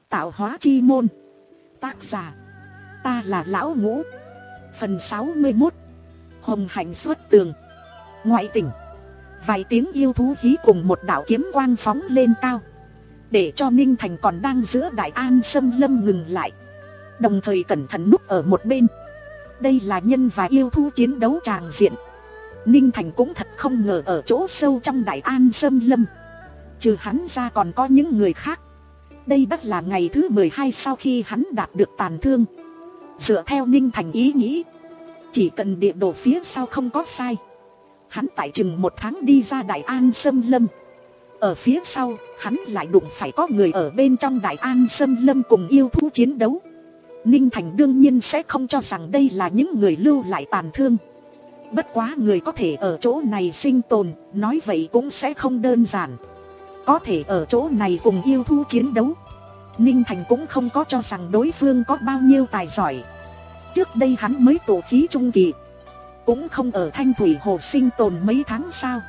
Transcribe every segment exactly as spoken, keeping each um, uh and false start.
Tạo hóa chi môn. Tác giả: Ta là Lão Ngũ. Phần sáu mươi mốt. Hồng hạnh xuất tường. Ngoại tỉnh. Vài tiếng yêu thú hí cùng một đạo kiếm quang phóng lên cao, để cho Ninh Thành còn đang giữa Đại An Sâm Lâm ngừng lại, đồng thời cẩn thận núp ở một bên. Đây là nhân và yêu thú chiến đấu tràng diện. Ninh Thành cũng thật không ngờ ở chỗ sâu trong Đại An Sâm Lâm, trừ hắn ra còn có những người khác. Đây đã là ngày thứ mười hai sau khi hắn đạt được tàn thương. Dựa theo Ninh Thành ý nghĩ, chỉ cần địa đồ phía sau không có sai, hắn tại chừng một tháng đi ra Đại An Sâm Lâm. Ở phía sau, hắn lại đụng phải có người ở bên trong Đại An Sâm Lâm cùng yêu thú chiến đấu. Ninh Thành đương nhiên sẽ không cho rằng đây là những người lưu lại tàn thương. Bất quá người có thể ở chỗ này sinh tồn, nói vậy cũng sẽ không đơn giản. Có thể ở chỗ này cùng yêu thú chiến đấu, Ninh Thành cũng không có cho rằng đối phương có bao nhiêu tài giỏi. Trước đây hắn mới tổ khí trung kỳ, cũng không ở Thanh Thủy Hồ sinh tồn mấy tháng sao.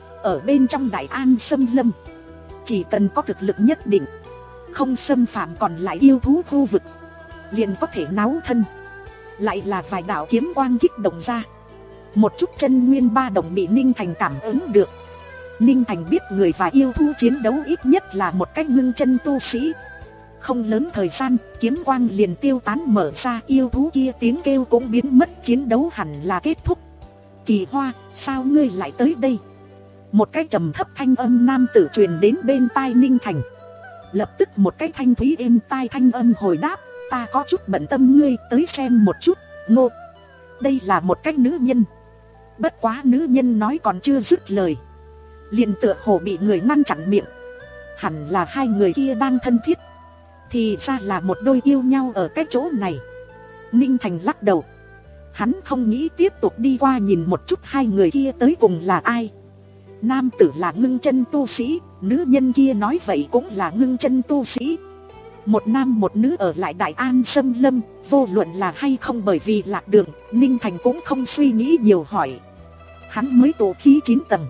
Ở bên trong Đại An Sâm Lâm, chỉ cần có thực lực nhất định, không xâm phạm còn lại yêu thú khu vực, liền có thể náo thân. Lại là vài đạo kiếm quang kích động ra, một chút chân nguyên ba động bị Ninh Thành cảm ứng được. Ninh Thành biết người và yêu thú chiến đấu ít nhất là một cách ngưng chân tu sĩ. Không lớn thời gian, kiếm quang liền tiêu tán mở ra, yêu thú kia tiếng kêu cũng biến mất, chiến đấu hẳn là kết thúc. Kỳ Hoa, sao ngươi lại tới đây? Một cái trầm thấp thanh âm nam tử truyền đến bên tai Ninh Thành. Lập tức một cái thanh thúy êm tai thanh âm hồi đáp: ta có chút bận tâm, ngươi tới xem một chút. Ngô. Đây là một cái nữ nhân. Bất quá nữ nhân nói còn chưa dứt lời, liền tựa hồ bị người ngăn chặn miệng. Hẳn là hai người kia đang thân thiết, thì ra là một đôi yêu nhau ở cái chỗ này. Ninh Thành lắc đầu, hắn không nghĩ tiếp tục đi qua nhìn một chút hai người kia tới cùng là ai. Nam tử là ngưng chân tu sĩ, nữ nhân kia nói vậy cũng là ngưng chân tu sĩ. Một nam một nữ ở lại Đại An Sâm Lâm, vô luận là hay không bởi vì lạc đường, Ninh Thành cũng không suy nghĩ nhiều hỏi. Hắn mới tổ khí chín tầng,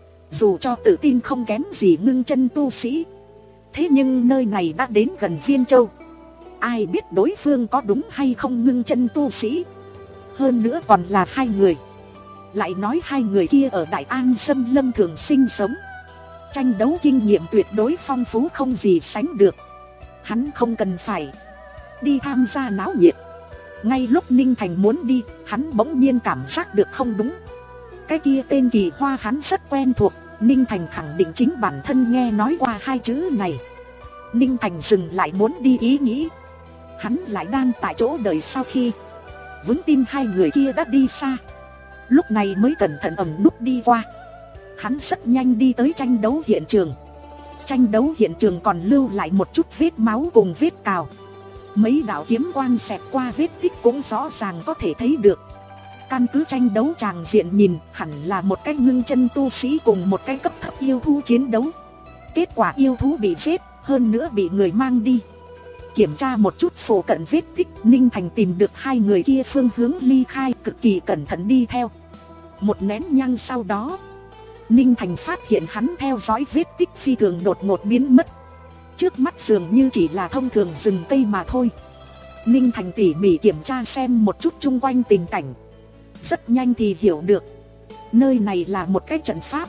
dù cho tự tin không kém gì ngưng chân tu sĩ, thế nhưng nơi này đã đến gần Viên Châu, ai biết đối phương có đúng hay không ngưng chân tu sĩ. Hơn nữa còn là hai người, lại nói hai người kia ở Đại An Sâm Lâm thường sinh sống, tranh đấu kinh nghiệm tuyệt đối phong phú không gì sánh được. Hắn không cần phải đi tham gia náo nhiệt. Ngay lúc Ninh Thành muốn đi, hắn bỗng nhiên cảm giác được không đúng. Cái kia tên Kỳ Hoa hắn rất quen thuộc, Ninh Thành khẳng định chính bản thân nghe nói qua hai chữ này. Ninh Thành dừng lại muốn đi ý nghĩ, hắn lại đang tại chỗ đợi sau khi vững tin hai người kia đã đi xa, lúc này mới cẩn thận ẩn núp đi qua. Hắn rất nhanh đi tới tranh đấu hiện trường. Tranh đấu hiện trường còn lưu lại một chút vết máu cùng vết cào. Mấy đạo kiếm quang xẹt qua vết tích cũng rõ ràng có thể thấy được. Căn cứ tranh đấu tràng diện nhìn, hẳn là một cái ngưng chân tu sĩ cùng một cái cấp thấp yêu thú chiến đấu. Kết quả yêu thú bị giết, hơn nữa bị người mang đi. Kiểm tra một chút phổ cận vết tích, Ninh Thành tìm được hai người kia phương hướng ly khai, cực kỳ cẩn thận đi theo. Một nén nhang sau đó, Ninh Thành phát hiện hắn theo dõi vết tích phi thường đột ngột biến mất. Trước mắt dường như chỉ là thông thường rừng cây mà thôi. Ninh Thành tỉ mỉ kiểm tra xem một chút chung quanh tình cảnh, rất nhanh thì hiểu được, nơi này là một cái trận pháp,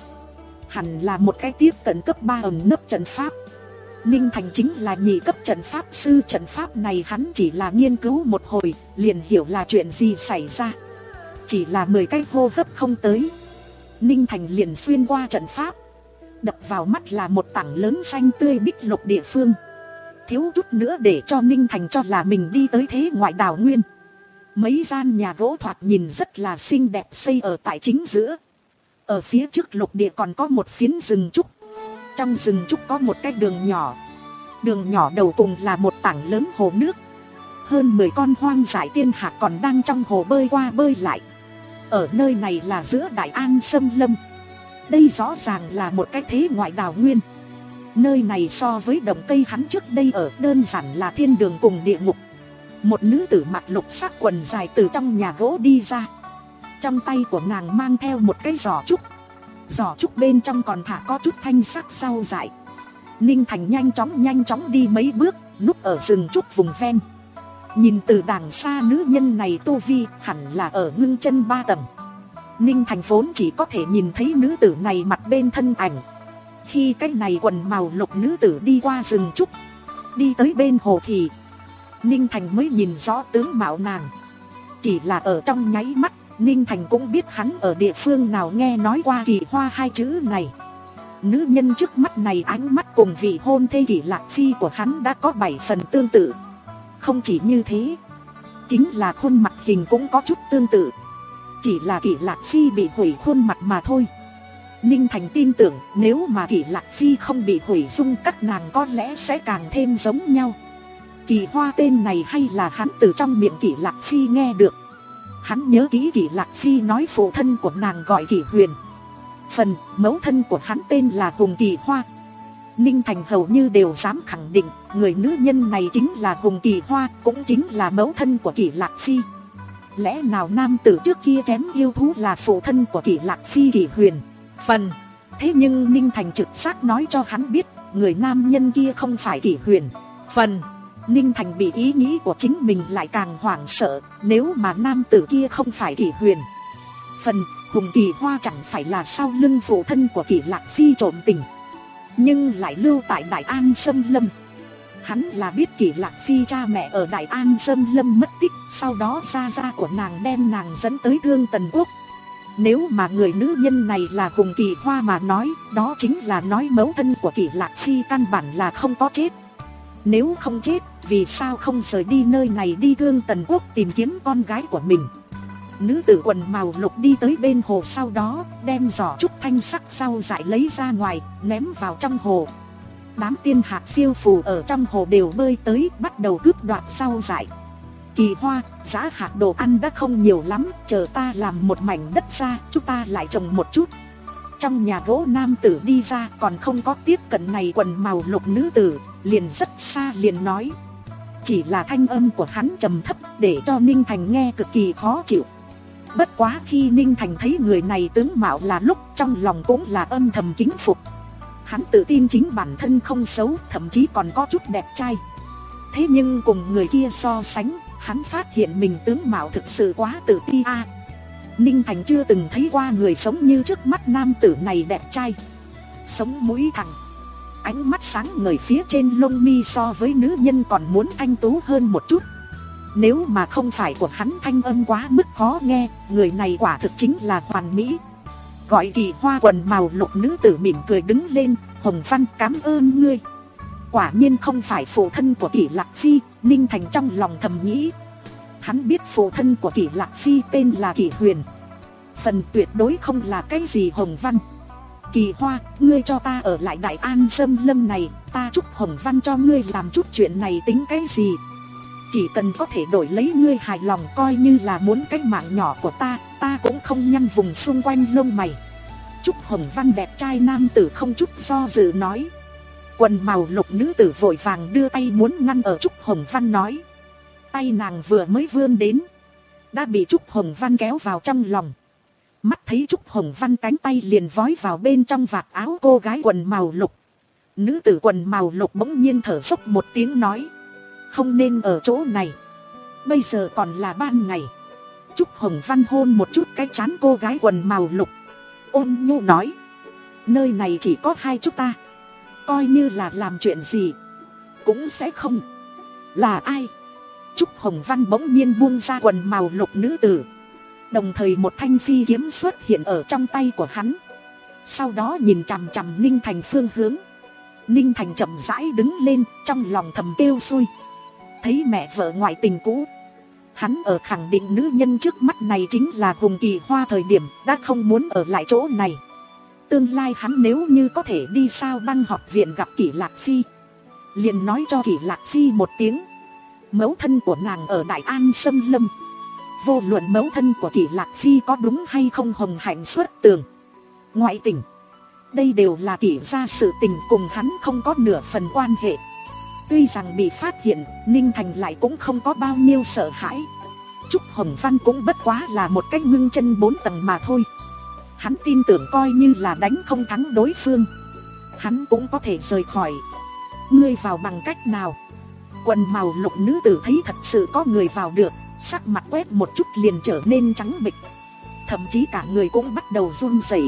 hẳn là một cái tiếp cận cấp ba ẩn nấp trận pháp. Ninh Thành chính là nhị cấp trận pháp sư, trận pháp này hắn chỉ là nghiên cứu một hồi, liền hiểu là chuyện gì xảy ra. Chỉ là mười cái hô hấp không tới, Ninh Thành liền xuyên qua trận pháp. Đập vào mắt là một tảng lớn xanh tươi bích lục địa phương, thiếu chút nữa để cho Ninh Thành cho là mình đi tới thế ngoại đảo nguyên. Mấy gian nhà gỗ thoạt nhìn rất là xinh đẹp xây ở tại chính giữa. Ở phía trước lục địa còn có một phiến rừng trúc. Trong rừng trúc có một cái đường nhỏ. Đường nhỏ đầu cùng là một tảng lớn hồ nước. Hơn mười con hoang dại tiên hạc còn đang trong hồ bơi qua bơi lại. Ở nơi này là giữa Đại An Sâm Lâm. Đây rõ ràng là một cái thế ngoại đảo nguyên. Nơi này so với đồng cây hắn trước đây ở đơn giản là thiên đường cùng địa ngục. Một nữ tử mặc lục sắc quần dài từ trong nhà gỗ đi ra. Trong tay của nàng mang theo một cái giỏ trúc. Giỏ trúc bên trong còn thả có chút thanh sắc rau dại. Ninh Thành nhanh chóng nhanh chóng đi mấy bước, núp ở rừng trúc vùng ven. Nhìn từ đàng xa nữ nhân này tu vi hẳn là ở ngưng chân ba tầng. Ninh Thành vốn chỉ có thể nhìn thấy nữ tử này mặt bên thân ảnh. Khi cái này quần màu lục nữ tử đi qua rừng trúc, đi tới bên hồ thì Ninh Thành mới nhìn rõ tướng mạo nàng. Chỉ là ở trong nháy mắt, Ninh Thành cũng biết hắn ở địa phương nào nghe nói qua Kỳ Hoa hai chữ này. Nữ nhân trước mắt này ánh mắt cùng vị hôn thê Kỷ Lạc Phi của hắn đã có bảy phần tương tự. Không chỉ như thế, chính là khuôn mặt hình cũng có chút tương tự. Chỉ là Kỷ Lạc Phi bị hủy khuôn mặt mà thôi. Ninh Thành tin tưởng nếu mà Kỷ Lạc Phi không bị hủy dung, các nàng có lẽ sẽ càng thêm giống nhau. Kỳ Hoa tên này hay là hắn từ trong miệng Kỷ Lạc Phi nghe được. Hắn nhớ kỹ Kỷ Lạc Phi nói phụ thân của nàng gọi Kỷ Huyền. Phần mẫu thân của hắn tên là Hùng Kỳ Hoa. Ninh Thành hầu như đều dám khẳng định người nữ nhân này chính là Hùng Kỳ Hoa, cũng chính là mẫu thân của Kỷ Lạc Phi. Lẽ nào nam tử trước kia chém yêu thú là phụ thân của Kỷ Lạc Phi Kỷ Huyền? Phần thế nhưng Ninh Thành trực giác nói cho hắn biết người nam nhân kia không phải Kỷ Huyền. Phần Ninh Thành bị ý nghĩ của chính mình lại càng hoảng sợ. Nếu mà nam tử kia không phải Kỷ Huyền, phần Hùng Kỳ Hoa chẳng phải là sau lưng phụ thân của Kỷ Lạc Phi trộm tình, nhưng lại lưu tại Đại An Sâm Lâm. Hắn là biết Kỷ Lạc Phi cha mẹ ở Đại An Sâm Lâm mất tích, sau đó gia gia của nàng đem nàng dẫn tới Thương Tần Quốc. Nếu mà người nữ nhân này là Hùng Kỳ Hoa mà nói, đó chính là nói mẫu thân của Kỷ Lạc Phi căn bản là không có chết. Nếu không chết, vì sao không rời đi nơi này đi Thương Tần Quốc tìm kiếm con gái của mình? Nữ tử quần màu lục đi tới bên hồ, sau đó đem giỏ trúc thanh sắc rau dại lấy ra ngoài, ném vào trong hồ. Đám tiên hạc phiêu phù ở trong hồ đều bơi tới, bắt đầu cướp đoạt rau dại. Kỳ Hoa, giá hạt đồ ăn đã không nhiều lắm, chờ ta làm một mảnh đất ra, chúng ta lại trồng một chút. Trong nhà gỗ nam tử đi ra, còn không có tiếp cận này quần màu lục nữ tử, liền rất xa liền nói. Chỉ là thanh âm của hắn trầm thấp để cho Ninh Thành nghe cực kỳ khó chịu. Bất quá khi Ninh Thành thấy người này tướng mạo là lúc, trong lòng cũng là âm thầm kính phục. Hắn tự tin chính bản thân không xấu, thậm chí còn có chút đẹp trai. Thế nhưng cùng người kia so sánh, hắn phát hiện mình tướng mạo thực sự quá tự ti a. À, Ninh Thành chưa từng thấy qua người sống như trước mắt nam tử này đẹp trai. Sống mũi thẳng, ánh mắt sáng ngời, phía trên lông mi so với nữ nhân còn muốn thanh tú hơn một chút. Nếu mà không phải của hắn thanh âm quá mức khó nghe, người này quả thực chính là hoàn mỹ. Gọi Kỳ Hoa quần màu lục nữ tử mỉm cười đứng lên. Hồng Văn, cảm ơn ngươi. Quả nhiên không phải phụ thân của Kỷ Lạc Phi, Ninh Thành trong lòng thầm nghĩ. Hắn biết phụ thân của Kỷ Lạc Phi tên là Kỷ Huyền, phần tuyệt đối không là cái gì Hồng Văn. Kỳ Hoa, ngươi cho ta ở lại Đại An Sâm Lâm này, ta chúc Hồng Văn cho ngươi làm chút chuyện này tính cái gì? Chỉ cần có thể đổi lấy ngươi hài lòng, coi như là muốn cái mạng nhỏ của ta, ta cũng không nhăn vùng xung quanh lông mày. Trúc Hồng Văn đẹp trai nam tử không chút do dự nói. Quần màu lục nữ tử vội vàng đưa tay muốn ngăn ở Trúc Hồng Văn nói. Tay nàng vừa mới vươn đến, đã bị Trúc Hồng Văn kéo vào trong lòng. Mắt thấy Trúc Hồng Văn cánh tay liền vói vào bên trong vạt áo cô gái quần màu lục. Nữ tử quần màu lục bỗng nhiên thở dốc một tiếng nói. Không nên ở chỗ này, bây giờ còn là ban ngày. Trúc Hồng Văn hôn một chút cái trán cô gái quần màu lục, ôn nhu nói. Nơi này chỉ có hai chúng ta, coi như là làm chuyện gì cũng sẽ không. Là ai? Trúc Hồng Văn bỗng nhiên buông ra quần màu lục nữ tử, đồng thời một thanh phi kiếm xuất hiện ở trong tay của hắn. Sau đó nhìn chằm chằm Ninh Thành phương hướng. Ninh Thành chậm rãi đứng lên, trong lòng thầm kêu xui. Thấy mẹ vợ ngoại tình cũ, hắn ở khẳng định nữ nhân trước mắt này chính là Hùng Kỳ Hoa thời điểm đã không muốn ở lại chỗ này. Tương lai hắn nếu như có thể đi Sao Băng học viện gặp Kỷ Lạc Phi, liền nói cho Kỷ Lạc Phi một tiếng. Mẫu thân của nàng ở Đại An Sâm Lâm. Vô luận mẫu thân của Kỷ Lạc Phi có đúng hay không hồng hạnh xuất tường, ngoại tình, đây đều là Kỷ gia sự tình, cùng hắn không có nửa phần quan hệ. Tuy rằng bị phát hiện, Ninh Thành lại cũng không có bao nhiêu sợ hãi. Trúc Hồng Văn cũng bất quá là một cách ngưng chân bốn tầng mà thôi. Hắn tin tưởng coi như là đánh không thắng đối phương, hắn cũng có thể rời khỏi. Ngươi vào bằng cách nào? Quần màu lục nữ tử thấy thật sự có người vào được, sắc mặt quét một chút liền trở nên trắng bệch, thậm chí cả người cũng bắt đầu run rẩy.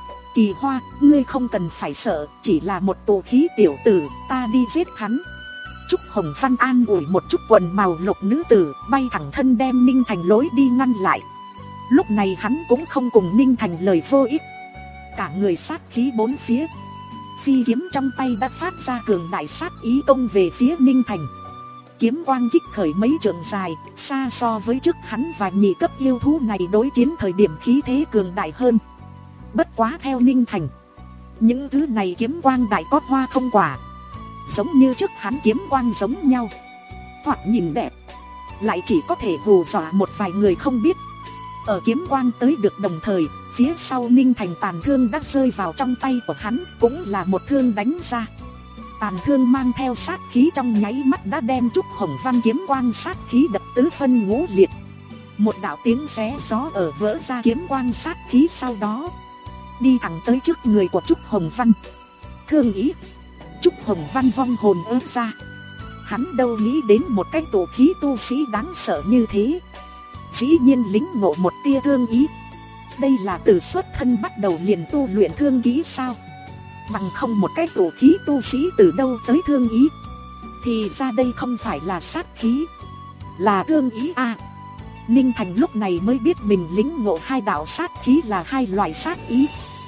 Kỳ Hoa, ngươi không cần phải sợ, chỉ là một tù khí tiểu tử, ta đi giết hắn. Trúc Hồng Văn an ủi một chút quần màu lục nữ tử, bay thẳng thân đem Ninh Thành lối đi ngăn lại. Lúc này hắn cũng không cùng Ninh Thành lời vô ích, cả người sát khí bốn phía. Phi kiếm trong tay đã phát ra cường đại sát ý công về phía Ninh Thành. Kiếm quang kích khởi mấy trượng dài, xa so với trước hắn và nhị cấp yêu thú này đối chiến thời điểm khí thế cường đại hơn. Bất quá theo Ninh Thành, những thứ này kiếm quang đại có hoa không quả, giống như trước hắn kiếm quang giống nhau, thoạt nhìn đẹp, lại chỉ có thể hù dọa một vài người không biết. Ở kiếm quang tới được đồng thời, phía sau Ninh Thành tàn thương đã rơi vào trong tay của hắn, cũng là một thương đánh ra. Tàn thương mang theo sát khí trong nháy mắt đã đem Trúc Hồng Văn kiếm quang sát khí đập tứ phân ngũ liệt. Một đạo tiếng xé gió ở vỡ ra kiếm quang sát khí, sau đó đi thẳng tới trước người của Trúc Hồng Văn. Thương ý. Trúc Hồng Văn vong hồn ớt ra. Hắn đâu nghĩ đến một cái tổ khí tu sĩ đáng sợ như thế, dĩ nhiên lính ngộ một tia thương ý. Đây là từ xuất thân bắt đầu liền tu luyện thương kỹ sao? Bằng không một cái tổ khí tu sĩ từ đâu tới thương ý? Thì ra đây không phải là sát khí, là thương ý à. Ninh Thành lúc này mới biết mình lính ngộ hai đạo sát khí là hai loại sát ý.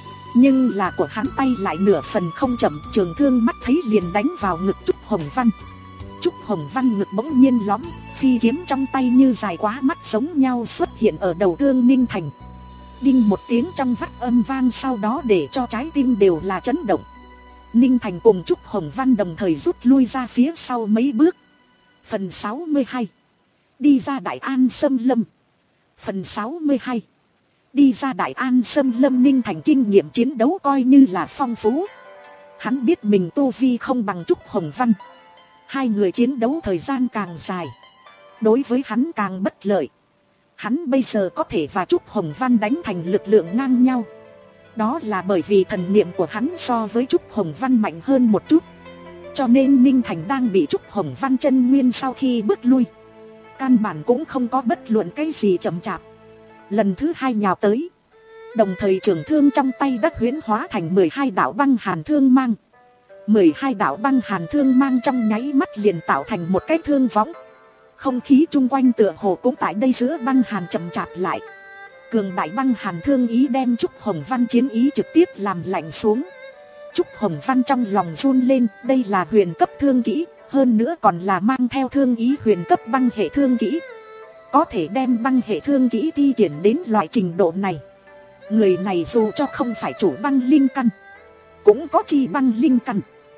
Nhưng là của hắn tay lại nửa phần không chậm, trường thương mắt thấy liền đánh vào ngực Trúc Hồng Văn. Trúc Hồng Văn ngực bỗng nhiên lõm, phi kiếm trong tay như dài quá mắt giống nhau xuất hiện ở đầu thương Ninh Thành. Đinh một tiếng trong vắt âm vang, sau đó để cho trái tim đều là chấn động. Ninh Thành cùng Trúc Hồng Văn đồng thời rút lui ra phía sau mấy bước. Phần sáu mươi hai. Đi ra Đại An Xâm Lâm. Phần sáu mươi hai. Đi ra Đại An Xâm Lâm. Ninh Thành kinh nghiệm chiến đấu coi như là phong phú. Hắn biết mình tu vi không bằng Trúc Hồng Văn, hai người chiến đấu thời gian càng dài, đối với hắn càng bất lợi. Hắn bây giờ có thể và Trúc Hồng Văn đánh thành lực lượng ngang nhau, đó là bởi vì thần niệm của hắn so với Trúc Hồng Văn mạnh hơn một chút. Cho nên Ninh Thành đang bị Trúc Hồng Văn chân nguyên sau khi bước lui, căn bản cũng không có bất luận cái gì chậm chạp. Lần thứ hai nhào tới, đồng thời trường thương trong tay đã huyễn hóa thành mười hai đạo băng hàn thương mang. mười hai đạo băng hàn thương mang trong nháy mắt liền tạo thành một cái thương võng. Không khí chung quanh tựa hồ cũng tại đây giữa băng hàn chậm chạp lại. Cường đại băng hàn thương ý đem Trúc Hồng Văn chiến ý trực tiếp làm lạnh xuống. Trúc Hồng Văn trong lòng run lên, đây là huyền cấp thương kỹ, hơn nữa còn là mang theo thương ý huyền cấp băng hệ thương kỹ. Có thể đem băng hệ thương kỹ thi triển đến loại trình độ này, người này dù cho không phải chủ băng linh căn, cũng có chi băng linh căn.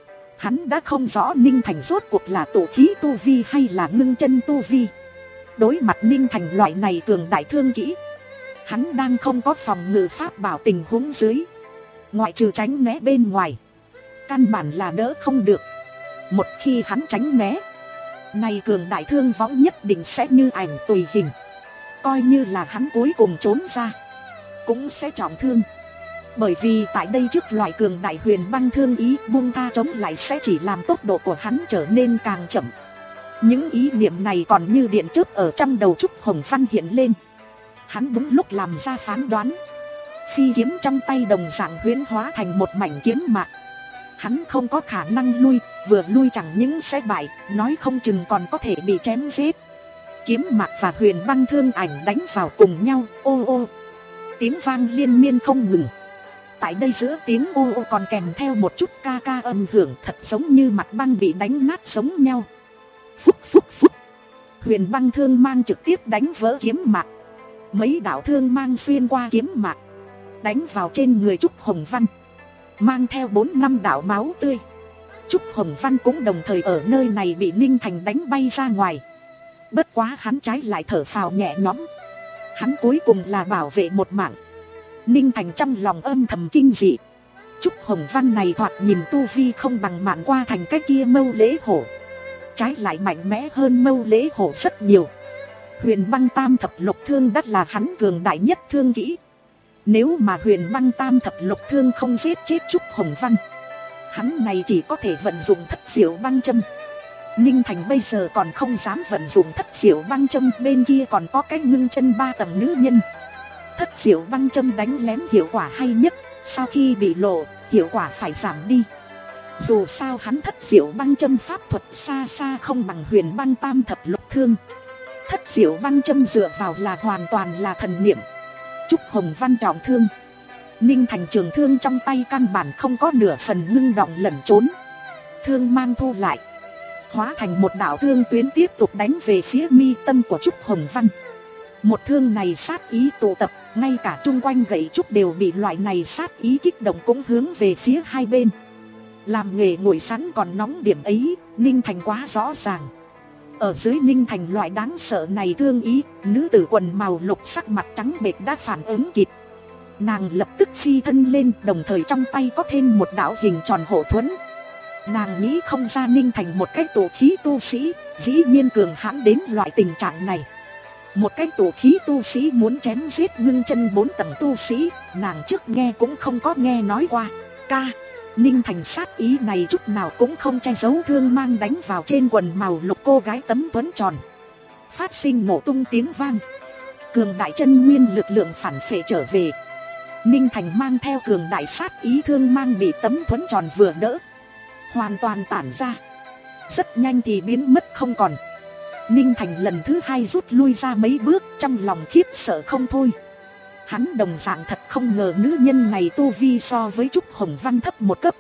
Hắn đã không rõ Ninh Thành rốt cuộc là tổ khí tu vi hay là ngưng chân tu vi. Đối mặt Ninh Thành loại này cường đại thương kỹ, hắn đang không có phòng ngự pháp bảo tình huống dưới, ngoại trừ tránh né bên ngoài, căn bản là đỡ không được. Một khi hắn tránh né, này cường đại thương võng nhất định sẽ như ảnh tùy hình. Coi như là hắn cuối cùng trốn ra, cũng sẽ trọng thương. Bởi vì tại đây trước loại cường đại huyền băng thương ý, buông tha chống lại sẽ chỉ làm tốc độ của hắn trở nên càng chậm. Những ý niệm này còn như điện chớp ở trong đầu Trúc Hồng Văn hiện lên. Hắn đúng lúc làm ra phán đoán. Phi kiếm trong tay đồng dạng huyễn hóa thành một mảnh kiếm mạc. Hắn không có khả năng lui, vừa lui chẳng những sẽ bại, nói không chừng còn có thể bị chém giết. Kiếm mạc và huyền băng thương ảnh đánh vào cùng nhau, ô ô, tiếng vang liên miên không ngừng. Tại đây giữa tiếng ô ô còn kèm theo một chút ca ca âm hưởng, thật giống như mặt băng bị đánh nát giống nhau. Phúc phúc phúc. Huyền băng thương mang trực tiếp đánh vỡ kiếm mạc. Mấy đạo thương mang xuyên qua kiếm mạc, đánh vào trên người Trúc Hồng Văn, mang theo bốn năm đạo máu tươi. Trúc Hồng Văn cũng đồng thời ở nơi này bị Ninh Thành đánh bay ra ngoài. Bất quá hắn trái lại thở phào nhẹ nhõm. Hắn cuối cùng là bảo vệ một mạng. Ninh Thành trong lòng âm thầm kinh dị. Trúc Hồng Văn này thoạt nhìn tu vi không bằng Mạn Qua Thành cái kia Mâu Lễ Hổ, trái lại mạnh mẽ hơn Mâu Lễ Hổ rất nhiều. Huyền băng tam thập lục thương đắt là hắn cường đại nhất thương kỹ. Nếu mà huyền băng tam thập lục thương không giết chết Trúc Hồng Văn, hắn này chỉ có thể vận dụng thất diệu băng châm. Ninh Thành bây giờ còn không dám vận dụng thất diệu băng châm, bên kia còn có cái ngưng chân ba tầng nữ nhân. Thất diệu băng châm đánh lén hiệu quả hay nhất, sau khi bị lộ, hiệu quả phải giảm đi. Dù sao hắn thất diệu băng châm pháp thuật xa xa không bằng huyền băng tam thập lục thương. Thất diệu băng châm dựa vào là hoàn toàn là thần niệm. Trúc Hồng Văn trọng thương, Ninh Thành trường thương trong tay căn bản không có nửa phần ngưng động lẩn trốn. Thương mang thu lại, hóa thành một đạo thương tuyến tiếp tục đánh về phía mi tâm của Trúc Hồng Văn. Một thương này sát ý tụ tập, ngay cả chung quanh gậy trúc đều bị loại này sát ý kích động, cũng hướng về phía hai bên. Làm nghề ngồi sẵn còn nóng điểm ấy, Ninh Thành quá rõ ràng. Ở dưới Ninh Thành loại đáng sợ này thương ý, nữ tử quần màu lục sắc mặt trắng bệch đã phản ứng kịp. Nàng lập tức phi thân lên, đồng thời trong tay có thêm một đạo hình tròn hộ thuẫn. Nàng nghĩ không ra Ninh Thành một cái tổ khí tu sĩ, dĩ nhiên cường hãn đến loại tình trạng này. Một cái tổ khí tu sĩ muốn chém giết ngưng chân bốn tầng tu sĩ, nàng trước nghe cũng không có nghe nói qua. Ca, Ninh Thành sát ý này chút nào cũng không che giấu, thương mang đánh vào trên quần màu lục cô gái tấm thuẫn tròn. Phát sinh nổ tung tiếng vang. Cường đại chân nguyên lực lượng phản phệ trở về. Ninh Thành mang theo cường đại sát ý thương mang bị tấm thuẫn tròn vừa đỡ, hoàn toàn tản ra. Rất nhanh thì biến mất không còn. Ninh Thành lần thứ hai rút lui ra mấy bước, trong lòng khiếp sợ không thôi. Hắn đồng dạng thật không ngờ nữ nhân này tu vi so với Trúc Hồng Văn thấp một cấp,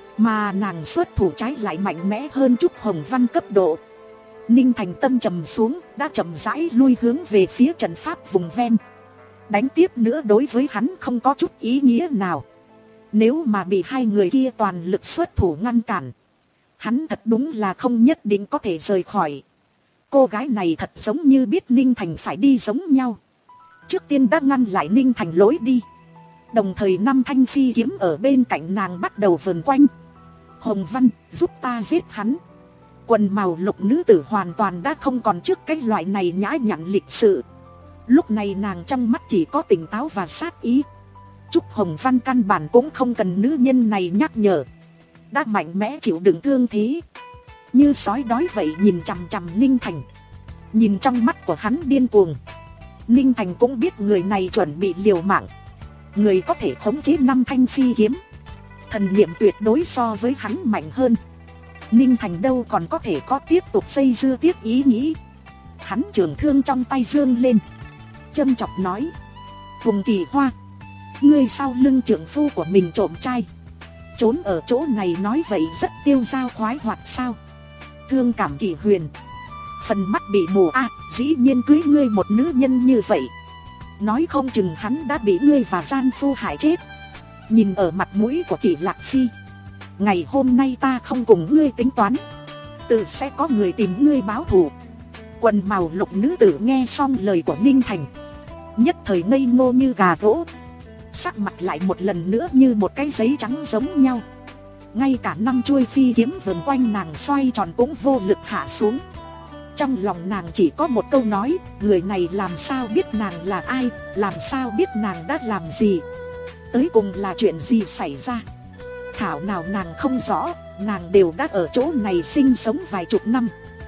mà nàng xuất thủ trái lại mạnh mẽ hơn Trúc Hồng Văn cấp độ. Ninh Thành tâm trầm xuống, đã chậm rãi lui hướng về phía trận pháp vùng ven. Đánh tiếp nữa đối với hắn không có chút ý nghĩa nào. Nếu mà bị hai người kia toàn lực xuất thủ ngăn cản, hắn thật đúng là không nhất định có thể rời khỏi. Cô gái này thật giống như biết Ninh Thành phải đi giống nhau. Trước tiên đã ngăn lại Ninh Thành lối đi. Đồng thời năm thanh phi kiếm ở bên cạnh nàng bắt đầu vờn quanh. Hồng Văn, giúp ta giết hắn. Quần màu lục nữ tử hoàn toàn đã không còn trước cái loại này nhã nhặn lịch sự. Lúc này nàng trong mắt chỉ có tỉnh táo và sát ý. Trúc Hồng Văn căn bản cũng không cần nữ nhân này nhắc nhở, đã mạnh mẽ chịu đựng thương thế, như sói đói vậy nhìn chằm chằm Ninh Thành. Nhìn trong mắt của hắn điên cuồng, Ninh Thành cũng biết người này chuẩn bị liều mạng. Người có thể khống chế năm thanh phi kiếm, thần niệm tuyệt đối so với hắn mạnh hơn. Ninh Thành đâu còn có thể có tiếp tục xây dưa tiếp ý nghĩ. Hắn trường thương trong tay dương lên, châm chọc nói: Phùng Kỳ Hoa, ngươi sau lưng trưởng phu của mình trộm trai, trốn ở chỗ này nói vậy rất tiêu dao khoái hoạt sao? Thương cảm Kỳ Huyền, phần mắt bị mù a, à, dĩ nhiên cưới ngươi một nữ nhân như vậy. Nói không chừng hắn đã bị ngươi và gian phu hại chết. Nhìn ở mặt mũi của Kỷ Lạc Phi, ngày hôm nay ta không cùng ngươi tính toán, tự sẽ có người tìm ngươi báo thù. Quần màu lục nữ tử nghe xong lời của Ninh Thành, nhất thời ngây ngô như gà gỗ, sắc mặt lại một lần nữa như một cái giấy trắng giống nhau. Ngay cả năm chuôi phi kiếm vờn quanh nàng xoay tròn cũng vô lực hạ xuống. Trong lòng nàng chỉ có một câu nói: người này làm sao biết nàng là ai, làm sao biết nàng đã làm gì, tới cùng là chuyện gì xảy ra. Thảo nào nàng không rõ, nàng đều đã ở chỗ này sinh sống vài chục năm.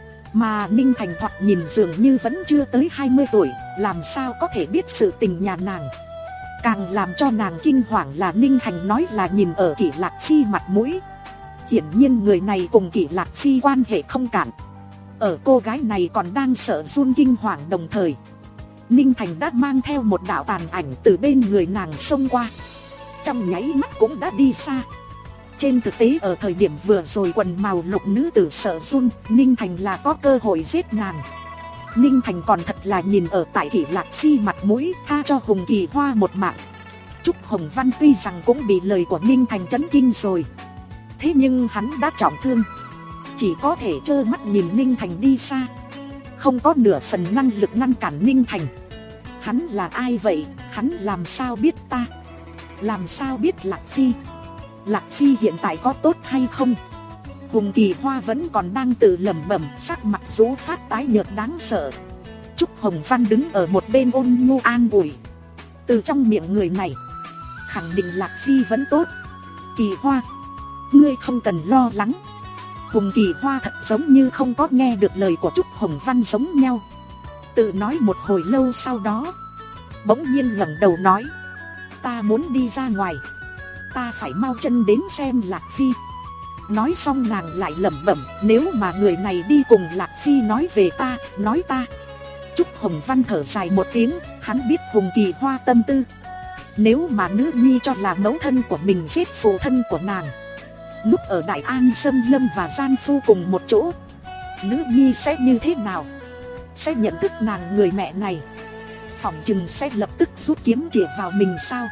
Mà Ninh Thành thoạt nhìn dường như vẫn chưa tới hai mươi tuổi, làm sao có thể biết sự tình nhà nàng. Càng làm cho nàng kinh hoàng là Ninh Thành nói là nhìn ở Kỷ Lạc Phi mặt mũi. Hiển nhiên người này cùng Kỷ Lạc Phi quan hệ không cạn. Ở cô gái này còn đang sợ run kinh hoàng đồng thời, Ninh Thành đã mang theo một đạo tàn ảnh từ bên người nàng xông qua, trong nháy mắt cũng đã đi xa. Trên thực tế ở thời điểm vừa rồi quần màu lục nữ tử sợ run, Ninh Thành là có cơ hội giết nàng. Ninh Thành còn thật là nhìn ở tại Kỷ Lạc Phi mặt mũi, tha cho Hùng Kỳ Hoa một mạng. Trúc Hồng Văn tuy rằng cũng bị lời của Ninh Thành chấn kinh rồi, thế nhưng hắn đã trọng thương, chỉ có thể trơ mắt nhìn Ninh Thành đi xa, không có nửa phần năng lực ngăn cản Ninh Thành. Hắn là ai vậy? Hắn làm sao biết ta? Làm sao biết Lạc Phi? Lạc Phi hiện tại có tốt hay không? Hùng Kỳ Hoa vẫn còn đang tự lẩm bẩm, sắc mặt rũ phát tái nhợt đáng sợ. Trúc Hồng Văn đứng ở một bên ôn nhu an ủi. Từ trong miệng người này khẳng định Lạc Phi vẫn tốt. Kỳ Hoa, ngươi không cần lo lắng, Hùng Kỳ Hoa thật giống như không có nghe được lời của Trúc Hồng Văn giống nhau. Tự nói một hồi lâu sau đó, bỗng nhiên ngẩng đầu nói: ta muốn đi ra ngoài, ta phải mau chân đến xem Lạc Phi. Nói xong nàng lại lẩm bẩm: nếu mà người này đi cùng Lạc Phi nói về ta, nói ta. Trúc Hồng Văn thở dài một tiếng, hắn biết Hùng Kỳ Hoa tâm tư. Nếu mà nữ nhi cho là mẫu thân của mình giết phụ thân của nàng, lúc ở Đại An Sâm Lâm và gian phu cùng một chỗ, nữ nhi sẽ như thế nào? Sẽ nhận thức nàng người mẹ này, phỏng chừng sẽ lập tức rút kiếm chĩa vào mình sao?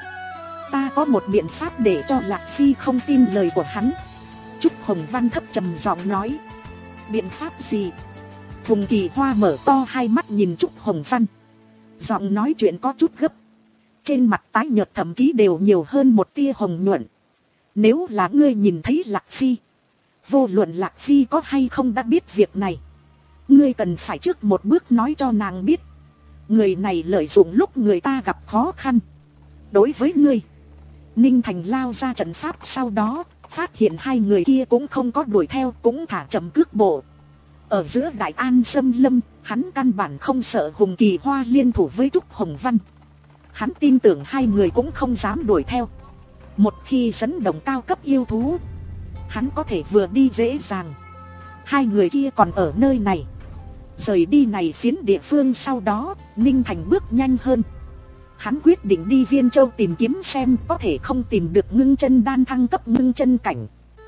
Ta có một biện pháp để cho Lạc Phi không tin lời của hắn. Trúc Hồng Văn thấp trầm giọng nói. Biện pháp gì? Hùng Kỳ Hoa mở to hai mắt nhìn Trúc Hồng Văn, giọng nói chuyện có chút gấp, trên mặt tái nhợt thậm chí đều nhiều hơn một tia hồng nhuận. Nếu là ngươi nhìn thấy Lạc Phi, vô luận Lạc Phi có hay không đã biết việc này, ngươi cần phải trước một bước nói cho nàng biết. Người này lợi dụng lúc người ta gặp khó khăn. Đối với ngươi, Ninh Thành lao ra trận pháp sau đó, phát hiện hai người kia cũng không có đuổi theo, cũng thả chậm cước bộ. Ở giữa Đại An Sâm Lâm, hắn căn bản không sợ Hùng Kỳ Hoa liên thủ với Trúc Hồng Văn. Hắn tin tưởng hai người cũng không dám đuổi theo. Một khi dẫn động cao cấp yêu thú, hắn có thể vừa đi dễ dàng. Hai người kia còn ở nơi này. Rời đi này phiến địa phương sau đó, Ninh Thành bước nhanh hơn. Hắn quyết định đi Viên Châu tìm kiếm xem có thể không tìm được ngưng chân đan thăng cấp ngưng chân cảnh.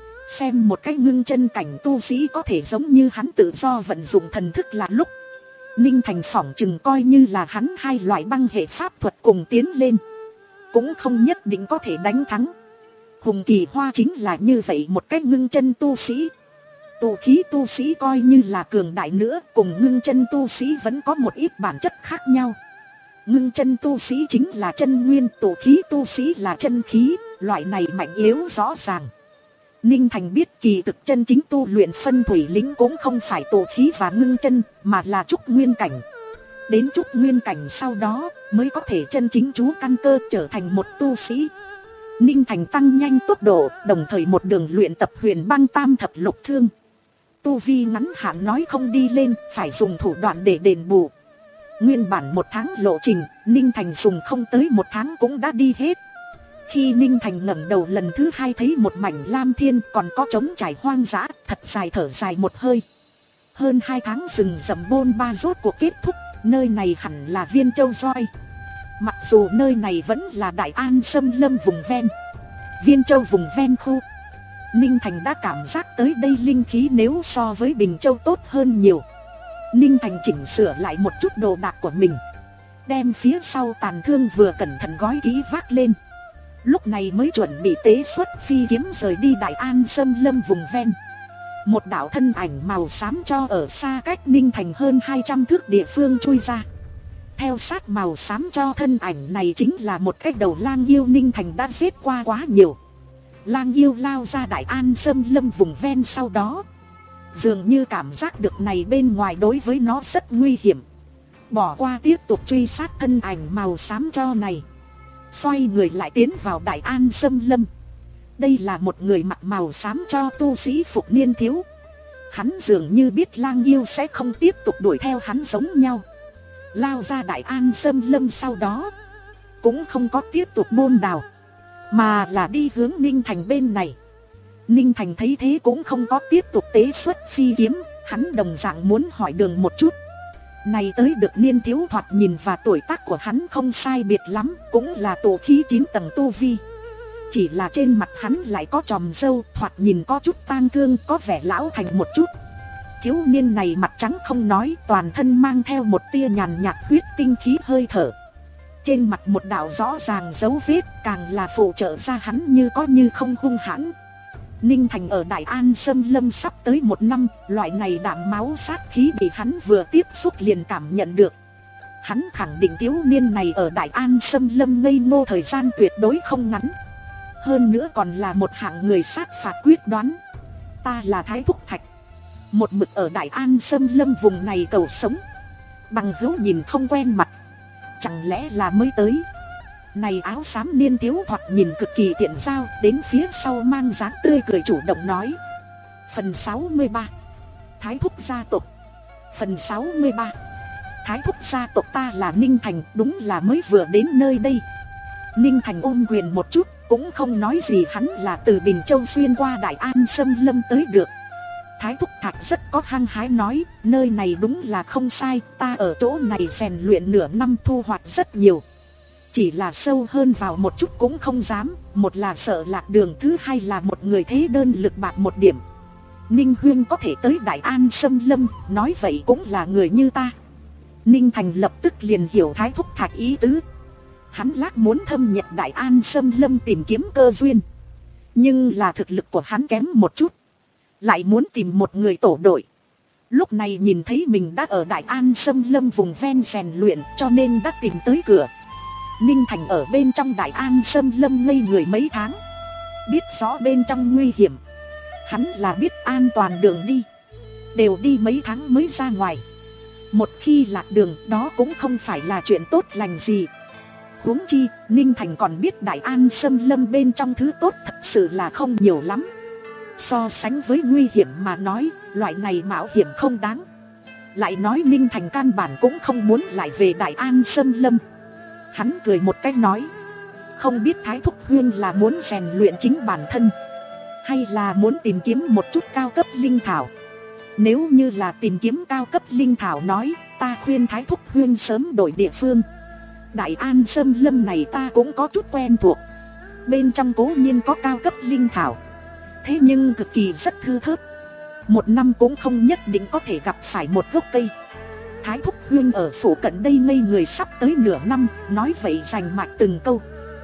Xem một cái ngưng chân cảnh tu sĩ có thể giống như hắn tự do vận dụng thần thức là lúc, Ninh Thành phỏng chừng coi như là hắn hai loại băng hệ pháp thuật cùng tiến lên, cũng không nhất định có thể đánh thắng. Hùng Kỳ Hoa chính là như vậy một cái ngưng chân tu sĩ. Tụ khí tu sĩ coi như là cường đại nữa, cùng ngưng chân tu sĩ vẫn có một ít bản chất khác nhau. Ngưng chân tu sĩ chính là chân nguyên, tụ khí tu sĩ là chân khí, loại này mạnh yếu rõ ràng. Ninh Thành biết kỳ thực chân chính tu luyện phân thủy lĩnh cũng không phải tụ khí và ngưng chân, mà là trúc nguyên cảnh. Đến trúc nguyên cảnh sau đó mới có thể chân chính chú căn cơ trở thành một tu sĩ. Ninh Thành tăng nhanh tốc độ, đồng thời một đường luyện tập huyền băng tam thập lục thương. Tu vi ngắn hạn nói không đi lên, phải dùng thủ đoạn để đền bù. Nguyên bản một tháng lộ trình, Ninh Thành dùng không tới một tháng cũng đã đi hết. Khi Ninh Thành ngẩng đầu lần thứ hai thấy một mảnh lam thiên còn có trống trải hoang dã, thật dài thở dài một hơi. Hơn hai tháng rừng rậm bôn ba rốt cuộc kết thúc, nơi này hẳn là Viên Châu Roi. Mặc dù nơi này vẫn là Đại An Sâm Lâm vùng ven, Viên Châu vùng ven khu, Ninh Thành đã cảm giác tới đây linh khí nếu so với Bình Châu tốt hơn nhiều. Ninh Thành chỉnh sửa lại một chút đồ đạc của mình, đem phía sau tàn thương vừa cẩn thận gói kỹ vác lên. Lúc này mới chuẩn bị tế xuất phi kiếm rời đi Đại An Sâm Lâm vùng ven. Một đạo thân ảnh màu xám cho ở xa cách Ninh Thành hơn hai trăm thước địa phương chui ra. Theo sát màu xám cho thân ảnh này chính là một cái đầu lang yêu Ninh Thành đã giết qua quá nhiều. Lang yêu lao ra Đại An Sâm Lâm vùng ven sau đó, dường như cảm giác được này bên ngoài đối với nó rất nguy hiểm, bỏ qua tiếp tục truy sát thân ảnh màu xám cho này, xoay người lại tiến vào Đại An Sâm Lâm. Đây là một người mặc màu xám cho tu sĩ phục niên thiếu. Hắn dường như biết lang yêu sẽ không tiếp tục đuổi theo hắn giống nhau. Lao ra Đại An Sâm Lâm sau đó cũng không có tiếp tục bôn đào, mà là đi hướng Ninh Thành bên này. Ninh Thành thấy thế cũng không có tiếp tục tế xuất phi kiếm, hắn đồng dạng muốn hỏi đường một chút. Này tới được niên thiếu thoạt nhìn và tuổi tác của hắn không sai biệt lắm, cũng là tổ khí chín tầng tu vi. Chỉ là trên mặt hắn lại có tròm râu, thoạt nhìn có chút tang thương, có vẻ lão thành một chút. Thiếu niên này mặt trắng không nói, toàn thân mang theo một tia nhàn nhạt huyết tinh khí hơi thở. Trên mặt một đạo rõ ràng dấu vết, càng là phụ trợ ra hắn như có như không hung hãn. Ninh Thành ở Đại An Sâm Lâm sắp tới một năm, loại này đạm máu sát khí bị hắn vừa tiếp xúc liền cảm nhận được. Hắn khẳng định thiếu niên này ở Đại An Sâm Lâm ngây ngô thời gian tuyệt đối không ngắn. Hơn nữa còn là một hạng người sát phạt quyết đoán. Ta là Thái Thúc Thạch, một mực ở Đại An Sâm Lâm vùng này cầu sống. Bằng hữu nhìn không quen mặt, chẳng lẽ là mới tới? Này áo xám niên thiếu thoạt nhìn cực kỳ tiện giao, đến phía sau mang dáng tươi cười chủ động nói. Phần sáu mươi ba. Thái thúc gia tộc. Phần sáu mươi ba. Thái thúc gia tộc. Ta là Ninh Thành, đúng là mới vừa đến nơi đây. Ninh Thành ôm quyền một chút, cũng không nói gì, hắn là từ Bình Châu xuyên qua Đại An xâm lâm tới được. Thái thúc Thạc rất có hăng hái nói, nơi này đúng là không sai, ta ở chỗ này rèn luyện nửa năm thu hoạch rất nhiều. Chỉ là sâu hơn vào một chút cũng không dám, một là sợ lạc đường, thứ hai là một người thế đơn lực bạc một điểm. Ninh Huyên có thể tới Đại An xâm lâm, nói vậy cũng là người như ta. Ninh Thành lập tức liền hiểu Thái thúc Thạc ý tứ. Hắn lác muốn thâm nhập Đại An xâm lâm tìm kiếm cơ duyên, nhưng là thực lực của hắn kém một chút, lại muốn tìm một người tổ đội. Lúc này nhìn thấy mình đã ở Đại An xâm lâm vùng ven rèn luyện, cho nên đã tìm tới cửa. Ninh Thành ở bên trong Đại An xâm lâm ngây người mấy tháng, biết rõ bên trong nguy hiểm. Hắn là biết an toàn đường đi, đều đi mấy tháng mới ra ngoài. Một khi lạc đường đó cũng không phải là chuyện tốt lành gì. Huống chi, Ninh Thành còn biết Đại An xâm lâm bên trong thứ tốt thật sự là không nhiều lắm. So sánh với nguy hiểm mà nói, loại này mạo hiểm không đáng. Lại nói Ninh Thành căn bản cũng không muốn lại về Đại An xâm lâm. Hắn cười một cách nói, không biết Thái thúc Huyên là muốn rèn luyện chính bản thân, hay là muốn tìm kiếm một chút cao cấp linh thảo. Nếu như là tìm kiếm cao cấp linh thảo nói, ta khuyên Thái thúc Huyên sớm đổi địa phương. Đại An xâm lâm này ta cũng có chút quen thuộc, bên trong cố nhiên có cao cấp linh thảo, thế nhưng cực kỳ rất thưa thớt, một năm cũng không nhất định có thể gặp phải một gốc cây. Thái thúc Huyên ở phủ cận đây ngây người sắp tới nửa năm, nói vậy rành mạch từng câu.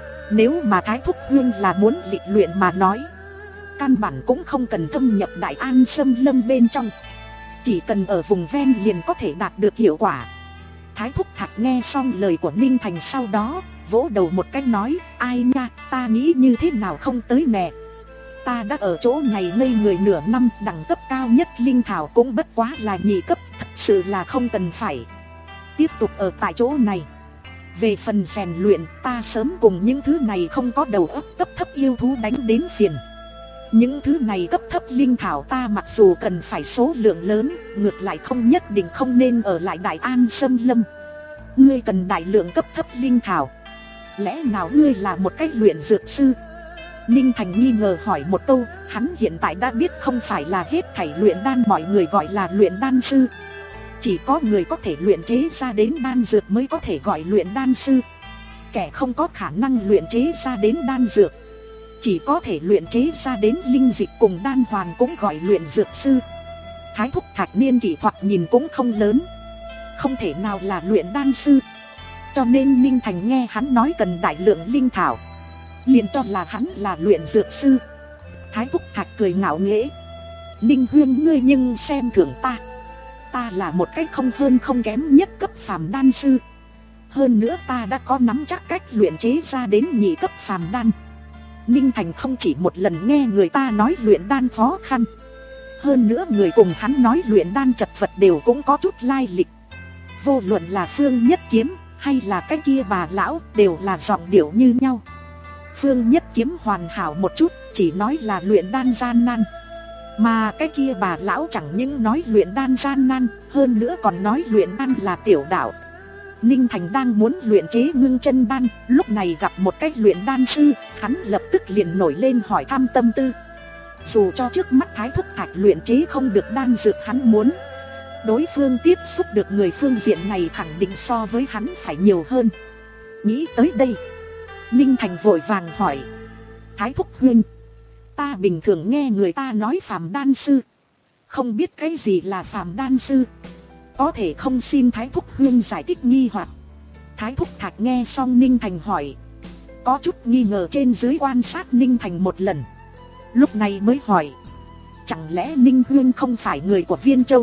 Nếu mà Thái thúc Huyên là muốn lịch luyện mà nói, căn bản cũng không cần thâm nhập Đại An xâm lâm bên trong, chỉ cần ở vùng ven liền có thể đạt được hiệu quả. Thái thúc Thạc nghe xong lời của Ninh Thành sau đó, vỗ đầu một cách nói, ai nha, ta nghĩ như thế nào không tới nè. Ta đã ở chỗ này ngây người nửa năm, đẳng cấp cao nhất linh thảo cũng bất quá là nhị cấp, thật sự là không cần phải tiếp tục ở tại chỗ này. Về phần rèn luyện, ta sớm cùng những thứ này không có đầu óc cấp thấp yêu thú đánh đến phiền. Những thứ này cấp thấp linh thảo ta mặc dù cần phải số lượng lớn, ngược lại không nhất định không nên ở lại Đại An xâm lâm. Ngươi cần đại lượng cấp thấp linh thảo, lẽ nào ngươi là một cách luyện dược sư? Ninh Thành nghi ngờ hỏi một câu, hắn hiện tại đã biết không phải là hết thảy luyện đan mọi người gọi là luyện đan sư. Chỉ có người có thể luyện chế ra đến đan dược mới có thể gọi luyện đan sư. Kẻ không có khả năng luyện chế ra đến đan dược, chỉ có thể luyện chế ra đến linh dịch cùng đan hoàn cũng gọi luyện dược sư. Thái thúc Thạc niên kỷ thoạt nhìn cũng không lớn, không thể nào là luyện đan sư. Cho nên Ninh Thành nghe hắn nói cần đại lượng linh thảo, liền cho là hắn là luyện dược sư. Thái thúc Thạc cười ngạo nghễ, Ninh Huyên ngươi nhưng xem thường ta. Ta là một cách không hơn không kém nhất cấp phàm đan sư. Hơn nữa ta đã có nắm chắc cách luyện chế ra đến nhị cấp phàm đan. Ninh Thành không chỉ một lần nghe người ta nói luyện đan khó khăn, hơn nữa người cùng hắn nói luyện đan chật vật đều cũng có chút lai lịch. Vô luận là Phương Nhất Kiếm hay là cái kia bà lão đều là giọng điệu như nhau. Phương Nhất Kiếm hoàn hảo một chút, chỉ nói là luyện đan gian nan, mà cái kia bà lão chẳng những nói luyện đan gian nan, hơn nữa còn nói luyện đan là tiểu đạo. Ninh Thành đang muốn luyện chế ngưng chân đan, lúc này gặp một cách luyện đan sư, hắn lập tức liền nổi lên hỏi thăm tâm tư. Dù cho trước mắt Thái thúc Thạc luyện chế không được đan dược hắn muốn, đối phương tiếp xúc được người phương diện này khẳng định so với hắn phải nhiều hơn. Nghĩ tới đây, Ninh Thành vội vàng hỏi, Thái thúc Huyên, ta bình thường nghe người ta nói phàm đan sư, không biết cái gì là phàm đan sư, có thể không xin Thái thúc Huyên giải thích nghi hoặc. Thái thúc Thạc nghe xong Ninh Thành hỏi, có chút nghi ngờ trên dưới quan sát Ninh Thành một lần, lúc này mới hỏi, chẳng lẽ Ninh Huyên không phải người của Viên Châu,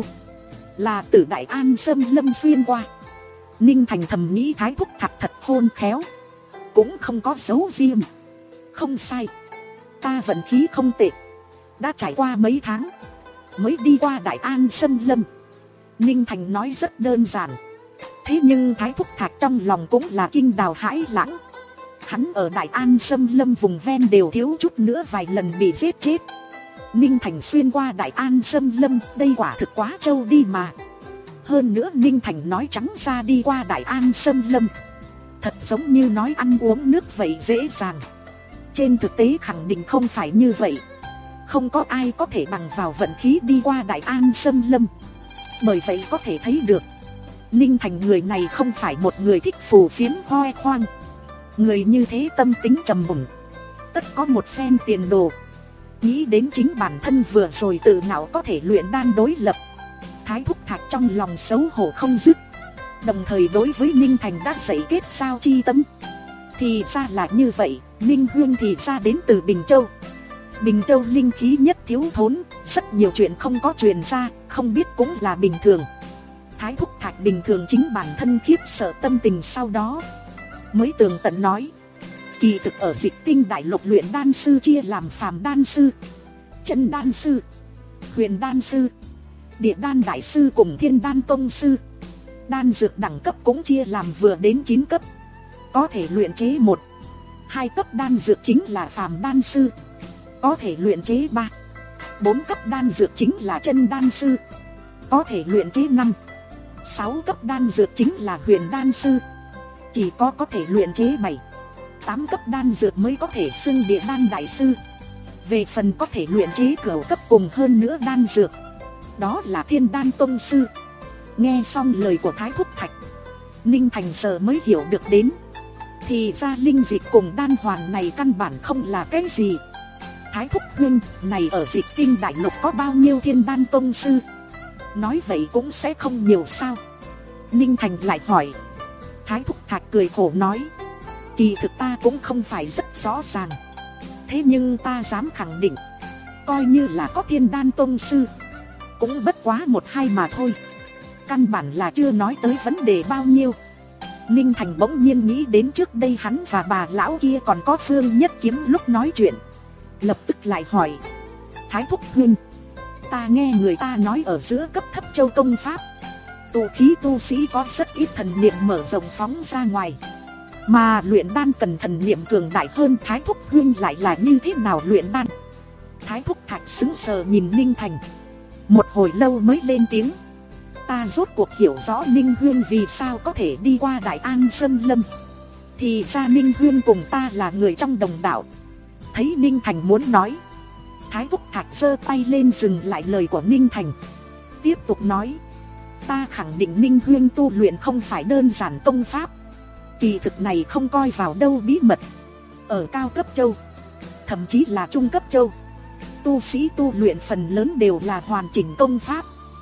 là từ Đại An xâm lâm xuyên qua? Ninh Thành thầm nghĩ Thái thúc Thạc thật khôn khéo, cũng không có dấu riêng. Không sai, ta vận khí không tệ, đã trải qua mấy tháng mới đi qua Đại An xâm lâm. Ninh Thành nói rất đơn giản, thế nhưng Thái thúc Thạc trong lòng cũng là kinh đào hãi lãng. Hắn ở Đại An xâm lâm vùng ven đều thiếu chút nữa vài lần bị giết chết, Ninh Thành xuyên qua Đại An Xâm Lâm, đây quả thực quá trâu đi mà. Hơn nữa Ninh Thành nói trắng ra đi qua Đại An Xâm Lâm, thật giống như nói ăn uống nước vậy dễ dàng. Trên thực tế khẳng định không phải như vậy. Không có ai có thể bằng vào vận khí đi qua Đại An Xâm Lâm. Bởi vậy có thể thấy được, Ninh Thành người này không phải một người thích phù phiếm hoe khoang. Người như thế tâm tính trầm mùng, tất có một phen tiền đồ. Nghĩ đến chính bản thân vừa rồi tự nào có thể luyện đan đối lập, Thái Thúc Thạch trong lòng xấu hổ không dứt. Đồng thời đối với Ninh Thành đã dậy kết sao chi tâm. Thì ra là như vậy, Ninh Hương thì ra đến từ Bình Châu. Bình Châu linh khí nhất thiếu thốn, rất nhiều chuyện không có truyền ra, không biết cũng là bình thường. Thái Thúc Thạch bình thường chính bản thân khiếp sợ tâm tình sau đó mới tường tận nói. Kỳ thực ở Dịch Tinh Đại Lục luyện đan sư chia làm phàm đan sư, chân đan sư, huyền đan sư, địa đan đại sư cùng thiên đan tông sư. Đan dược đẳng cấp cũng chia làm vừa đến chín cấp. Có thể luyện chế một, hai cấp đan dược chính là phàm đan sư. Có thể luyện chế ba, bốn cấp đan dược chính là chân đan sư. Có thể luyện chế năm, sáu cấp đan dược chính là huyền đan sư. Chỉ có có thể luyện chế bảy, tám cấp đan dược mới có thể xưng địa đan đại sư. Về phần có thể luyện chế cửu cấp cùng hơn nữa đan dược, đó là thiên đan tông sư. Nghe xong lời của Thái Thúc Thạch, Ninh Thành giờ mới hiểu được đến, thì ra linh dịch cùng đan hoàn này căn bản không là cái gì. Thái Thúc Huynh, này ở Dịch Tinh Đại Lục có bao nhiêu thiên đan tông sư? Nói vậy cũng sẽ không nhiều sao? Ninh Thành lại hỏi. Thái Thúc Thạch cười khổ nói, kỳ thực ta cũng không phải rất rõ ràng. Thế nhưng ta dám khẳng định, coi như là có thiên đan tông sư, cũng bất quá một hai mà thôi. Căn bản là chưa nói tới vấn đề bao nhiêu. Ninh Thành bỗng nhiên nghĩ đến trước đây hắn và bà lão kia còn có Phương Nhất Kiếm lúc nói chuyện, lập tức lại hỏi. Thái Thúc Huynh, ta nghe người ta nói ở giữa cấp thấp châu công pháp, tụ khí tu sĩ có rất ít thần niệm mở rộng phóng ra ngoài, mà luyện đan cần thần niệm cường đại hơn. Thái Thúc Huynh lại là như thế nào luyện đan? Thái Thúc Thạch sững sờ nhìn Ninh Thành, một hồi lâu mới lên tiếng. Ta rốt cuộc hiểu rõ Ninh Huyên vì sao có thể đi qua Đại An Xâm Lâm. Thì ra Ninh Huyên cùng ta là người trong đồng đạo. Thấy Ninh Thành muốn nói, Thái Thúc Thạch giơ tay lên dừng lại lời của Ninh Thành, tiếp tục nói. Ta khẳng định Ninh Huyên tu luyện không phải đơn giản công pháp. Kỳ thực này không coi vào đâu bí mật. Ở cao cấp châu, thậm chí là trung cấp châu, tu sĩ tu luyện phần lớn đều là hoàn chỉnh công pháp.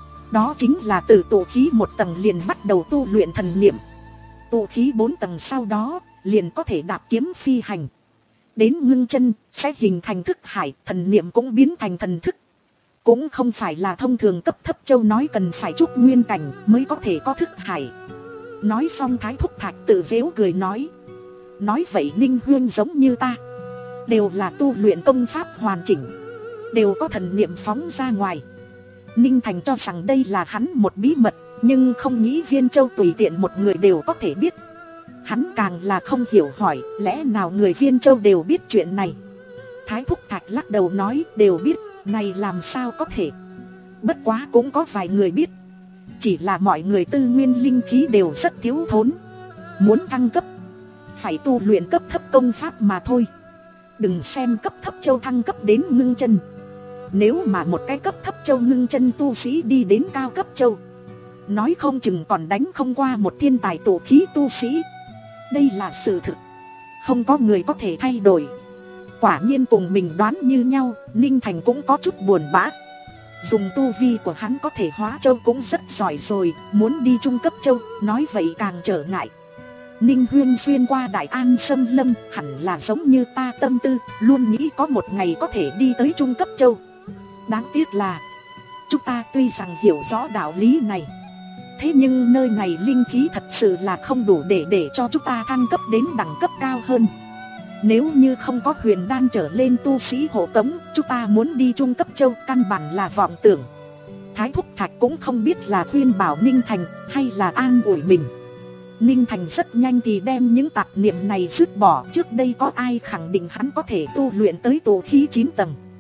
Đó chính là từ tụ khí một tầng liền bắt đầu tu luyện thần niệm. Tụ khí bốn tầng sau đó liền có thể đạp kiếm phi hành. Đến ngưng chân sẽ hình thành thức hải, thần niệm cũng biến thành thần thức. Cũng không phải là thông thường cấp thấp châu nói cần phải trúc nguyên cảnh mới có thể có thức hải. Nói xong Thái Thúc Thạch tự giễu cười nói. Nói vậy Ninh Huyên giống như ta, đều là tu luyện công pháp hoàn chỉnh, đều có thần niệm phóng ra ngoài. Ninh Thành cho rằng đây là hắn một bí mật, nhưng không nghĩ Viên Châu tùy tiện một người đều có thể biết. Hắn càng là không hiểu hỏi, lẽ nào người Viên Châu đều biết chuyện này? Thái Thúc Thạch lắc đầu nói, đều biết, này làm sao có thể. Bất quá cũng có vài người biết, chỉ là mọi người tư nguyên linh khí đều rất thiếu thốn. Muốn thăng cấp, phải tu luyện cấp thấp công pháp mà thôi. Đừng xem cấp thấp châu thăng cấp đến ngưng chân, nếu mà một cái cấp thấp châu ngưng chân tu sĩ đi đến cao cấp châu, nói không chừng còn đánh không qua một thiên tài tụ khí tu sĩ. Đây là sự thực, không có người có thể thay đổi. Quả nhiên cùng mình đoán như nhau, Ninh Thành cũng có chút buồn bã. Dùng tu vi của hắn có thể hóa châu cũng rất giỏi rồi, muốn đi trung cấp châu, nói vậy càng trở ngại. Ninh Huyên xuyên qua Đại An Xâm Lâm, hẳn là giống như ta tâm tư, luôn nghĩ có một ngày có thể đi tới trung cấp châu. Đáng tiếc là, chúng ta tuy rằng hiểu rõ đạo lý này, thế nhưng nơi này linh khí thật sự là không đủ để để cho chúng ta thăng cấp đến đẳng cấp cao hơn. Nếu như không có huyền đan trở lên tu sĩ hộ tống, chúng ta muốn đi trung cấp châu căn bản là vọng tưởng. Thái Thúc Thạch cũng không biết là khuyên bảo Ninh Thành hay là an ủi mình. Ninh Thành rất nhanh thì đem những tạp niệm này dứt bỏ. Trước đây có ai khẳng định hắn có thể tu luyện tới tụ khí chín tầng.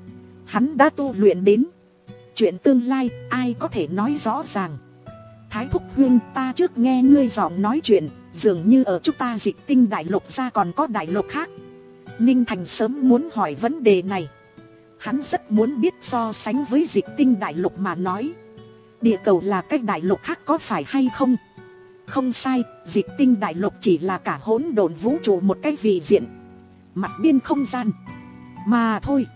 hắn đã tu luyện đến. Chuyện tương lai, ai có thể nói rõ ràng. Thái thúc huynh, ta trước nghe ngươi giọng nói chuyện, dường như ở chúng ta Dịch Tinh đại lục ra còn có đại lục khác. Ninh Thành sớm muốn hỏi vấn đề này. Hắn rất muốn biết so sánh với Dịch Tinh đại lục mà nói, địa cầu là cái đại lục khác có phải hay không? Không sai, Dịch Tinh đại lục chỉ là cả hỗn độn vũ trụ một cái vị diện, mặt biên không gian mà thôi.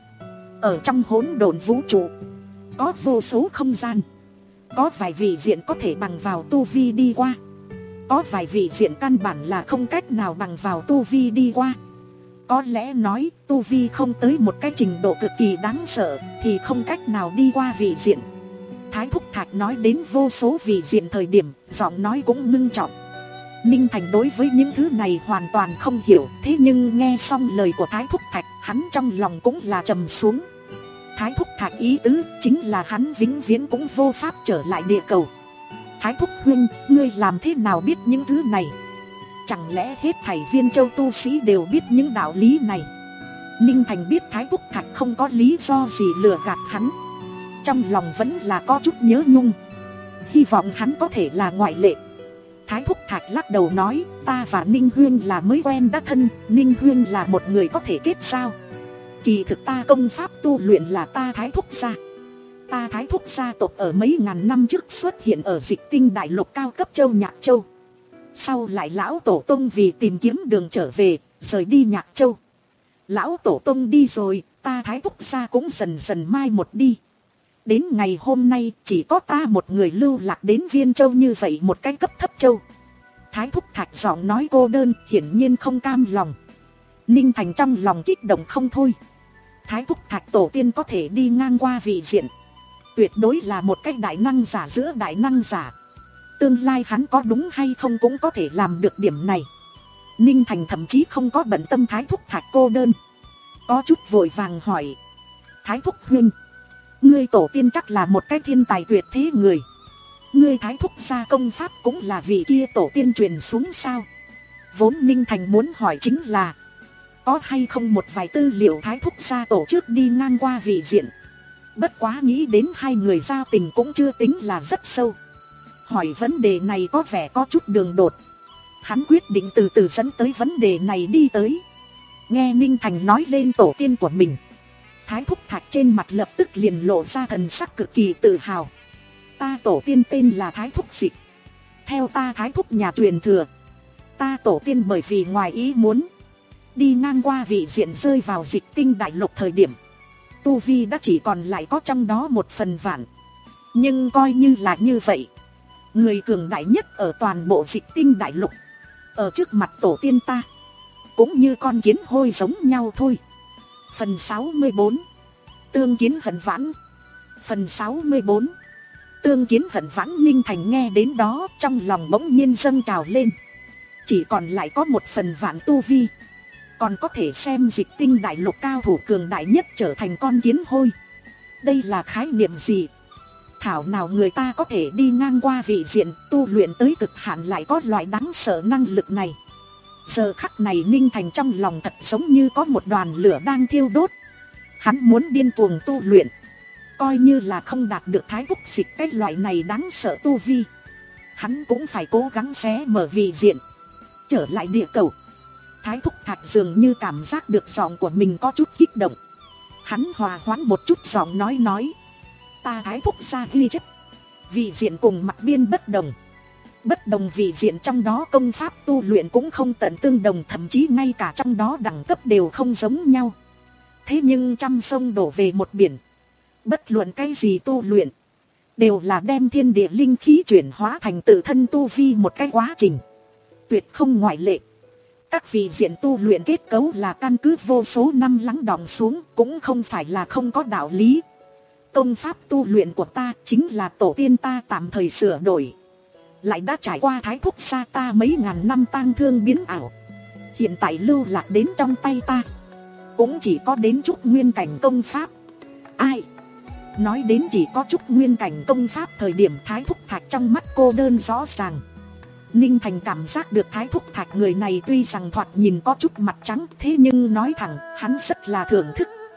Ở trong hỗn độn vũ trụ có vô số không gian, có vài vị diện có thể bằng vào tu vi đi qua, có vài vị diện căn bản là không cách nào bằng vào tu vi đi qua. Có lẽ nói tu vi không tới một cái trình độ cực kỳ đáng sợ thì không cách nào đi qua vị diện. Thái Thúc Thạch nói đến vô số vị diện thời điểm, giọng nói cũng ngưng trọng. Ninh Thành đối với những thứ này hoàn toàn không hiểu, thế nhưng nghe xong lời của Thái Thúc Thạch, hắn trong lòng cũng là trầm xuống. Thái Thúc Thạch ý tứ chính là hắn vĩnh viễn cũng vô pháp trở lại địa cầu. Thái Thúc huynh, ngươi làm thế nào biết những thứ này? Chẳng lẽ hết thảy Viên Châu tu sĩ đều biết những đạo lý này? Ninh Thành biết Thái Thúc Thạch không có lý do gì lừa gạt hắn, trong lòng vẫn là có chút nhớ nhung, hy vọng hắn có thể là ngoại lệ. Thái Thúc Thạch lắc đầu nói, ta và Ninh Huyên là mới quen đã thân, Ninh Huyên là một người có thể kết giao. Kỳ thực ta công pháp tu luyện là ta Thái Thúc gia. Ta Thái Thúc gia tộc ở mấy ngàn năm trước xuất hiện ở Dịch Tinh đại lục cao cấp châu Nhạc Châu. Sau lại lão tổ tông vì tìm kiếm đường trở về, rời đi Nhạc Châu. Lão tổ tông đi rồi, ta Thái Thúc gia cũng dần dần mai một đi. Đến ngày hôm nay chỉ có ta một người lưu lạc đến Viên Châu như vậy một cái cấp thấp châu. Thái Thúc Thạch giọng nói cô đơn, hiển nhiên không cam lòng. Ninh Thành trong lòng kích động không thôi. Thái Thúc Thạch tổ tiên có thể đi ngang qua vị diện, tuyệt đối là một cái đại năng giả giữa đại năng giả. Tương lai hắn có đúng hay không cũng có thể làm được điểm này. Ninh Thành thậm chí không có bận tâm Thái Thúc Thạch cô đơn, có chút vội vàng hỏi, Thái Thúc huynh, ngươi tổ tiên chắc là một cái thiên tài tuyệt thế người. Ngươi Thái Thúc gia công pháp cũng là vị kia tổ tiên truyền xuống sao? Vốn Ninh Thành muốn hỏi chính là, có hay không một vài tư liệu Thái Thúc gia tổ trước đi ngang qua vị diện. Bất quá nghĩ đến hai người giao tình cũng chưa tính là rất sâu, hỏi vấn đề này có vẻ có chút đường đột. Hắn quyết định từ từ dẫn tới vấn đề này đi tới. Nghe Ninh Thành nói lên tổ tiên của mình, Thái Thúc Thạch trên mặt lập tức liền lộ ra thần sắc cực kỳ tự hào. Ta tổ tiên tên là Thái Thúc Dịch. Theo ta Thái Thúc nhà truyền thừa, ta tổ tiên bởi vì ngoài ý muốn đi ngang qua vị diện rơi vào Dịch Tinh đại lục thời điểm, tu vi đã chỉ còn lại có trong đó một phần vạn. Nhưng coi như là như vậy, người cường đại nhất ở toàn bộ Dịch Tinh đại lục, ở trước mặt tổ tiên ta cũng như con kiến hôi giống nhau thôi. Phần sáu mươi bốn, Tương Kiến Hận Vãn. Phần sáu mươi bốn, Tương Kiến Hận Vãn. Ninh Thành nghe đến đó, trong lòng bỗng nhiên dâng trào lên. Chỉ còn lại có một phần vạn tu vi, còn có thể xem Dịch Tinh đại lục cao thủ cường đại nhất trở thành con kiến hôi. Đây là khái niệm gì? Thảo nào người ta có thể đi ngang qua vị diện, tu luyện tới cực hạn lại có loại đáng sợ năng lực này. Giờ khắc này Ninh Thành trong lòng thật giống như có một đoàn lửa đang thiêu đốt. Hắn muốn điên cuồng tu luyện, coi như là không đạt được Thái Thúc Dịch cái loại này đáng sợ tu vi, hắn cũng phải cố gắng xé mở vị diện, trở lại địa cầu. Thái Thúc Thạch dường như cảm giác được giọng của mình có chút kích động. Hắn hòa hoãn một chút giọng nói nói, ta Thái Thúc gia ghi chép, vị diện cùng mặt biên bất đồng. Bất đồng vị diện trong đó công pháp tu luyện cũng không tận tương đồng, thậm chí ngay cả trong đó đẳng cấp đều không giống nhau. Thế nhưng trăm sông đổ về một biển, bất luận cái gì tu luyện đều là đem thiên địa linh khí chuyển hóa thành tự thân tu vi một cái quá trình, tuyệt không ngoại lệ. Các vị diện tu luyện kết cấu là căn cứ vô số năm lắng đọng xuống, cũng không phải là không có đạo lý. Công pháp tu luyện của ta chính là tổ tiên ta tạm thời sửa đổi, lại đã trải qua Thái Thúc gia ta mấy ngàn năm tang thương biến ảo, hiện tại lưu lạc đến trong tay ta cũng chỉ có đến chút nguyên cảnh công pháp. Ai nói đến chỉ có chút nguyên cảnh công pháp thời điểm, Thái Thúc Thạch trong mắt cô đơn rõ ràng. Ninh Thành cảm giác được Thái Thúc Thạch người này tuy rằng thoạt nhìn có chút mặt trắng, thế nhưng nói thẳng hắn rất là thưởng thức.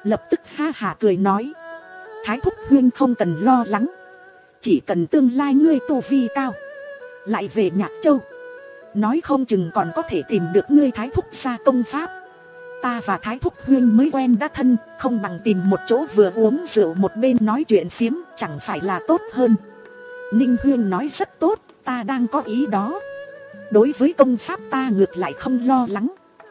lập tức ha hả cười nói. Thái thúc huynh không cần lo lắng. Chỉ cần tương lai ngươi tu vi cao, lại về Nhạc Châu, nói không chừng còn có thể tìm được ngươi Thái thúc gia công pháp. Ta và Thái thúc huynh mới quen đã thân, không bằng tìm một chỗ vừa uống rượu một bên nói chuyện phiếm, chẳng phải là tốt hơn. Ninh huynh nói rất tốt, ta đang có ý đó. Đối với công pháp ta ngược lại không lo lắng.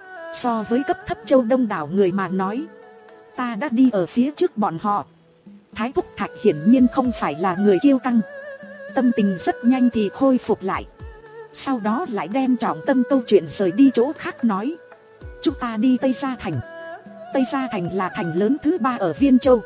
So với cấp thấp châu đông đảo người mà nói, ta đã đi ở phía trước bọn họ. Thái thúc Thạch hiển nhiên không phải là người kiêu căng, tâm tình rất nhanh thì khôi phục lại. Sau đó lại đem trọng tâm câu chuyện rời đi chỗ khác nói. Chúng ta đi Tây Gia Thành. Tây Gia Thành là thành lớn thứ ba ở Viên Châu.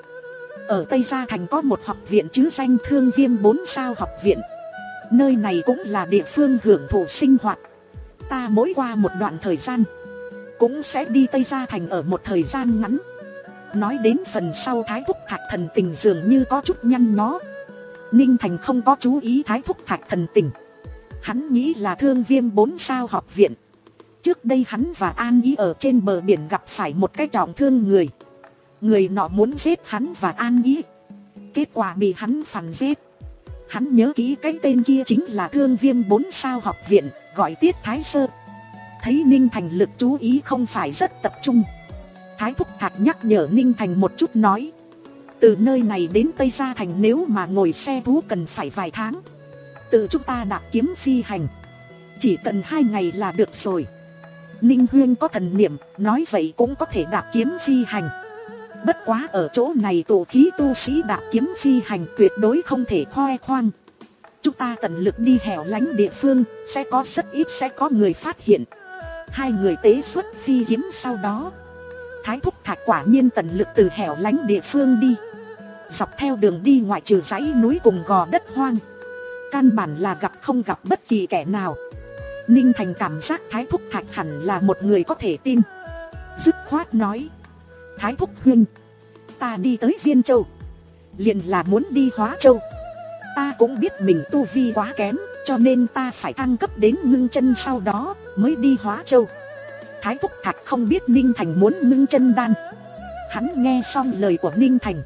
Ở Tây Gia Thành có một học viện chứ danh Thương Viêm bốn sao học viện. Nơi này cũng là địa phương hưởng thụ sinh hoạt. Ta mỗi qua một đoạn thời gian cũng sẽ đi Tây Gia Thành ở một thời gian ngắn. Nói đến phần sau Thái thúc Thạch thần tình dường như có chút nhăn nhó. Ninh Thành không có chú ý Thái thúc Thạch thần tình. Hắn nghĩ là Thương Viêm bốn sao học viện. Trước đây hắn và An Ý ở trên bờ biển gặp phải một cái trọng thương người. Người nọ muốn giết hắn và An Ý, kết quả bị hắn phản giết. Hắn nhớ kỹ cái tên kia chính là Thương Viêm bốn sao học viện, gọi Tiết Thái Sơ. Thấy Ninh Thành lực chú ý không phải rất tập trung, Thái thúc Thạch nhắc nhở Ninh Thành một chút nói. Từ nơi này đến Tây Gia Thành nếu mà ngồi xe thú cần phải vài tháng. Từ chúng ta đạp kiếm phi hành, chỉ cần hai ngày là được rồi. Ninh huyên có thần niệm, nói vậy cũng có thể đạp kiếm phi hành. Bất quá ở chỗ này tụ khí tu sĩ đạp kiếm phi hành tuyệt đối không thể khoe khoang. Chúng ta tận lực đi hẻo lánh địa phương, sẽ có rất ít sẽ có người phát hiện. Hai người tế xuất phi kiếm sau đó, Thái thúc Thạch quả nhiên tận lực từ hẻo lánh địa phương đi. Dọc theo đường đi ngoại trừ dãy núi cùng gò đất hoang, căn bản là gặp không gặp bất kỳ kẻ nào. Ninh Thành cảm giác Thái thúc Thạch hẳn là một người có thể tin, dứt khoát nói. Thái thúc huynh, ta đi tới Viên Châu liền là muốn đi Hóa Châu. Ta cũng biết mình tu vi quá kém, cho nên ta phải thăng cấp đến ngưng chân sau đó mới đi Hóa Châu. Thái thúc Thạch không biết Ninh Thành muốn ngưng chân đan. Hắn nghe xong lời của Ninh Thành,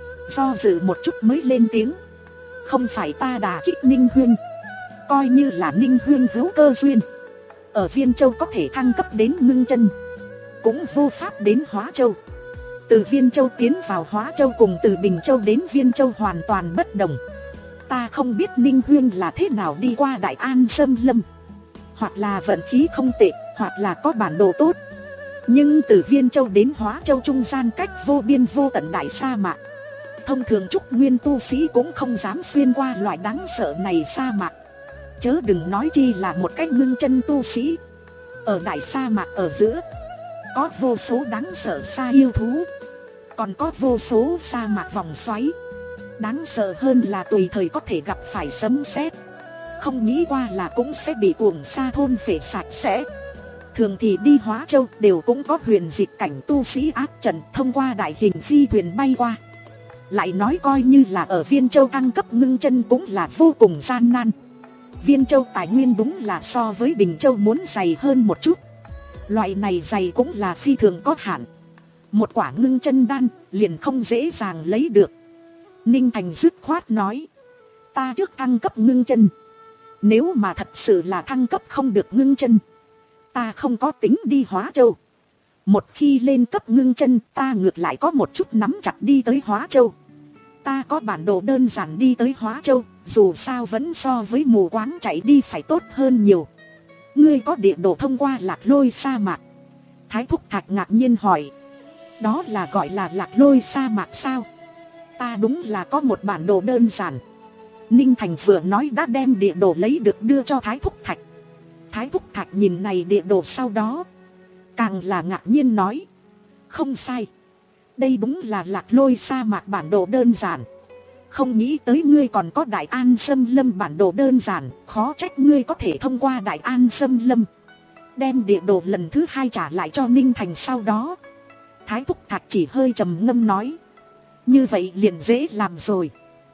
do dự một chút mới lên tiếng. Không phải ta đả kích Ninh huynh, coi như là Ninh huynh hữu cơ duyên, ở Viên Châu có thể thăng cấp đến ngưng chân, cũng vô pháp đến Hóa Châu. Từ Viên Châu tiến vào Hóa Châu cùng từ Bình Châu đến Viên Châu hoàn toàn bất đồng. Ta không biết Ninh huynh là thế nào đi qua Đại An Sâm Lâm, hoặc là vận khí không tệ, hoặc là có bản đồ tốt. Nhưng từ Viên Châu đến Hóa Châu trung gian cách vô biên vô tận đại sa mạc. Thông thường trúc nguyên tu sĩ cũng không dám xuyên qua loại đáng sợ này sa mạc, chớ đừng nói chi là một cách ngưng chân tu sĩ. Ở đại sa mạc ở giữa có vô số đáng sợ sa yêu thú, còn có vô số sa mạc vòng xoáy. Đáng sợ hơn là tùy thời có thể gặp phải sấm sét, không nghĩ qua là cũng sẽ bị cuồng sa thôn phệ sạch sẽ. Thường thì đi Hóa Châu đều cũng có huyền dịch cảnh tu sĩ áp trận thông qua đại hình phi thuyền bay qua. Lại nói coi như là ở Viên Châu thăng cấp ngưng chân cũng là vô cùng gian nan. Viên Châu tài nguyên đúng là so với Bình Châu muốn dày hơn một chút. Loại này dày cũng là phi thường có hạn. Một quả ngưng chân đan liền không dễ dàng lấy được. Ninh Thành dứt khoát nói. Ta trước thăng cấp ngưng chân, nếu mà thật sự là thăng cấp không được ngưng chân, ta không có tính đi Hóa Châu. Một khi lên cấp ngưng chân, ta ngược lại có một chút nắm chặt đi tới Hóa Châu. Ta có bản đồ đơn giản đi tới Hóa Châu, dù sao vẫn so với mù quáng chạy đi phải tốt hơn nhiều. Ngươi có địa đồ thông qua Lạc Lôi sa mạc? Thái thúc Thạch ngạc nhiên hỏi. Đó là gọi là Lạc Lôi sa mạc sao? Ta đúng là có một bản đồ đơn giản. Ninh Thành vừa nói đã đem địa đồ lấy được đưa cho Thái thúc Thạch. Thái thúc Thạch nhìn này địa đồ sau đó càng là ngạc nhiên nói. Không sai, đây đúng là Lạc Lôi sa mạc bản đồ đơn giản. Không nghĩ tới ngươi còn có Đại An Sâm Lâm bản đồ đơn giản, khó trách ngươi có thể thông qua Đại An Sâm Lâm. Đem địa đồ lần thứ hai trả lại cho Ninh Thành sau đó, Thái thúc Thạch chỉ hơi trầm ngâm nói. Như vậy liền dễ làm rồi.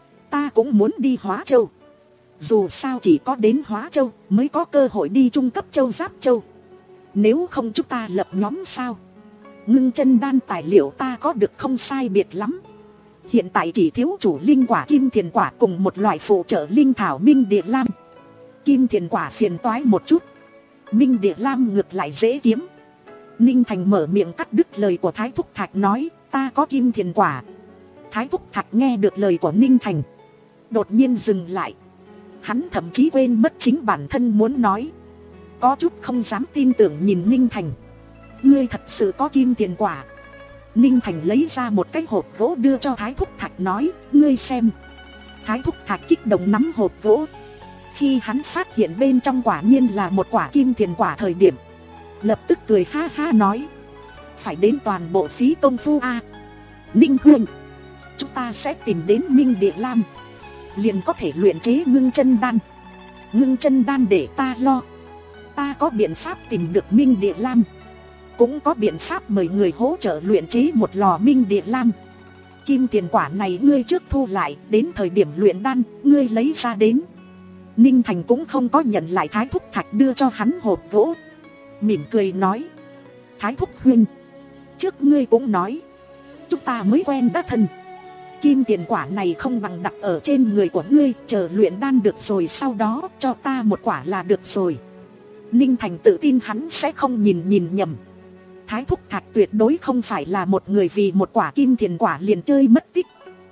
Ta cũng muốn đi Hóa Châu. Dù sao chỉ có đến Hóa Châu mới có cơ hội đi trung cấp châu Giáp Châu. Nếu không chúng ta lập nhóm sao? Ngưng chân đan tài liệu ta có được không sai biệt lắm. Hiện tại chỉ thiếu chủ linh quả kim thiền quả cùng một loại phụ trợ linh thảo minh địa lam. Kim thiền quả phiền toái một chút, minh địa lam ngược lại dễ kiếm. Ninh Thành mở miệng cắt đứt lời của Thái Thúc Thạch nói, ta có kim thiền quả. Thái Thúc Thạch nghe được lời của Ninh Thành, đột nhiên dừng lại. Hắn thậm chí quên mất chính bản thân muốn nói, có chút không dám tin tưởng nhìn Ninh Thành. Ngươi thật sự có kim thiền quả? Ninh Thành lấy ra một cái hộp gỗ đưa cho Thái Thúc Thạch nói, ngươi xem. Thái Thúc Thạch kích động nắm hộp gỗ. Khi hắn phát hiện bên trong quả nhiên là một quả kim thiền quả thời điểm, lập tức cười ha ha nói, phải đến toàn bộ phí công phu a. À. Ninh huynh, chúng ta sẽ tìm đến Minh Địa Lam, liền có thể luyện chế ngưng chân đan. Ngưng chân đan để ta lo. Ta có biện pháp tìm được Minh Địa Lam, cũng có biện pháp mời người hỗ trợ luyện chế một lò Minh Địa Lam. Kim tiền quả này ngươi trước thu lại, đến thời điểm luyện đan, ngươi lấy ra đến. Ninh Thành cũng không có nhận lại Thái Thúc Thạch đưa cho hắn hộp gỗ, mỉm cười nói, Thái Thúc huynh, trước ngươi cũng nói, chúng ta mới quen đã thân. Kim tiền quả này không bằng đặt ở trên người của ngươi, chờ luyện đan được rồi sau đó cho ta một quả là được rồi. Ninh Thành tự tin hắn sẽ không nhìn nhìn nhầm. Thái Thúc Thạch tuyệt đối không phải là một người vì một quả kim thiền quả liền chơi mất tích.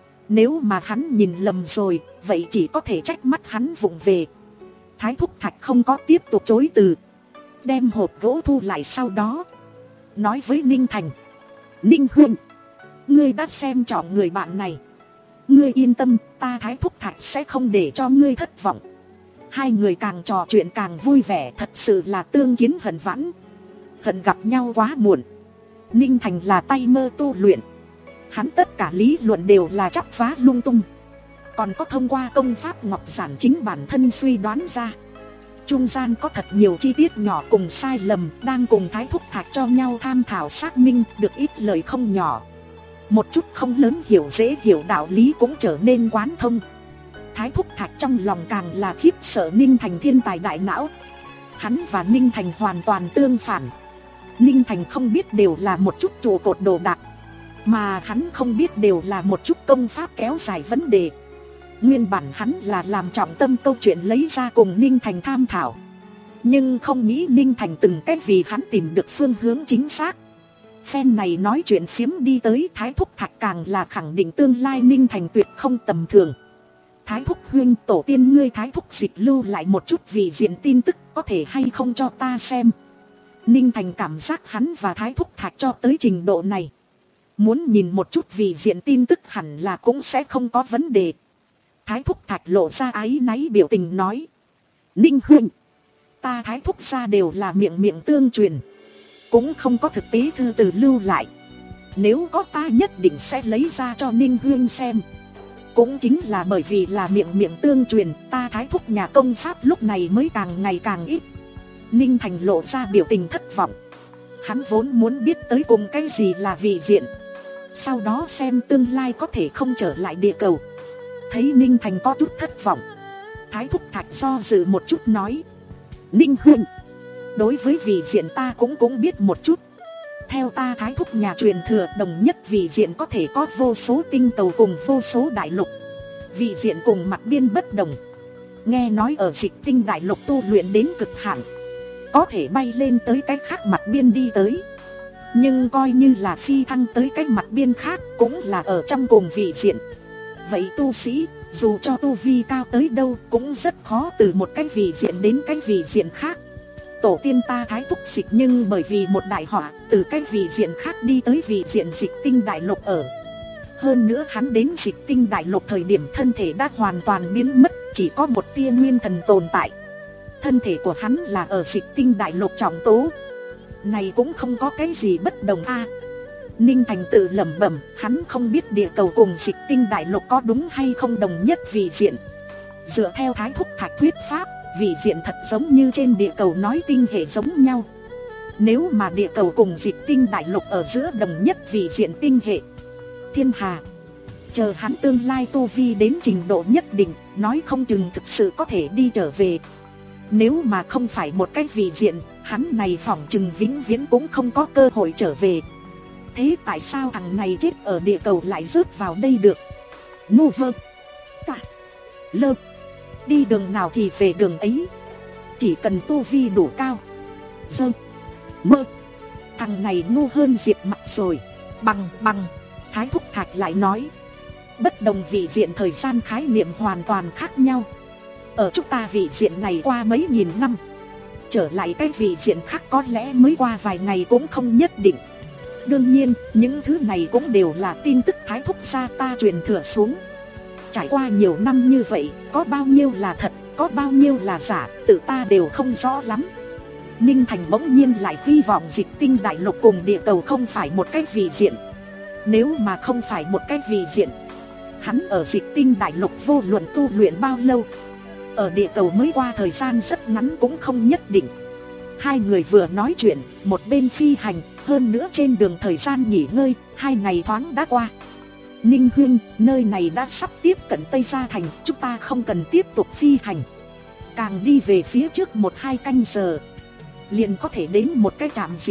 Nếu mà hắn nhìn lầm rồi, vậy chỉ có thể trách mắt hắn vụng về. Thái Thúc Thạch không có tiếp tục chối từ, đem hộp gỗ thu lại sau đó nói với Ninh Thành, Ninh huynh, ngươi đã xem chọn người bạn này, ngươi yên tâm, ta Thái Thúc Thạch sẽ không để cho ngươi thất vọng. Hai người càng trò chuyện càng vui vẻ, thật sự là tương kiến hận vãn. Hận gặp nhau quá muộn. Ninh Thành là tay mơ tu luyện, hắn tất cả lý luận đều là chắp vá lung tung, còn có thông qua công pháp ngọc giản chính bản thân suy đoán ra. Trung gian có thật nhiều chi tiết nhỏ cùng sai lầm, đang cùng Thái Thúc Thạch cho nhau tham thảo xác minh, được ít lời không nhỏ. Một chút không lớn hiểu dễ hiểu đạo lý cũng trở nên quán thông. Thái Thúc Thạch trong lòng càng là khiếp sợ Ninh Thành thiên tài đại não. Hắn và Ninh Thành hoàn toàn tương phản. Ninh Thành không biết đều là một chút trụ cột đồ đạc, mà hắn không biết đều là một chút công pháp kéo dài vấn đề. Nguyên bản hắn là làm trọng tâm câu chuyện lấy ra cùng Ninh Thành tham thảo, nhưng không nghĩ Ninh Thành từng cách vì hắn tìm được phương hướng chính xác. Phen này nói chuyện phiếm đi tới, Thái Thúc Thạch càng là khẳng định tương lai Ninh Thành tuyệt không tầm thường. Thái Thúc huynh, tổ tiên ngươi Thái Thúc Dịch lưu lại một chút vị diện tin tức, có thể hay không cho ta xem? Ninh Thành cảm giác hắn và Thái Thúc Thạch cho tới trình độ này, muốn nhìn một chút vị diện tin tức hẳn là cũng sẽ không có vấn đề. Thái Thúc Thạch lộ ra áy náy biểu tình nói, Ninh huynh, ta Thái Thúc gia đều là miệng miệng tương truyền, cũng không có thực tế thư từ lưu lại. Nếu có ta nhất định sẽ lấy ra cho Ninh huynh xem. Cũng chính là bởi vì là miệng miệng tương truyền, ta Thái Thúc nhà công pháp lúc này mới càng ngày càng ít. Ninh Thành lộ ra biểu tình thất vọng. Hắn vốn muốn biết tới cùng cái gì là vị diện, sau đó xem tương lai có thể không trở lại địa cầu. Thấy Ninh Thành có chút thất vọng, Thái Thúc Thạch do dự một chút nói, Ninh huynh, đối với vị diện ta cũng cũng biết một chút. Theo ta Thái Thúc nhà truyền thừa, đồng nhất vị diện có thể có vô số tinh cầu cùng vô số đại lục. Vị diện cùng mặt biên bất đồng. Nghe nói ở Dịch Tinh đại lục tu luyện đến cực hạn, có thể bay lên tới cái khác mặt biên đi tới. Nhưng coi như là phi thăng tới cái mặt biên khác, cũng là ở trong cùng vị diện. Vậy tu sĩ, dù cho tu vi cao tới đâu, cũng rất khó từ một cái vị diện đến cái vị diện khác. Tổ tiên ta Thái Thúc Dịch nhưng bởi vì một đại họa, từ cái vị diện khác đi tới vị diện Dịch Tinh đại lục ở. Hơn nữa hắn đến Dịch Tinh đại lục thời điểm thân thể đã hoàn toàn biến mất, chỉ có một tia nguyên thần tồn tại. Thân thể của hắn là ở Dịch Tinh đại lục trọng tố. Này cũng không có cái gì bất đồng a. Ninh Thành tự lẩm bẩm, hắn không biết địa cầu cùng Dịch Tinh đại lục có đúng hay không đồng nhất vị diện. Dựa theo Thái Thúc Thạch thuyết pháp, vị diện thật giống như trên địa cầu nói tinh hệ giống nhau. Nếu mà địa cầu cùng Dịch Tinh đại lục ở giữa đồng nhất vị diện tinh hệ, thiên hà, chờ hắn tương lai tu vi đến trình độ nhất định, nói không chừng thực sự có thể đi trở về. Nếu mà không phải một cái vị diện, hắn này phỏng chừng vĩnh viễn cũng không có cơ hội trở về. Thế tại sao thằng này chết ở địa cầu lại rớt vào đây được? Ngu vơ. Cả. Lơ. Đi đường nào thì về đường ấy. Chỉ cần tu vi đủ cao. Dơ. Mơ. Thằng này ngu hơn Diệp Mặc rồi. Bằng bằng. Thái Thúc Thạch lại nói. Bất đồng vị diện thời gian khái niệm hoàn toàn khác nhau. Ở chúng ta vị diện này qua mấy nghìn năm. Trở lại cái vị diện khác có lẽ mới qua vài ngày cũng không nhất định. Đương nhiên, những thứ này cũng đều là tin tức Thái Thúc gia ta truyền thừa xuống. Trải qua nhiều năm như vậy, có bao nhiêu là thật, có bao nhiêu là giả, tự ta đều không rõ lắm. Ninh Thành bỗng nhiên lại hy vọng Dịch Tinh Đại Lục cùng địa cầu không phải một cái vị diện. Nếu mà không phải một cái vị diện, hắn ở Dịch Tinh Đại Lục vô luận tu luyện bao lâu, ở địa cầu mới qua thời gian rất ngắn cũng không nhất định. Hai người vừa nói chuyện, một bên phi hành, hơn nữa trên đường thời gian nghỉ ngơi, hai ngày thoáng đã qua. Ninh Huynh, nơi này đã sắp tiếp cận Tây Gia Thành, chúng ta không cần tiếp tục phi hành. Càng đi về phía trước một hai canh giờ, liền có thể đến một cái trạm dịch.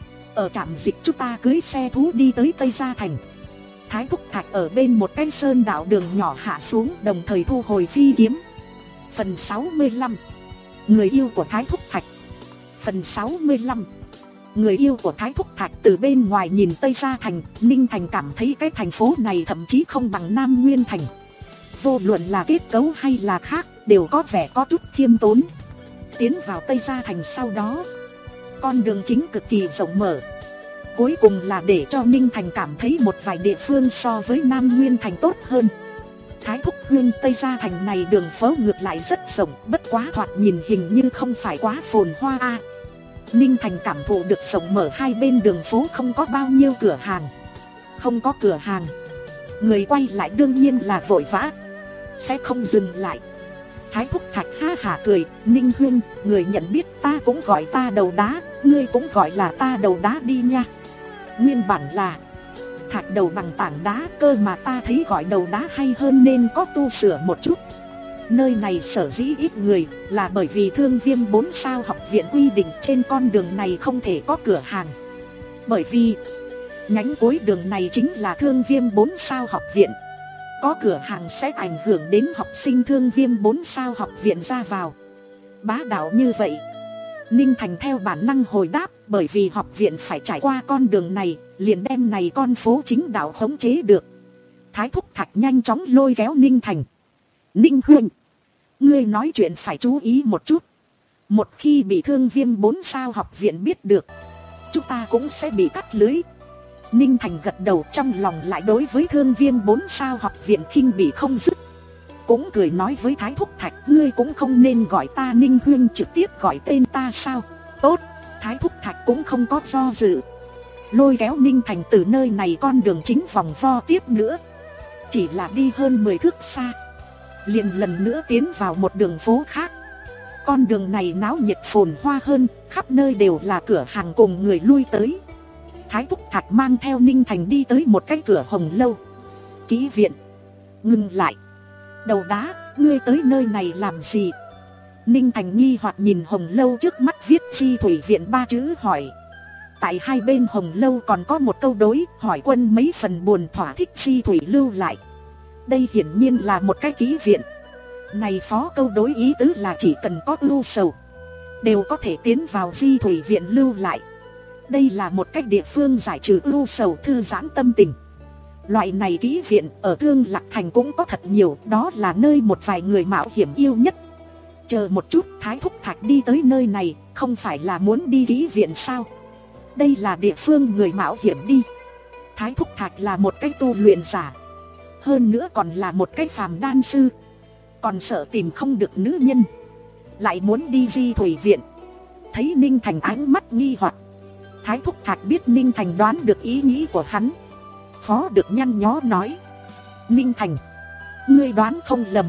Ở trạm dịch chúng ta cưỡi xe thú đi tới Tây Gia Thành. Thái Thúc Thạch ở bên một cái sơn đạo đường nhỏ hạ xuống, đồng thời thu hồi phi kiếm. Phần sáu mươi lăm. Người yêu của Thái Thúc Thạch. Phần sáu mươi lăm. Người yêu của Thái Thúc Thạch. Từ bên ngoài nhìn Tây Gia Thành, Ninh Thành cảm thấy cái thành phố này thậm chí không bằng Nam Nguyên Thành. Vô luận là kết cấu hay là khác, đều có vẻ có chút khiêm tốn. Tiến vào Tây Gia Thành sau đó, con đường chính cực kỳ rộng mở. Cuối cùng là để cho Ninh Thành cảm thấy một vài địa phương so với Nam Nguyên Thành tốt hơn. Thái Thúc Huynh, Tây Gia Thành này đường phố ngược lại rất rộng, bất quá thoạt nhìn hình như không phải quá phồn hoa a. À, Ninh Thành cảm thụ được rộng mở hai bên đường phố không có bao nhiêu cửa hàng. Không có cửa hàng, người quay lại đương nhiên là vội vã, sẽ không dừng lại. Thái Thúc Thạch ha hả cười, Ninh Huynh, người nhận biết ta cũng gọi ta đầu đá, ngươi cũng gọi là ta đầu đá đi nha. Nguyên bản là thạch đầu bằng tảng đá, cơ mà ta thấy gọi đầu đá hay hơn nên có tu sửa một chút. Nơi này sở dĩ ít người là bởi vì Thương Viêm bốn sao học viện quy định trên con đường này không thể có cửa hàng. Bởi vì nhánh cuối đường này chính là Thương Viêm bốn sao học viện. Có cửa hàng sẽ ảnh hưởng đến học sinh Thương Viêm bốn sao học viện ra vào. Bá đạo như vậy. Ninh Thành theo bản năng hồi đáp, bởi vì học viện phải trải qua con đường này, liền đem này con phố chính đạo khống chế được. Thái Thúc Thạch nhanh chóng lôi kéo Ninh Thành. Ninh Huynh, ngươi nói chuyện phải chú ý một chút. Một khi bị Thương Viêm bốn sao học viện biết được, chúng ta cũng sẽ bị cắt lưới. Ninh Thành gật đầu, trong lòng lại đối với Thương Viêm bốn sao học viện khinh bỉ không dứt. Cũng cười nói với Thái Thúc Thạch, ngươi cũng không nên gọi ta Ninh Huynh, trực tiếp gọi tên ta sao? Tốt. Thái Thúc Thạch cũng không có do dự, lôi kéo Ninh Thành từ nơi này con đường chính vòng vo tiếp nữa. Chỉ là đi hơn mười thước xa, liền lần nữa tiến vào một đường phố khác. Con đường này náo nhiệt phồn hoa hơn, khắp nơi đều là cửa hàng cùng người lui tới. Thái Thúc Thạch mang theo Ninh Thành đi tới một cái cửa hồng lâu. Ký viện. Ngừng lại. Đầu đá, ngươi tới nơi này làm gì? Ninh Thành nghi hoặc nhìn hồng lâu trước mắt viết Di Thủy Viện ba chữ hỏi. Tại hai bên hồng lâu còn có một câu đối, hỏi quân mấy phần buồn thỏa thích Di Thủy lưu lại. Đây hiển nhiên là một cái ký viện. Này phó câu đối ý tứ là chỉ cần có ưu sầu, đều có thể tiến vào Di Thủy Viện lưu lại. Đây là một cách địa phương giải trừ ưu sầu, thư giãn tâm tình. Loại này ký viện ở Thương Lạc Thành cũng có thật nhiều, đó là nơi một vài người mạo hiểm yêu nhất. Chờ một chút, Thái Thúc Thạch đi tới nơi này, không phải là muốn đi ký viện sao? Đây là địa phương người mạo hiểm đi. Thái Thúc Thạch là một cái tu luyện giả, hơn nữa còn là một cái phàm đan sư, còn sợ tìm không được nữ nhân, lại muốn đi Di Thủy Viện. Thấy Ninh Thành ánh mắt nghi hoặc, Thái Thúc Thạch biết Ninh Thành đoán được ý nghĩ của hắn, khó được nhăn nhó nói. Ninh Thành, ngươi đoán không lầm,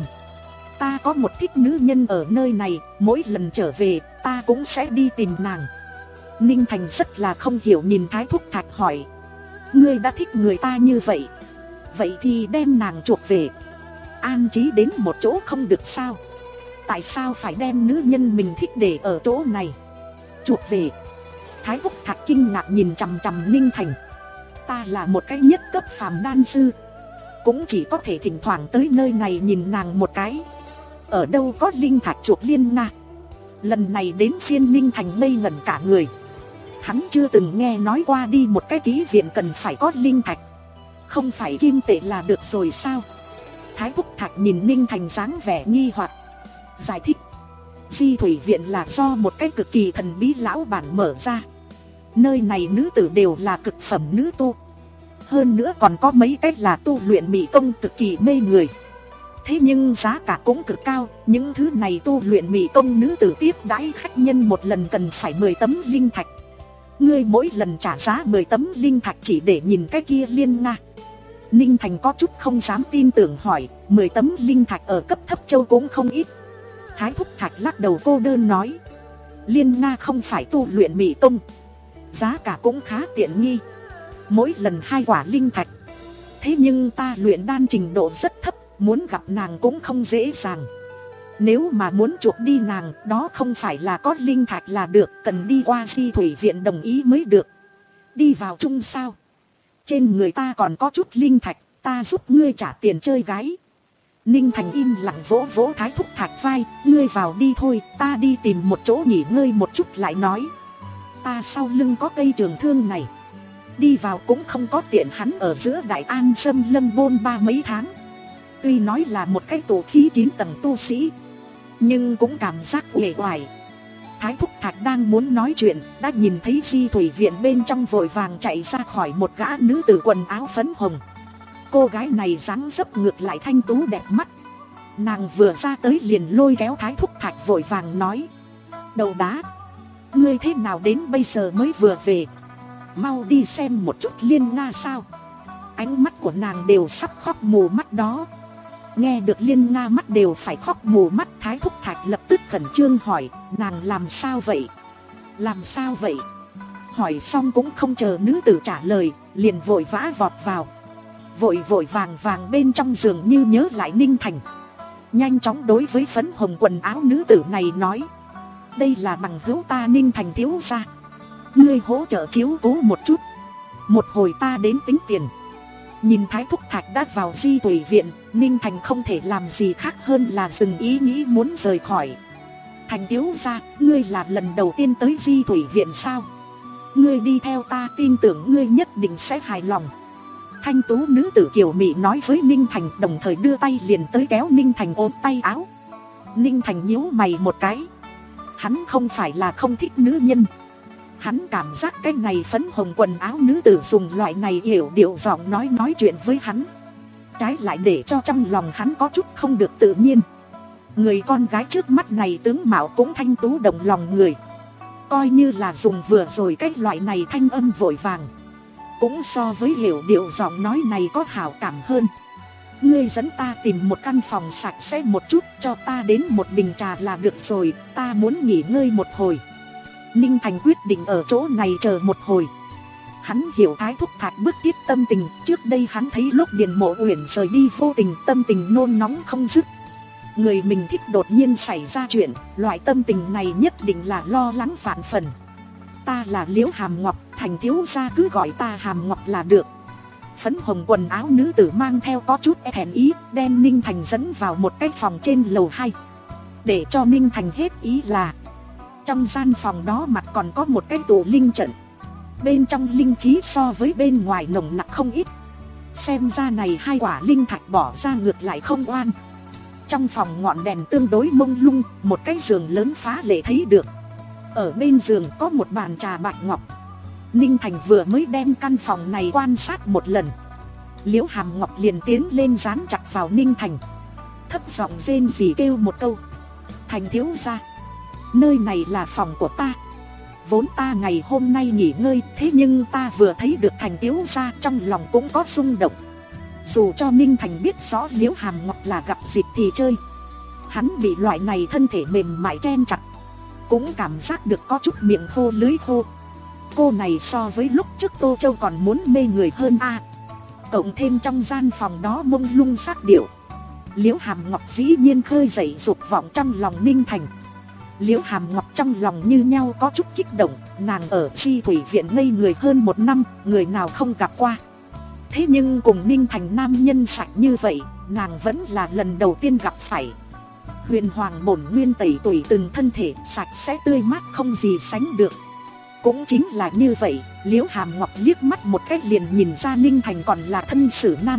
ta có một thích nữ nhân ở nơi này, mỗi lần trở về ta cũng sẽ đi tìm nàng. Ninh Thành rất là không hiểu nhìn Thái Thúc Thạch hỏi, ngươi đã thích người ta như vậy, vậy thì đem nàng chuộc về, an trí đến một chỗ không được sao? Tại sao phải đem nữ nhân mình thích để ở chỗ này? Chuộc về? Thái Thúc Thạch kinh ngạc nhìn chằm chằm Ninh Thành. Ta là một cái nhất cấp phàm đan sư, cũng chỉ có thể thỉnh thoảng tới nơi này nhìn nàng một cái. Ở đâu có linh thạch chuộc Liên Nga. Lần này đến phiên Ninh Thành ngây ngẩn cả người. Hắn chưa từng nghe nói qua đi một cái ký viện cần phải có linh thạch. Không phải kim tệ là được rồi sao? Thái Thúc Thạch nhìn Ninh Thành dáng vẻ nghi hoặc, giải thích. Di thủy viện là do một cái cực kỳ thần bí lão bản mở ra. Nơi này nữ tử đều là cực phẩm nữ tu. Hơn nữa còn có mấy cách là tu luyện mỹ công cực kỳ mê người. Thế nhưng giá cả cũng cực cao. Những thứ này tu luyện mỹ công nữ tử tiếp đãi khách nhân một lần cần phải mười tấm linh thạch. Ngươi mỗi lần trả giá mười tấm linh thạch chỉ để nhìn cái kia Liên Nga. Ninh Thành có chút không dám tin tưởng hỏi, mười tấm linh thạch ở cấp thấp châu cũng không ít. Thái Thúc Thạch lắc đầu cô đơn nói, Liên Nga không phải tu luyện mỹ công, giá cả cũng khá tiện nghi, mỗi lần hai quả linh thạch. Thế nhưng ta luyện đan trình độ rất thấp, muốn gặp nàng cũng không dễ dàng. Nếu mà muốn chuộc đi nàng, đó không phải là có linh thạch là được, cần đi qua Di thủy viện đồng ý mới được. Đi vào chung sao? Trên người ta còn có chút linh thạch, ta giúp ngươi trả tiền chơi gái. Ninh Thành im lặng vỗ vỗ Thái Thúc Thạch vai, ngươi vào đi thôi, ta đi tìm một chỗ nghỉ ngơi một chút lại nói. Ta sau lưng có cây trường thương này, đi vào cũng không có tiện. Hắn ở giữa Đại An Sâm Lâm bôn ba mấy tháng, tuy nói là một cái tổ khí chín tầng tu sĩ, nhưng cũng cảm giác uể oải. Thái Thúc Thạch đang muốn nói chuyện, đã nhìn thấy Di thủy viện bên trong vội vàng chạy ra khỏi một gã nữ tử quần áo phấn hồng. Cô gái này dáng dấp ngược lại thanh tú đẹp mắt. Nàng vừa ra tới liền lôi kéo Thái Thúc Thạch vội vàng nói, đầu đá, ngươi thế nào đến bây giờ mới vừa về? Mau đi xem một chút Liên Nga sao? Ánh mắt của nàng đều sắp khóc mù mắt đó. Nghe được Liên Nga mắt đều phải khóc mù mắt, Thái Thúc Thạch lập tức khẩn trương hỏi, nàng làm sao vậy? Làm sao vậy? Hỏi xong cũng không chờ nữ tử trả lời, liền vội vã vọt vào. Vội vội vàng vàng bên trong giường như nhớ lại Ninh Thành, nhanh chóng đối với phấn hồng quần áo nữ tử này nói, đây là bằng hữu ta Ninh Thành thiếu gia, ngươi hỗ trợ chiếu cố một chút, một hồi ta đến tính tiền. Nhìn Thái Thúc Thạch đã vào Di thủy viện, Ninh Thành không thể làm gì khác hơn là dừng ý nghĩ muốn rời khỏi. Thành thiếu gia, ngươi là lần đầu tiên tới Di thủy viện sao? Ngươi đi theo ta, tin tưởng ngươi nhất định sẽ hài lòng. Thanh tú nữ tử kiều mị nói với Ninh Thành, đồng thời đưa tay liền tới kéo Ninh Thành ôm tay áo. Ninh Thành nhíu mày một cái. Hắn không phải là không thích nữ nhân, hắn cảm giác cái này phấn hồng quần áo nữ tử dùng loại này hiểu điệu giọng nói nói chuyện với hắn, trái lại để cho trong lòng hắn có chút không được tự nhiên. Người con gái trước mắt này tướng mạo cũng thanh tú động lòng người, coi như là dùng vừa rồi cái loại này thanh âm vội vàng, cũng so với hiểu điệu giọng nói này có hảo cảm hơn. Ngươi dẫn ta tìm một căn phòng sạch sẽ một chút, cho ta đến một bình trà là được rồi, ta muốn nghỉ ngơi một hồi. Ninh Thành quyết định ở chỗ này chờ một hồi. Hắn hiểu Thái Thúc Thạch bức thiết tâm tình, trước đây hắn thấy lúc Điền Mộ Uyển rời đi vô tình tâm tình nôn nóng không dứt. Người mình thích đột nhiên xảy ra chuyện, loại tâm tình này nhất định là lo lắng vạn phần. Ta là Liễu Hàm Ngọc, Thành thiếu gia cứ gọi ta Hàm Ngọc là được. Phấn hồng quần áo nữ tử mang theo có chút e thẹn ý, đem Ninh Thành dẫn vào một cái phòng trên lầu hai. Để cho Ninh Thành hết ý là, trong gian phòng đó mặt còn có một cái tủ linh trận, bên trong linh khí so với bên ngoài nồng nặc không ít. Xem ra này hai quả linh thạch bỏ ra ngược lại không oan. Trong phòng ngọn đèn tương đối mông lung, một cái giường lớn phá lệ thấy được. Ở bên giường có một bàn trà bạch ngọc. Ninh Thành vừa mới đem căn phòng này quan sát một lần, Liễu Hàm Ngọc liền tiến lên dán chặt vào Ninh Thành, thấp giọng rên rỉ kêu một câu, Thành thiếu gia, nơi này là phòng của ta. Vốn ta ngày hôm nay nghỉ ngơi, thế nhưng ta vừa thấy được Thành thiếu gia trong lòng cũng có xung động. Dù cho Ninh Thành biết rõ Liễu Hàm Ngọc là gặp dịp thì chơi, hắn bị loại này thân thể mềm mại chen chặt, cũng cảm giác được có chút miệng khô lưới khô. Cô này so với lúc trước Tô Châu còn muốn mê người hơn a. À, cộng thêm trong gian phòng đó mông lung sắc điệu, Liễu Hàm Ngọc dĩ nhiên khơi dậy dục vọng trong lòng Ninh Thành. Liễu Hàm Ngọc trong lòng như nhau có chút kích động. Nàng ở Chi Thủy Viện ngây người hơn một năm, người nào không gặp qua. Thế nhưng cùng Ninh Thành nam nhân sạch như vậy, nàng vẫn là lần đầu tiên gặp phải. Huyền Hoàng bổn nguyên tẩy tủy từng thân thể, sạch sẽ tươi mát không gì sánh được. Cũng chính là như vậy, Liễu Hàm Ngọc liếc mắt một cách liền nhìn ra Ninh Thành còn là thân sử nam.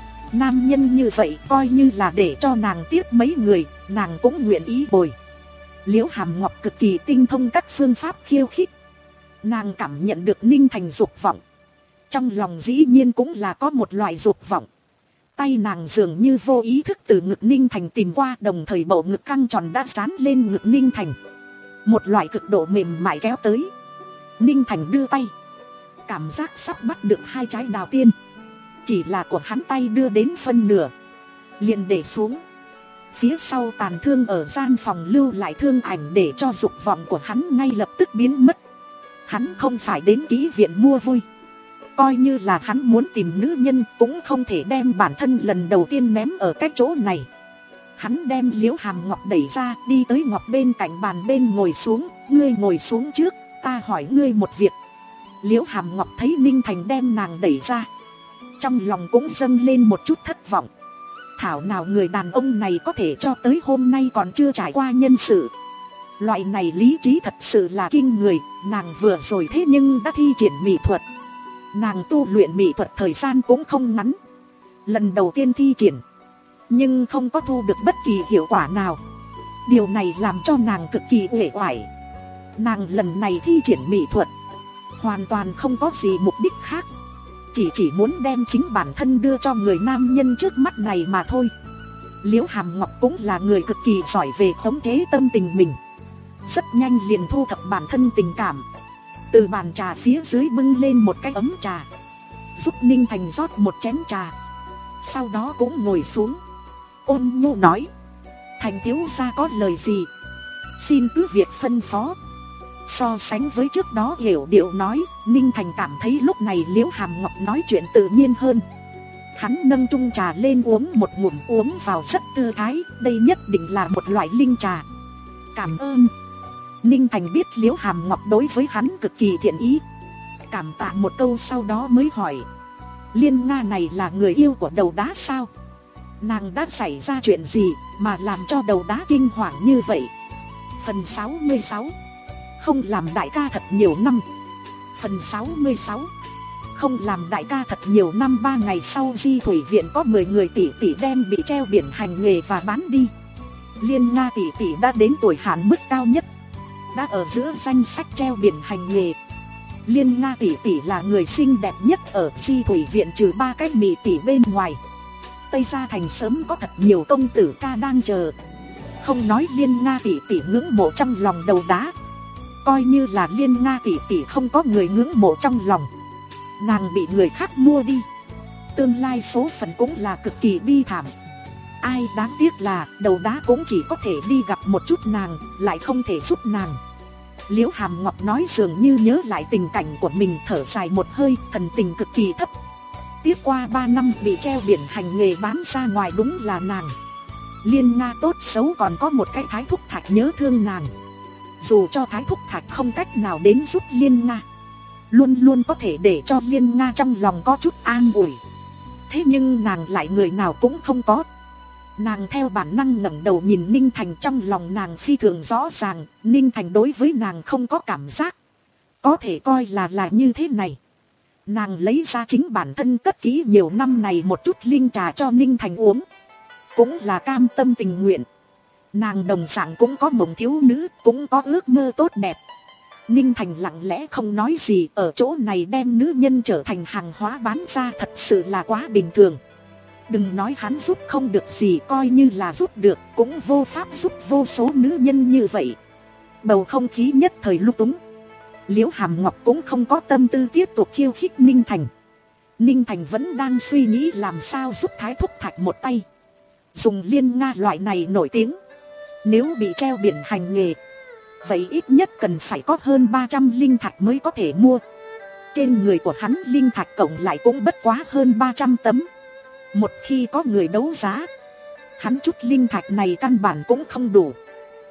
Nam nhân như vậy coi như là để cho nàng tiếp mấy người, nàng cũng nguyện ý bồi. Liễu Hàm Ngọc cực kỳ tinh thông các phương pháp khiêu khích. Nàng cảm nhận được Ninh Thành dục vọng. Trong lòng dĩ nhiên cũng là có một loại dục vọng. Tay nàng dường như vô ý thức từ ngực Ninh Thành tìm qua, đồng thời bộ ngực căng tròn đã dán lên ngực Ninh Thành. Một loại cực độ mềm mại kéo tới. Ninh Thành đưa tay, cảm giác sắp bắt được hai trái đào tiên. Chỉ là của hắn tay đưa đến phân nửa, liền để xuống. Phía sau tàn thương ở gian phòng lưu lại thương ảnh để cho dục vọng của hắn ngay lập tức biến mất. Hắn không phải đến kỹ viện mua vui. Coi như là hắn muốn tìm nữ nhân cũng không thể đem bản thân lần đầu tiên ném ở cái chỗ này. Hắn đem Liễu Hàm Ngọc đẩy ra, đi tới Ngọc bên cạnh bàn bên ngồi xuống. Ngươi ngồi xuống trước, ta hỏi ngươi một việc. Liễu Hàm Ngọc thấy Ninh Thành đem nàng đẩy ra, trong lòng cũng dâng lên một chút thất vọng. Thảo nào người đàn ông này có thể cho tới hôm nay còn chưa trải qua nhân sự. Loại này lý trí thật sự là kinh người. Nàng vừa rồi thế nhưng đã thi triển mỹ thuật. Nàng tu luyện mỹ thuật thời gian cũng không ngắn. Lần đầu tiên thi triển, nhưng không có thu được bất kỳ hiệu quả nào. Điều này làm cho nàng cực kỳ uể oải. Nàng lần này thi triển mỹ thuật hoàn toàn không có gì mục đích khác, Chỉ chỉ muốn đem chính bản thân đưa cho người nam nhân trước mắt này mà thôi. Liễu Hàm Ngọc cũng là người cực kỳ giỏi về khống chế tâm tình mình. Rất nhanh liền thu thập bản thân tình cảm. Từ bàn trà phía dưới bưng lên một cái ấm trà, giúp Ninh Thành rót một chén trà. Sau đó cũng ngồi xuống, ôn nhu nói: Thành thiếu gia có lời gì, xin cứ việc phân phó. So sánh với trước đó hiểu điệu nói, Ninh Thành cảm thấy lúc này Liễu Hàm Ngọc nói chuyện tự nhiên hơn. Hắn nâng chung trà lên uống một ngụm, uống vào rất tư thái. Đây nhất định là một loại linh trà. Cảm ơn. Ninh Thành biết Liễu Hàm Ngọc đối với hắn cực kỳ thiện ý, cảm tạ một câu sau đó mới hỏi: Liên Nga này là người yêu của đầu đá sao? Nàng đã xảy ra chuyện gì mà làm cho đầu đá kinh hoàng như vậy? Phần sáu mươi sáu. Không làm đại ca thật nhiều năm. Phần sáu mươi sáu. Không làm đại ca thật nhiều năm. Ba ngày sau Di Thủy Viện có mười người tỷ tỷ đem bị treo biển hành nghề và bán đi. Liên Nga tỷ tỷ đã đến tuổi hạn mức cao nhất, đã ở giữa danh sách treo biển hành nghề. Liên Nga tỷ tỷ là người xinh đẹp nhất ở Di Thủy Viện trừ ba cái mỹ tỷ bên ngoài. Tây Gia Thành sớm có thật nhiều công tử ca đang chờ. Không nói Liên Nga tỷ tỷ ngưỡng mộ trong lòng đầu đá, coi như là Liên Nga tỷ tỷ không có người ngưỡng mộ trong lòng, nàng bị người khác mua đi, tương lai số phận cũng là cực kỳ bi thảm. Ai đáng tiếc là đầu đá cũng chỉ có thể đi gặp một chút nàng, lại không thể giúp nàng. Liễu Hàm Ngọc nói dường như nhớ lại tình cảnh của mình, thở dài một hơi, thần tình cực kỳ thấp. Tiếp qua ba năm bị treo biển hành nghề bán ra ngoài đúng là nàng. Liên Nga tốt xấu còn có một cái Thái Thúc Thạch nhớ thương nàng. Dù cho Thái Thúc Thạch không cách nào đến giúp Liên Nga, luôn luôn có thể để cho Liên Nga trong lòng có chút an ủi. Thế nhưng nàng lại người nào cũng không có. Nàng theo bản năng ngẩng đầu nhìn Ninh Thành, trong lòng nàng phi thường rõ ràng, Ninh Thành đối với nàng không có cảm giác. Có thể coi là là như thế này. Nàng lấy ra chính bản thân cất kỹ nhiều năm này một chút linh trà cho Ninh Thành uống, cũng là cam tâm tình nguyện. Nàng đồng dạng cũng có mộng thiếu nữ, cũng có ước mơ tốt đẹp. Ninh Thành lặng lẽ không nói gì, ở chỗ này đem nữ nhân trở thành hàng hóa bán ra thật sự là quá bình thường. Đừng nói hắn giúp không được gì, coi như là giúp được cũng vô pháp giúp vô số nữ nhân như vậy. Bầu không khí nhất thời lung túng. Liễu Hàm Ngọc cũng không có tâm tư tiếp tục khiêu khích Ninh Thành. Ninh Thành vẫn đang suy nghĩ làm sao giúp Thái Thúc Thạch một tay. Dùng Liên Nga loại này nổi tiếng, nếu bị treo biển hành nghề, vậy ít nhất cần phải có hơn ba trăm linh thạch mới có thể mua. Trên người của hắn linh thạch cộng lại cũng bất quá hơn ba trăm tấm. Một khi có người đấu giá, hắn chút linh thạch này căn bản cũng không đủ.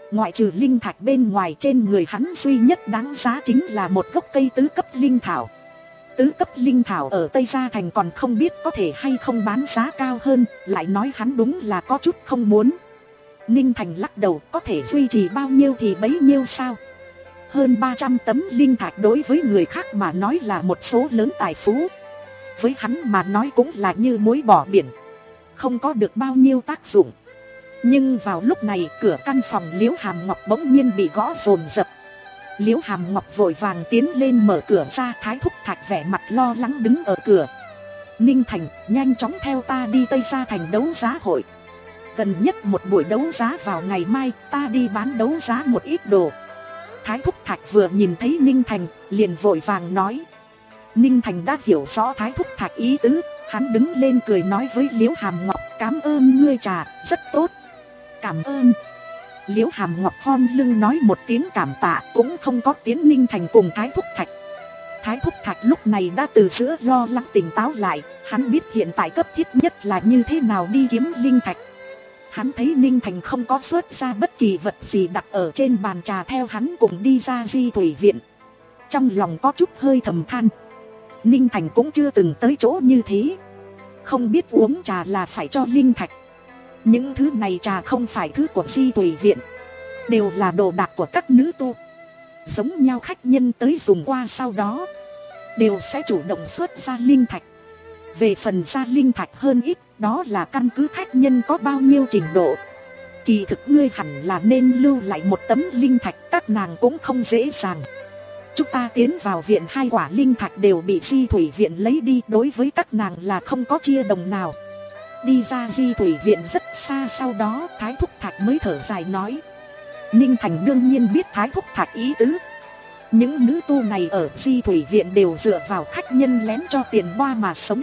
Ngoại trừ linh thạch bên ngoài, trên người hắn duy nhất đáng giá chính là một gốc cây tứ cấp linh thảo. Tứ cấp linh thảo ở Tây Gia Thành còn không biết có thể hay không bán giá cao hơn, lại nói hắn đúng là có chút không muốn. Ninh Thành lắc đầu, có thể duy trì bao nhiêu thì bấy nhiêu sao. Hơn ba trăm tấm linh thạch đối với người khác mà nói là một số lớn tài phú. Với hắn mà nói cũng là như muối bỏ biển, không có được bao nhiêu tác dụng. Nhưng vào lúc này, cửa căn phòng Liễu Hàm Ngọc bỗng nhiên bị gõ dồn dập. Liễu Hàm Ngọc vội vàng tiến lên mở cửa ra. Thái Thúc Thạch vẻ mặt lo lắng đứng ở cửa. Ninh Thành, nhanh chóng theo ta đi Tây Gia Thành đấu giá hội. Gần nhất một buổi đấu giá vào ngày mai, ta đi bán đấu giá một ít đồ. Thái Thúc Thạch vừa nhìn thấy Ninh Thành, liền vội vàng nói. Ninh Thành đã hiểu rõ Thái Thúc Thạch ý tứ, hắn đứng lên cười nói với Liễu Hàm Ngọc, cảm ơn ngươi trà, rất tốt. Cảm ơn. Liễu Hàm Ngọc khom lưng nói một tiếng cảm tạ, cũng không có tiến Ninh Thành cùng Thái Thúc Thạch. Thái Thúc Thạch lúc này đã từ giữa lo lắng tỉnh táo lại, hắn biết hiện tại cấp thiết nhất là như thế nào đi kiếm linh thạch. Hắn thấy Ninh Thành không có xuất ra bất kỳ vật gì đặt ở trên bàn trà theo hắn cùng đi ra Di Thủy Viện. Trong lòng có chút hơi thầm than. Ninh Thành cũng chưa từng tới chỗ như thế. Không biết uống trà là phải cho linh thạch. Những thứ này trà không phải thứ của Di Thủy Viện, đều là đồ đạc của các nữ tu. Giống nhau khách nhân tới dùng qua sau đó đều sẽ chủ động xuất ra linh thạch. Về phần ra linh thạch hơn ít, đó là căn cứ khách nhân có bao nhiêu trình độ. Kỳ thực ngươi hẳn là nên lưu lại một tấm linh thạch, các nàng cũng không dễ dàng. Chúng ta tiến vào viện, hai quả linh thạch đều bị Di Thủy Viện lấy đi, đối với các nàng là không có chia đồng nào. Đi ra Di Thủy Viện rất xa, sau đó Thái Thúc Thạch mới thở dài nói. Ninh Thành đương nhiên biết Thái Thúc Thạch ý tứ. Những nữ tu này ở Di Thủy Viện đều dựa vào khách nhân lén cho tiền boa mà sống.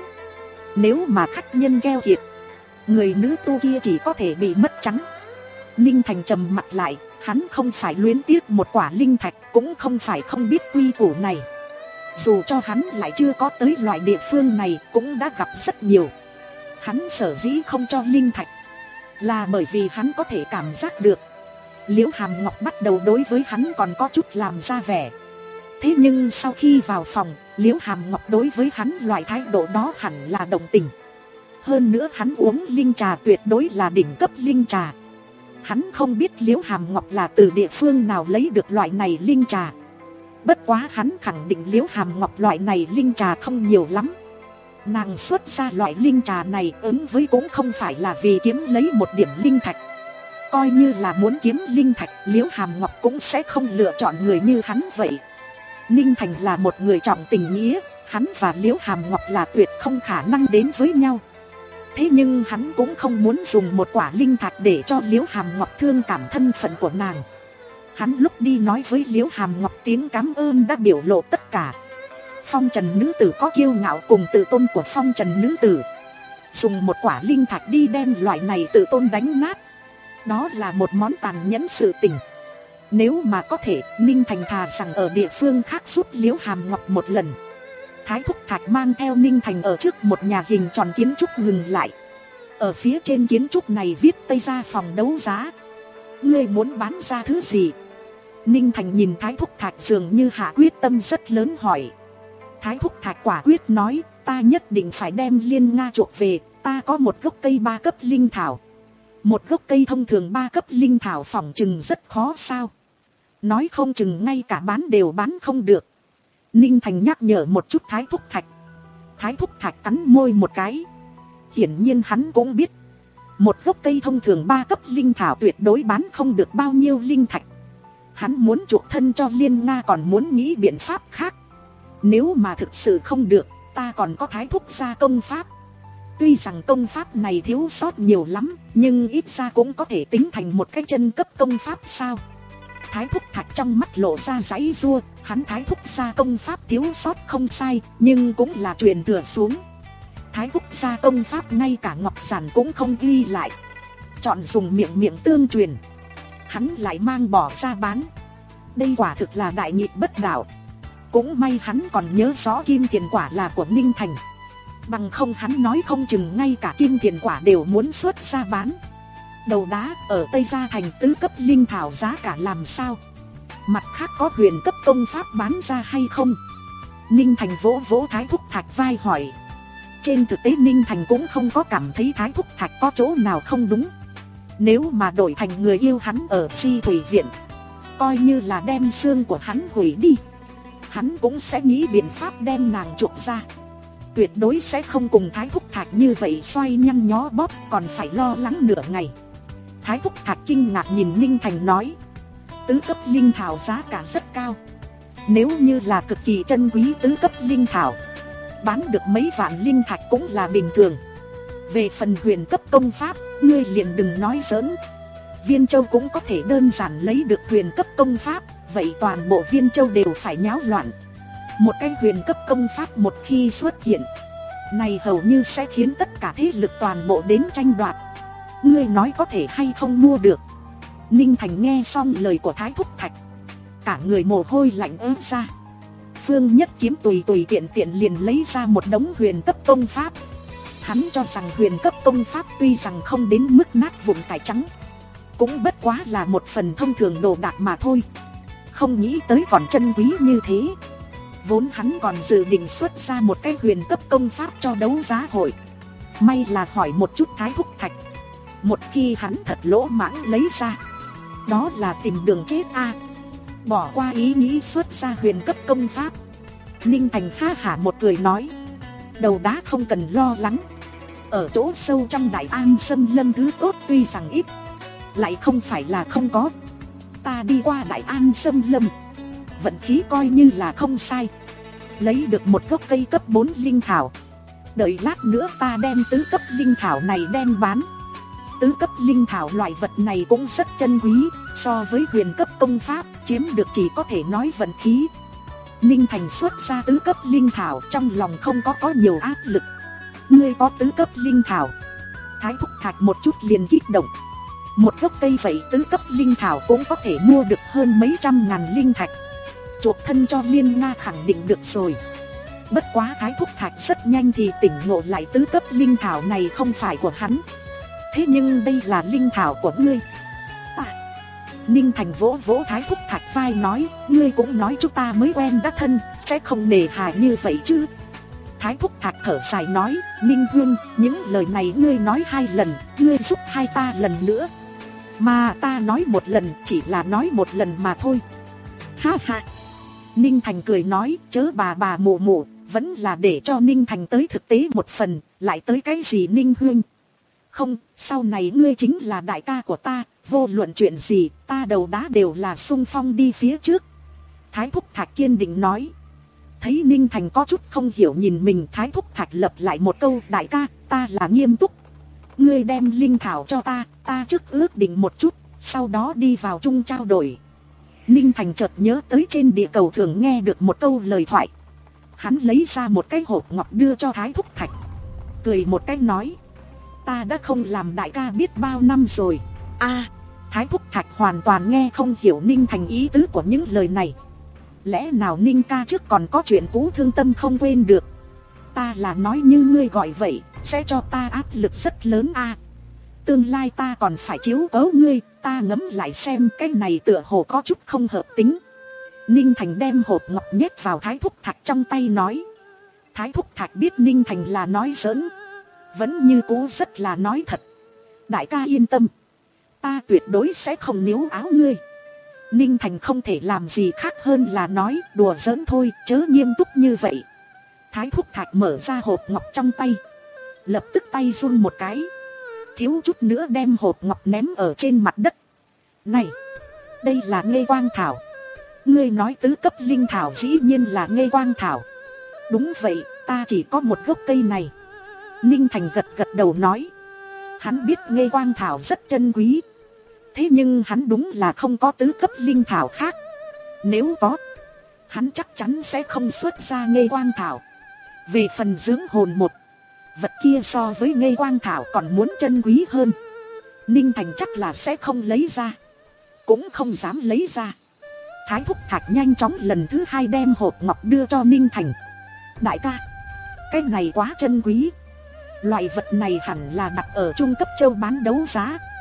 Nếu mà khách nhân keo kiệt, người nữ tu kia chỉ có thể bị mất trắng. Ninh Thành trầm mặt lại, hắn không phải luyến tiếc một quả linh thạch, cũng không phải không biết quy củ này. Dù cho hắn lại chưa có tới loại địa phương này, cũng đã gặp rất nhiều. Hắn sở dĩ không cho linh thạch là bởi vì hắn có thể cảm giác được Liễu Hàm Ngọc bắt đầu đối với hắn còn có chút làm ra vẻ. Thế nhưng sau khi vào phòng, Liễu Hàm Ngọc đối với hắn loại thái độ đó hẳn là đồng tình. Hơn nữa hắn uống linh trà tuyệt đối là đỉnh cấp linh trà. Hắn không biết Liễu Hàm Ngọc là từ địa phương nào lấy được loại này linh trà. Bất quá hắn khẳng định Liễu Hàm Ngọc loại này linh trà không nhiều lắm. Nàng xuất ra loại linh trà này ứng với cũng không phải là vì kiếm lấy một điểm linh thạch. Coi như là muốn kiếm linh thạch, Liễu Hàm Ngọc cũng sẽ không lựa chọn người như hắn vậy. Ninh Thành là một người trọng tình nghĩa, hắn và Liễu Hàm Ngọc là tuyệt không khả năng đến với nhau. Thế nhưng hắn cũng không muốn dùng một quả linh thạch để cho Liễu Hàm Ngọc thương cảm thân phận của nàng. Hắn lúc đi nói với Liễu Hàm Ngọc tiếng cảm ơn đã biểu lộ tất cả. Phong trần nữ tử có kiêu ngạo cùng tự tôn của phong trần nữ tử. Dùng một quả linh thạch đi đem loại này tự tôn đánh nát, đó là một món tàn nhẫn sự tình. Nếu mà có thể, Ninh Thành thà rằng ở địa phương khác giúp Liễu Hàm Ngọc một lần. Thái Thúc Thạch mang theo Ninh Thành ở trước một nhà hình tròn kiến trúc ngừng lại. Ở phía trên kiến trúc này viết Tây Gia phòng đấu giá. Ngươi muốn bán ra thứ gì? Ninh Thành nhìn Thái Thúc Thạch dường như hạ quyết tâm rất lớn hỏi. Thái Thúc Thạch quả quyết nói, ta nhất định phải đem Liên Nga chuộc về, ta có một gốc cây ba cấp linh thảo. Một gốc cây thông thường ba cấp linh thảo phỏng chừng rất khó sao? Nói không chừng ngay cả bán đều bán không được. Ninh Thành nhắc nhở một chút Thái Thúc Thạch. Thái Thúc Thạch cắn môi một cái. Hiển nhiên hắn cũng biết, một gốc cây thông thường ba cấp linh thảo tuyệt đối bán không được bao nhiêu linh thạch. Hắn muốn chuộc thân cho Liên Nga còn muốn nghĩ biện pháp khác. Nếu mà thực sự không được, ta còn có Thái Thúc gia công pháp. Tuy rằng công pháp này thiếu sót nhiều lắm, nhưng ít ra cũng có thể tính thành một cái chân cấp công pháp sao? Thái Thúc Thạch trong mắt lộ ra giãy giụa, hắn Thái Thúc gia công pháp thiếu sót không sai, nhưng cũng là truyền thừa xuống. Thái Thúc gia công pháp ngay cả ngọc giản cũng không ghi lại, chọn dùng miệng miệng tương truyền. Hắn lại mang bỏ ra bán. Đây quả thực là đại nghịch bất đạo. Cũng may hắn còn nhớ rõ kim thiền quả là của Ninh Thành. Bằng không hắn nói không chừng ngay cả kim thiền quả đều muốn xuất ra bán. Đầu đá, ở Tây Gia Thành tứ cấp linh thảo giá cả làm sao? Mặt khác có huyền cấp công pháp bán ra hay không? Ninh Thành vỗ vỗ Thái Thúc Thạch vai hỏi. Trên thực tế Ninh Thành cũng không có cảm thấy Thái Thúc Thạch có chỗ nào không đúng. Nếu mà đổi thành người yêu hắn ở Chi Thủy Viện, coi như là đem xương của hắn hủy đi, hắn cũng sẽ nghĩ biện pháp đem nàng chuộc ra. Tuyệt đối sẽ không cùng Thái Thúc Thạch như vậy xoay nhăn nhó bóp, còn phải lo lắng nửa ngày. Thái Thúc Thạch kinh ngạc nhìn Ninh Thành nói. Tứ cấp linh thảo giá cả rất cao. Nếu như là cực kỳ chân quý tứ cấp linh thảo, bán được mấy vạn linh thạch cũng là bình thường. Về phần huyền cấp công pháp, ngươi liền đừng nói giỡn. Viên Châu cũng có thể đơn giản lấy được huyền cấp công pháp, vậy toàn bộ Viên Châu đều phải nháo loạn. Một cái huyền cấp công pháp một khi xuất hiện, này hầu như sẽ khiến tất cả thế lực toàn bộ đến tranh đoạt. Ngươi nói có thể hay không mua được? Ninh Thành nghe xong lời của Thái Thúc Thạch, cả người mồ hôi lạnh ớt ra. Phương Nhất Kiếm tùy tùy tiện tiện liền lấy ra một đống huyền cấp công pháp. Hắn cho rằng huyền cấp công pháp tuy rằng không đến mức nát vụn cải trắng, cũng bất quá là một phần thông thường đồ đạc mà thôi. Không nghĩ tới còn chân quý như thế. Vốn hắn còn dự định xuất ra một cái huyền cấp công pháp cho đấu giá hội. May là hỏi một chút Thái Thúc Thạch. Một khi hắn thật lỗ mãng lấy ra, đó là tìm đường chết a. À. Bỏ qua ý nghĩ xuất ra huyền cấp công pháp, Ninh Thành ha hả một cười nói. Đầu đá không cần lo lắng. Ở chỗ sâu trong Đại An Sâm Lâm thứ tốt tuy rằng ít, lại không phải là không có. Ta đi qua Đại An Sâm Lâm, vận khí coi như là không sai, lấy được một gốc cây cấp bốn linh thảo. Đợi lát nữa ta đem tứ cấp linh thảo này đem bán. Tứ cấp linh thảo loại vật này cũng rất chân quý, so với huyền cấp công pháp, chiếm được chỉ có thể nói vận khí. Ninh Thành xuất ra tứ cấp linh thảo, trong lòng không có có nhiều áp lực. Ngươi có tứ cấp linh thảo? Thái Thúc Thạch một chút liền kích động. Một gốc cây vậy tứ cấp linh thảo cũng có thể mua được hơn mấy trăm ngàn linh thạch. Chuộc thân cho Liên Nga khẳng định được rồi. Bất quá Thái Thúc Thạch rất nhanh thì tỉnh ngộ lại tứ cấp linh thảo này không phải của hắn. Thế nhưng đây là linh thảo của ngươi. Ta. Ninh Thành vỗ vỗ Thái Thúc Thạch vai nói, ngươi cũng nói chúng ta mới quen đã thân, sẽ không nề hà như vậy chứ. Thái Thúc Thạch thở dài nói, Ninh Huynh, những lời này ngươi nói hai lần, ngươi giúp hai ta lần nữa. Mà ta nói một lần, chỉ là nói một lần mà thôi. Ha ha. Ninh Thành cười nói, chớ bà bà mụ mụ, vẫn là để cho Ninh Thành tới thực tế một phần, lại tới cái gì Ninh Huynh. Không, sau này ngươi chính là đại ca của ta, vô luận chuyện gì, ta đầu đá đều là xung phong đi phía trước. Thái Thúc Thạch kiên định nói. Thấy Ninh Thành có chút không hiểu nhìn mình, Thái Thúc Thạch lập lại một câu, đại ca, ta là nghiêm túc. Ngươi đem linh thảo cho ta, ta trước ước định một chút, sau đó đi vào chung trao đổi. Ninh Thành chợt nhớ tới trên địa cầu thường nghe được một câu lời thoại. Hắn lấy ra một cái hộp ngọc đưa cho Thái Thúc Thạch, cười một cái nói. Ta đã không làm đại ca biết bao năm rồi. A, à, Thái Thúc Thạch hoàn toàn nghe không hiểu Ninh Thành ý tứ của những lời này. Lẽ nào Ninh ca trước còn có chuyện cũ thương tâm không quên được? Ta là nói như ngươi gọi vậy, sẽ cho ta áp lực rất lớn a. À, tương lai ta còn phải chiếu cố ngươi, ta ngẫm lại xem cái này tựa hồ có chút không hợp tính. Ninh Thành đem hộp ngọc nhét vào Thái Thúc Thạch trong tay nói. Thái Thúc Thạch biết Ninh Thành là nói giỡn, vẫn như cũ rất là nói thật. Đại ca yên tâm, ta tuyệt đối sẽ không níu áo ngươi. Ninh Thành không thể làm gì khác hơn là nói, đùa giỡn thôi, chớ nghiêm túc như vậy. Thái Thúc Thạch mở ra hộp ngọc trong tay, lập tức tay run một cái, thiếu chút nữa đem hộp ngọc ném ở trên mặt đất. Này, đây là Nghê Quang Thảo. Ngươi nói tứ cấp linh thảo dĩ nhiên là Nghê Quang Thảo. Đúng vậy, ta chỉ có một gốc cây này. Ninh Thành gật gật đầu nói. Hắn biết Nghê Quang Thảo rất chân quý, thế nhưng hắn đúng là không có tứ cấp linh thảo khác. Nếu có, hắn chắc chắn sẽ không xuất ra Nghê Quang Thảo. Về phần dưỡng hồn một, vật kia so với Nghê Quang Thảo còn muốn chân quý hơn. Ninh Thành chắc là sẽ không lấy ra, cũng không dám lấy ra. Thái Thúc Thạch nhanh chóng lần thứ hai đem hộp ngọc đưa cho Ninh Thành. Đại ca, cái này quá chân quý, loại vật này hẳn là đặt ở trung cấp châu bán đấu giá.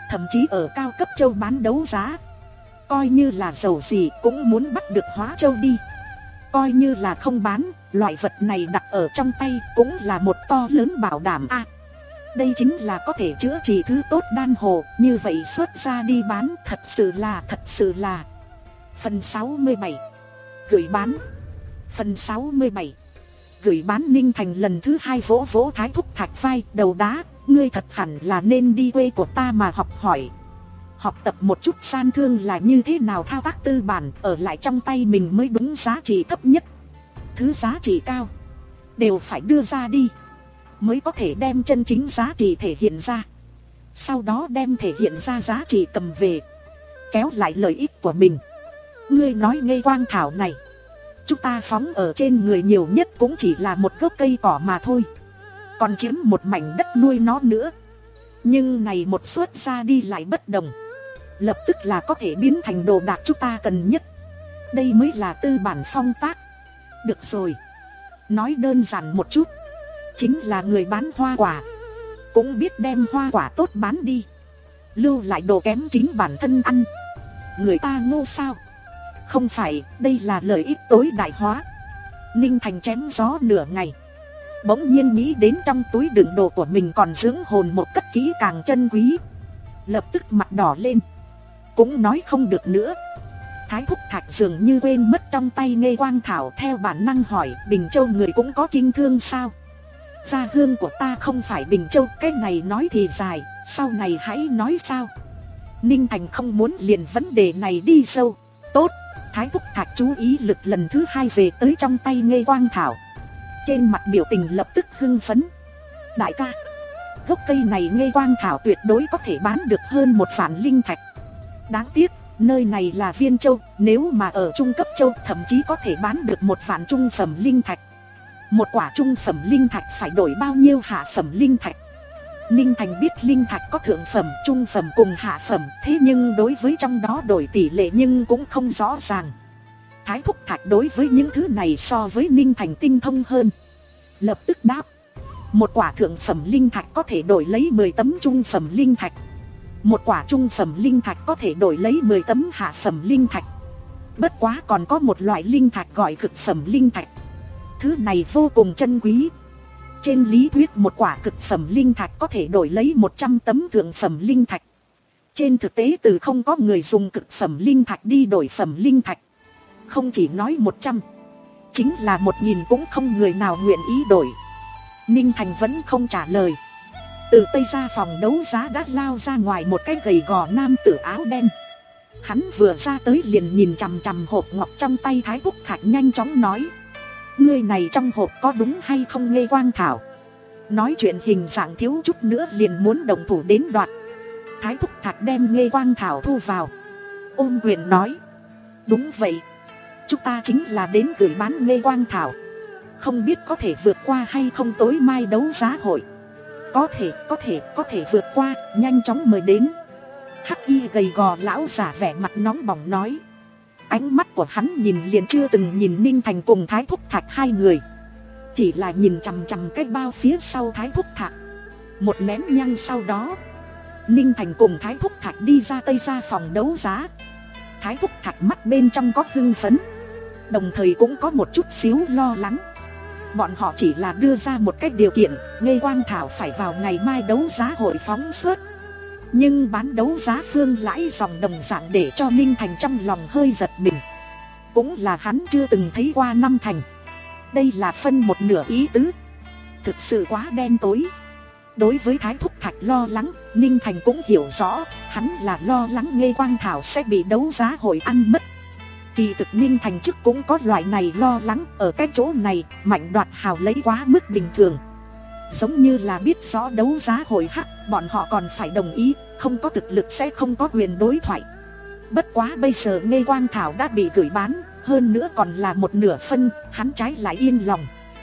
thậm chí ở cao cấp châu bán đấu giá. Coi như là giàu gì cũng muốn bắt được hóa châu đi. Coi như là không bán, loại vật này đặt ở trong tay cũng là một to lớn bảo đảm a. À, đây chính là có thể chữa trị thứ tốt đan hồ, như vậy xuất ra đi bán thật sự là thật sự là. Phần sáu mươi bảy. Gửi bán. Phần sáu mươi bảy. Gửi bán. Ninh Thành lần thứ hai vỗ vỗ Thái Thúc Thạch vai, đầu đá, ngươi thật hẳn là nên đi quê của ta mà học hỏi. Học tập một chút san thương là như thế nào thao tác tư bản, ở lại trong tay mình mới đúng giá trị thấp nhất. Thứ giá trị cao đều phải đưa ra đi, mới có thể đem chân chính giá trị thể hiện ra. Sau đó đem thể hiện ra giá trị cầm về, kéo lại lợi ích của mình. Ngươi nói Ngây Quang Thảo này, chúng ta phóng ở trên người nhiều nhất cũng chỉ là một gốc cây cỏ mà thôi, còn chiếm một mảnh đất nuôi nó nữa. Nhưng này một xuất ra đi lại bất đồng, lập tức là có thể biến thành đồ đạc chúng ta cần nhất. Đây mới là tư bản phong tác. Được rồi, nói đơn giản một chút, chính là người bán hoa quả cũng biết đem hoa quả tốt bán đi, lưu lại đồ kém chính bản thân ăn. Người ta ngu sao? Không phải, đây là lợi ích tối đại hóa. Ninh Thành chém gió nửa ngày, bỗng nhiên nghĩ đến trong túi đựng đồ của mình còn dưỡng hồn một cất kỹ càng chân quý, lập tức mặt đỏ lên, cũng nói không được nữa. Thái Thúc Thạch dường như quên mất trong tay Ngây Quang Thảo, theo bản năng hỏi, Bình Châu người cũng có kinh thương sao? Gia hương của ta không phải Bình Châu. Cái này nói thì dài, sau này hãy nói sao? Ninh Thành không muốn liền vấn đề này đi sâu. Tốt. Thái Thúc Thạch chú ý lực lần thứ hai về tới trong tay Ngây Quang Thảo, trên mặt biểu tình lập tức hưng phấn. Đại ca, gốc cây này Ngây Quang Thảo tuyệt đối có thể bán được hơn một vạn linh thạch. Đáng tiếc, nơi này là Viên Châu, nếu mà ở trung cấp châu thậm chí có thể bán được một vạn trung phẩm linh thạch. Một quả trung phẩm linh thạch phải đổi bao nhiêu hạ phẩm linh thạch? Ninh Thành biết linh thạch có thượng phẩm, trung phẩm cùng hạ phẩm, thế nhưng đối với trong đó đổi tỷ lệ nhưng cũng không rõ ràng. Thái Thúc Thạch đối với những thứ này so với Ninh Thành tinh thông hơn, lập tức đáp, một quả thượng phẩm linh thạch có thể đổi lấy mười tấm trung phẩm linh thạch, một quả trung phẩm linh thạch có thể đổi lấy mười tấm hạ phẩm linh thạch. Bất quá còn có một loại linh thạch gọi cực phẩm linh thạch, thứ này vô cùng chân quý. Trên lý thuyết một quả cực phẩm linh thạch có thể đổi lấy một trăm tấm thượng phẩm linh thạch. Trên thực tế từ không có người dùng cực phẩm linh thạch đi đổi phẩm linh thạch. Không chỉ nói một trăm, chính là một nghìn cũng không người nào nguyện ý đổi. Ninh Thành vẫn không trả lời. Từ tây ra phòng đấu giá đã lao ra ngoài một cái gầy gò nam tử áo đen. Hắn vừa ra tới liền nhìn chằm chằm hộp ngọc trong tay Thái Thúc Thạch, nhanh chóng nói, ngươi này trong hộp có đúng hay không Ngây Quang Thảo? Nói chuyện hình dạng thiếu chút nữa liền muốn động thủ đến đoạt. Thái Thúc Thạch đem Ngây Quang Thảo thu vào, ôm quyền nói, đúng vậy, chúng ta chính là đến gửi bán Ngây Quang Thảo. Không biết có thể vượt qua hay không tối mai đấu giá hội? Có thể, có thể, có thể vượt qua, nhanh chóng mời đến. Hắc y gầy gò lão giả vẻ mặt nóng bỏng nói. Ánh mắt của hắn nhìn liền chưa từng nhìn Ninh Thành cùng Thái Thúc Thạch hai người, chỉ là nhìn chằm chằm cái bao phía sau Thái Thúc Thạch. Một nén nhang sau đó, Ninh Thành cùng Thái Thúc Thạch đi ra tây ra phòng đấu giá. Thái Thúc Thạch mắt bên trong có hưng phấn, đồng thời cũng có một chút xíu lo lắng. Bọn họ chỉ là đưa ra một cái điều kiện, Ngây Quang Thảo phải vào ngày mai đấu giá hội phóng xuất. Nhưng bán đấu giá phương lãi dòng đồng dạng để cho Ninh Thành trong lòng hơi giật mình. Cũng là hắn chưa từng thấy qua năm thành. Đây là phân một nửa ý tứ, thực sự quá đen tối. Đối với Thái Thúc Thạch lo lắng, Ninh Thành cũng hiểu rõ, hắn là lo lắng Ngây Quang Thảo sẽ bị đấu giá hội ăn mất. Kỳ thực Ninh Thành trước cũng có loại này lo lắng, ở cái chỗ này, Mạnh Đoạt hào lấy quá mức bình thường. Giống như là biết rõ đấu giá hội hắc, bọn họ còn phải đồng ý, không có thực lực sẽ không có quyền đối thoại. Bất quá bây giờ Ngây Quang Thảo đã bị gửi bán, hơn nữa còn là một nửa phân, hắn trái lại yên lòng.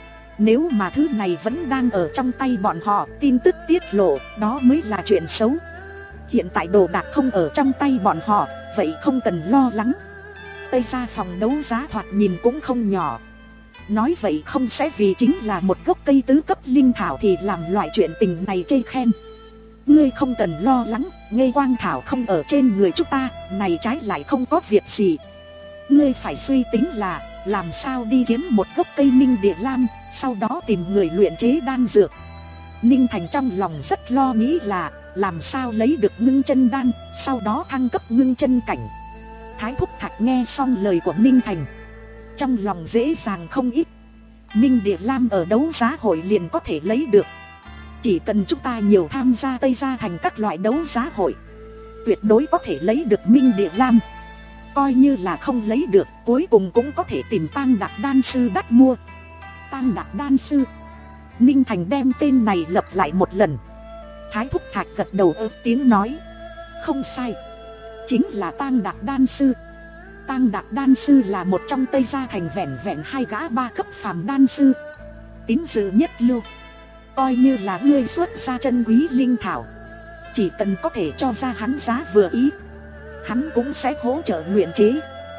Nếu mà thứ này vẫn đang ở trong tay bọn họ, tin tức tiết lộ, đó mới là chuyện xấu. Hiện tại đồ đạc không ở trong tay bọn họ, vậy không cần lo lắng. Tây ra phòng đấu giá thoạt nhìn cũng không nhỏ. Nói vậy không sẽ vì chính là một gốc cây tứ cấp linh thảo thì làm loại chuyện tình này chê khen. Ngươi không cần lo lắng, Nghê Quang Thảo không ở trên người chúng ta, này trái lại không có việc gì. Ngươi phải suy tính là làm sao đi kiếm một gốc cây Minh Địa Lam, sau đó tìm người luyện chế đan dược. Ninh Thành trong lòng rất lo nghĩ là làm sao lấy được ngưng chân đan, sau đó thăng cấp ngưng chân cảnh. Thái Thúc Thạch nghe xong lời của Ninh Thành, trong lòng dễ dàng không ít. Minh Địa Lam ở đấu giá hội liền có thể lấy được. Chỉ cần chúng ta nhiều tham gia Tây Gia Thành các loại đấu giá hội, tuyệt đối có thể lấy được Minh Địa Lam. Coi như là không lấy được, cuối cùng cũng có thể tìm Tang Đạc đan sư đắt mua. Tang Đạc đan sư. Ninh Thành đem tên này lặp lại một lần. Thái Thúc Thạch gật đầu ơ tiếng nói, không sai, chính là Tang Đạc đan sư. Tang Đạc đan sư là một trong Tây Gia Thành vẻn vẹn hai gã ba cấp phàm đan sư, tín dự nhất lưu. Coi như là ngươi xuất ra chân quý linh thảo, chỉ cần có thể cho ra hắn giá vừa ý, hắn cũng sẽ hỗ trợ luyện chế.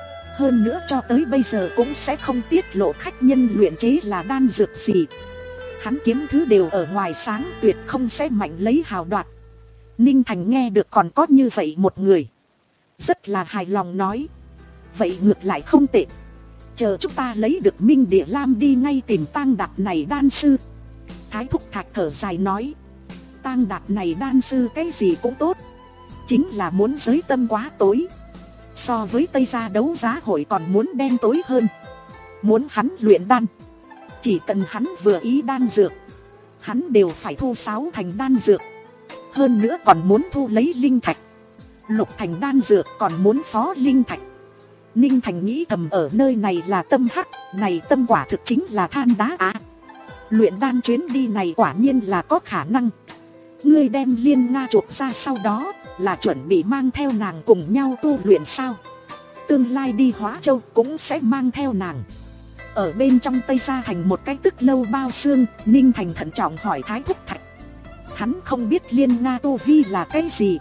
Hơn nữa cho tới bây giờ cũng sẽ không tiết lộ khách nhân luyện chế là đan dược gì. Hắn kiếm thứ đều ở ngoài sáng, tuyệt không sẽ mạnh lấy hào đoạt. Ninh Thành nghe được còn có như vậy một người, rất là hài lòng nói, vậy ngược lại không tệ. Chờ chúng ta lấy được Minh Địa Lam đi ngay tìm Tang Đạc này đan sư. Thái Thúc Thạch thở dài nói, Tang Đạc này đan sư cái gì cũng tốt, chính là muốn giới tâm quá tối. So với Tây Gia đấu giá hội còn muốn đen tối hơn. Muốn hắn luyện đan, chỉ cần hắn vừa ý đan dược, hắn đều phải thu sáu thành đan dược. Hơn nữa còn muốn thu lấy linh thạch. Lục thành đan dược còn muốn phó linh thạch. Ninh Thành nghĩ thầm ở nơi này là tâm hắc, này tâm quả thực chính là than đá á. Luyện đan chuyến đi này quả nhiên là có khả năng. Ngươi đem Liên Nga chuộc ra sau đó, là chuẩn bị mang theo nàng cùng nhau tu luyện sao? Tương lai đi Hóa Châu cũng sẽ mang theo nàng. Ở bên trong Tây Gia Thành một cái tức lâu bao xương, Ninh Thành thận trọng hỏi Thái Thúc Thạch. Hắn không biết Liên Nga tu vi là cái gì.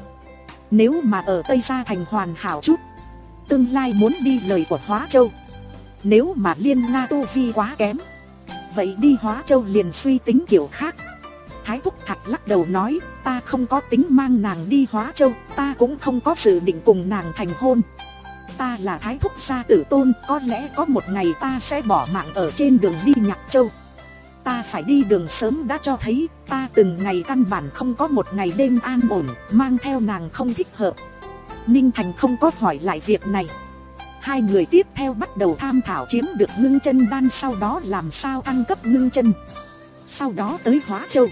Nếu mà ở Tây Gia Thành hoàn hảo chút, tương lai muốn đi lời của Hóa Châu. Nếu mà Liên Nga tu vi quá kém, vậy đi Hóa Châu liền suy tính kiểu khác. Thái Thúc Thạch lắc đầu nói, ta không có tính mang nàng đi Hóa Châu, ta cũng không có dự định cùng nàng thành hôn. Ta là Thái Thúc gia tử tôn, có lẽ có một ngày ta sẽ bỏ mạng ở trên đường đi Nhạc Châu. Ta phải đi đường sớm đã cho thấy, ta từng ngày căn bản không có một ngày đêm an ổn, mang theo nàng không thích hợp. Ninh Thành không có hỏi lại việc này. Hai người tiếp theo bắt đầu tham thảo chiếm được ngưng chân đan, sau đó làm sao thăng cấp ngưng chân. Sau đó tới Hóa Châu.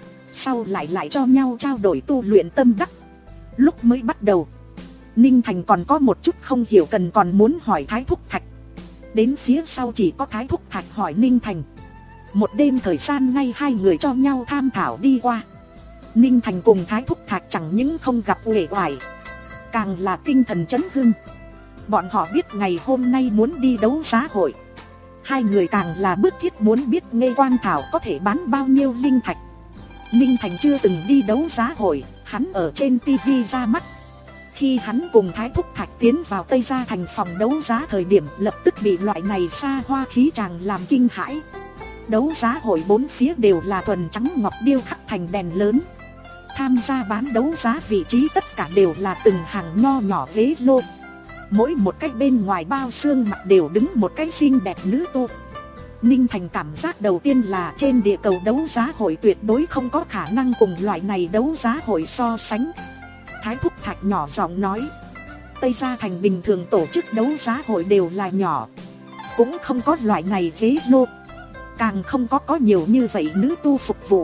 Sau lại lại cho nhau trao đổi tu luyện tâm đắc. Lúc mới bắt đầu, Ninh Thành còn có một chút không hiểu cần còn muốn hỏi Thái Thúc Thạch. Đến phía sau chỉ có Thái Thúc Thạch hỏi Ninh Thành. Một đêm thời gian ngay hai người cho nhau tham thảo đi qua. Ninh Thành cùng Thái Thúc Thạch chẳng những không gặp uể oải, càng là tinh thần chấn hưng. Bọn họ biết ngày hôm nay muốn đi đấu giá hội. Hai người càng là bức thiết muốn biết Nghê Quang Thảo có thể bán bao nhiêu linh thạch. Ninh Thành chưa từng đi đấu giá hội, hắn ở trên tivi ra mắt. Khi hắn cùng Thái Thúc Thạch tiến vào Tây Gia Thành phòng đấu giá thời điểm, lập tức bị loại này xa hoa khí tràng làm kinh hãi. Đấu giá hội bốn phía đều là thuần trắng ngọc điêu khắc thành đèn lớn. Tham gia bán đấu giá vị trí tất cả đều là từng hàng nho nhỏ ghế lô. Mỗi một cái bên ngoài bao xương mặt đều đứng một cái xinh đẹp nữ tu. Ninh Thành cảm giác đầu tiên là trên địa cầu đấu giá hội tuyệt đối không có khả năng cùng loại này đấu giá hội so sánh. Thái Thúc Thạch nhỏ giọng nói, Tây Gia Thành bình thường tổ chức đấu giá hội đều là nhỏ, cũng không có loại này ghế lô, càng không có có nhiều như vậy nữ tu phục vụ.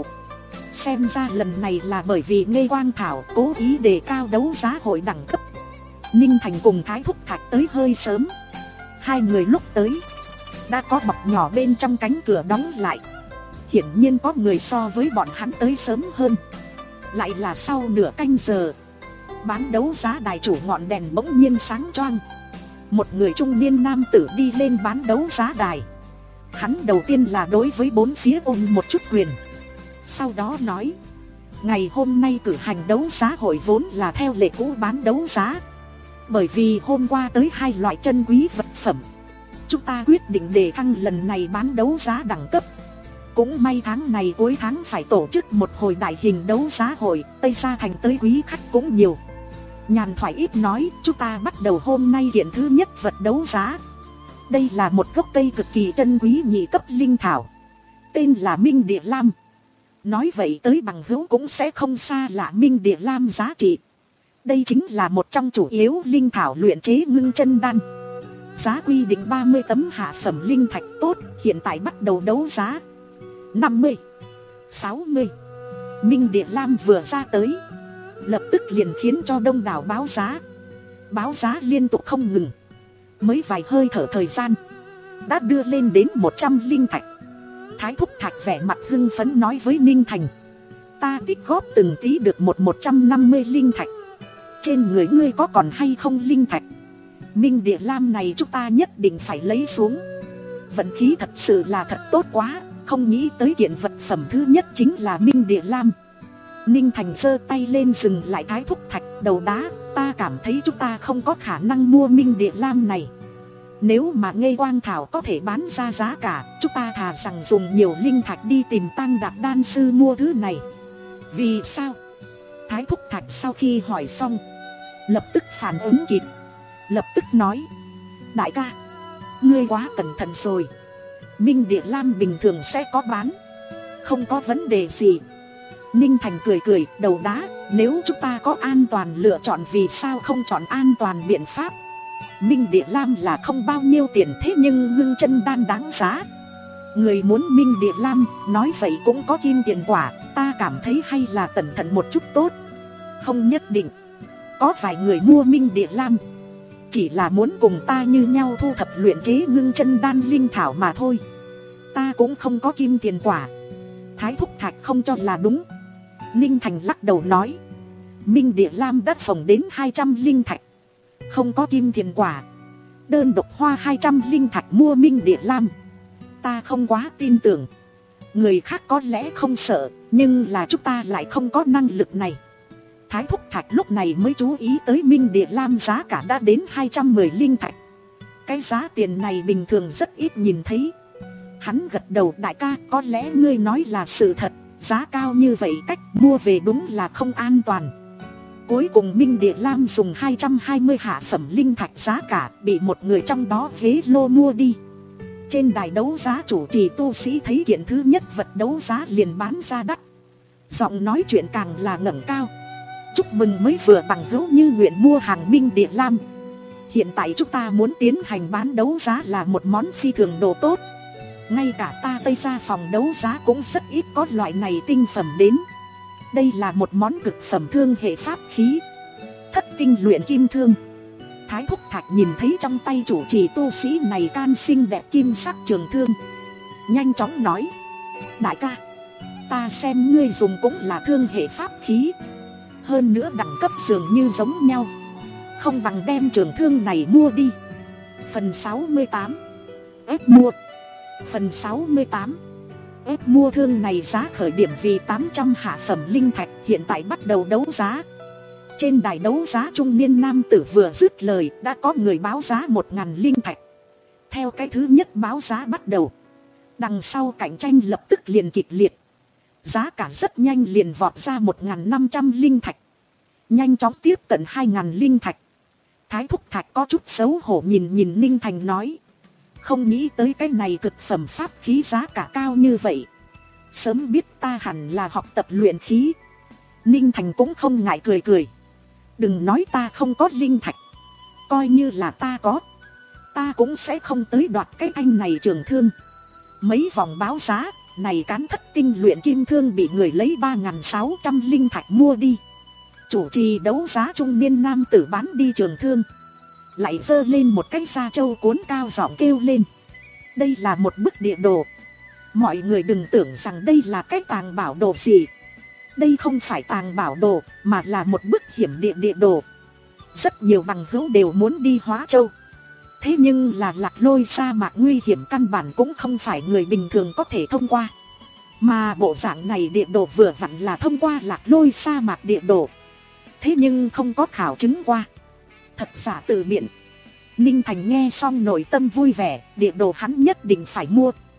Xem ra lần này là bởi vì Nghê Quang Thảo cố ý đề cao đấu giá hội đẳng cấp. Ninh Thành cùng Thái Thúc Thạch tới hơi sớm. Hai người lúc tới, đã có bọc nhỏ bên trong cánh cửa đóng lại. Hiển nhiên có người so với bọn hắn tới sớm hơn. Lại là sau nửa canh giờ, bán đấu giá đài chủ ngọn đèn bỗng nhiên sáng choang. Một người trung niên nam tử đi lên bán đấu giá đài. Hắn đầu tiên là đối với bốn phía ôm một chút quyền, sau đó nói, ngày hôm nay cử hành đấu giá hội vốn là theo lệ cũ bán đấu giá. Bởi vì hôm qua tới hai loại chân quý vật phẩm, chúng ta quyết định đề thăng lần này bán đấu giá đẳng cấp. Cũng may tháng này cuối tháng phải tổ chức một hồi đại hình đấu giá hội, Tây Gia Thành tới quý khách cũng nhiều. Nhàn thoại ít nói, chúng ta bắt đầu hôm nay kiện thứ nhất vật đấu giá. Đây là một gốc cây cực kỳ trân quý nhị cấp linh thảo, tên là Minh Địa Lam. Nói vậy tới bằng hữu cũng sẽ không xa lạ Minh Địa Lam giá trị. Đây chính là một trong chủ yếu linh thảo luyện chế ngưng chân đan. Giá quy định ba mươi tấm hạ phẩm linh thạch tốt, hiện tại bắt đầu đấu giá. năm mươi, sáu mươi. Minh Địa Lam vừa ra tới, lập tức liền khiến cho đông đảo báo giá. Báo giá liên tục không ngừng. Mới vài hơi thở thời gian, đã đưa lên đến một trăm linh thạch. Thái Thúc Thạch vẻ mặt hưng phấn nói với Ninh Thành: ta tích góp từng tí được một một trăm năm mươi linh thạch. Trên người ngươi có còn hay không linh thạch? Minh Địa Lam này chúng ta nhất định phải lấy xuống. Vận khí thật sự là thật tốt quá, không nghĩ tới kiện vật phẩm thứ nhất chính là Minh Địa Lam. Ninh Thành giơ tay lên dừng lại Thái Thúc Thạch: đầu đá, ta cảm thấy chúng ta không có khả năng mua Minh Địa Lam này. Nếu mà Ngây Quang Thảo có thể bán ra giá cả, chúng ta thà rằng dùng nhiều linh thạch đi tìm Tăng Đạc đan sư mua thứ này. Vì sao? Thái Thúc Thạch sau khi hỏi xong, lập tức phản ứng kịp, lập tức nói: đại ca, ngươi quá cẩn thận rồi. Minh Địa Lam bình thường sẽ có bán, không có vấn đề gì. Ninh Thành cười cười: đầu đá, nếu chúng ta có an toàn lựa chọn vì sao không chọn an toàn biện pháp? Minh Địa Lam là không bao nhiêu tiền, thế nhưng ngưng chân đan đáng giá. Người muốn Minh Địa Lam, nói vậy cũng có kim tiền quả, ta cảm thấy hay là cẩn thận một chút tốt. Không nhất định. Có vài người mua Minh Địa Lam chỉ là muốn cùng ta như nhau thu thập luyện chế ngưng chân đan linh thảo mà thôi. Ta cũng không có kim tiền quả. Thái Thúc Thạch không cho là đúng. Ninh Thành lắc đầu nói: Minh Địa Lam đất phòng đến hai trăm linh thạch, không có kim tiền quả. Đơn độc hoa hai trăm linh thạch mua Minh Địa Lam, ta không quá tin tưởng. Người khác có lẽ không sợ, nhưng là chúng ta lại không có năng lực này. Thái Thúc Thạch lúc này mới chú ý tới Minh Địa Lam giá cả đã đến hai trăm mười linh thạch. Cái giá tiền này bình thường rất ít nhìn thấy. Hắn gật đầu: đại ca, có lẽ ngươi nói là sự thật. Giá cao như vậy cách mua về đúng là không an toàn. Cuối cùng Minh Địa Lam dùng hai trăm hai mươi hạ phẩm linh thạch giá cả bị một người trong đó ghế lô mua đi. Trên đài đấu giá chủ trì tu sĩ thấy kiện thứ nhất vật đấu giá liền bán ra đắt. Giọng nói chuyện càng là ngẩng cao: chúc mừng mới vừa bằng hữu như nguyện mua hàng Minh Địa Lam. Hiện tại chúng ta muốn tiến hành bán đấu giá là một món phi thường đồ tốt. Ngay cả ta Tây Gia phòng đấu giá cũng rất ít có loại này tinh phẩm đến. Đây là một món cực phẩm thương hệ pháp khí, thất tinh luyện kim thương. Thái Thúc Thạch nhìn thấy trong tay chủ trì tu sĩ này can xinh đẹp kim sắc trường thương, nhanh chóng nói: đại ca, ta xem ngươi dùng cũng là thương hệ pháp khí, hơn nữa đẳng cấp dường như giống nhau, không bằng đem trường thương này mua đi. Phần sáu mươi tám. Ép mua. Phần sáu mươi tám. Ép mua thương này giá khởi điểm vì tám trăm hạ phẩm linh thạch, hiện tại bắt đầu đấu giá. Trên đài đấu giá trung niên nam tử vừa dứt lời đã có người báo giá một nghìn linh thạch. Theo cái thứ nhất báo giá bắt đầu, đằng sau cạnh tranh lập tức liền kịch liệt. Giá cả rất nhanh liền vọt ra một nghìn năm trăm linh thạch, nhanh chóng tiếp cận hai nghìn linh thạch. Thái Thúc Thạch có chút xấu hổ nhìn nhìn Ninh Thành nói: không nghĩ tới cái này cực phẩm pháp khí giá cả cao như vậy. Sớm biết ta hẳn là học tập luyện khí. Ninh Thành cũng không ngại cười cười: đừng nói ta không có linh thạch, coi như là ta có, ta cũng sẽ không tới đoạt cái anh này trường thương. Mấy vòng báo giá này cán thất tinh luyện kim thương bị người lấy ba nghìn sáu trăm linh thạch mua đi. Chủ trì đấu giá trung niên nam tử bán đi trường thương, lại giơ lên một cái da trâu cuốn cao giọng kêu lên: đây là một bức địa đồ. Mọi người đừng tưởng rằng đây là cái tàng bảo đồ gì. Đây không phải tàng bảo đồ, mà là một bức hiểm địa địa đồ. Rất nhiều bằng hữu đều muốn đi Hóa Châu. Thế nhưng là Lạc Lôi sa mạc nguy hiểm, căn bản cũng không phải người bình thường có thể thông qua. Mà bộ dạng này địa đồ vừa vặn là thông qua Lạc Lôi sa mạc địa đồ. Thế nhưng không có khảo chứng qua, thật giả tự biện. Ninh Thành nghe xong nội tâm vui vẻ, địa đồ hắn nhất định phải mua.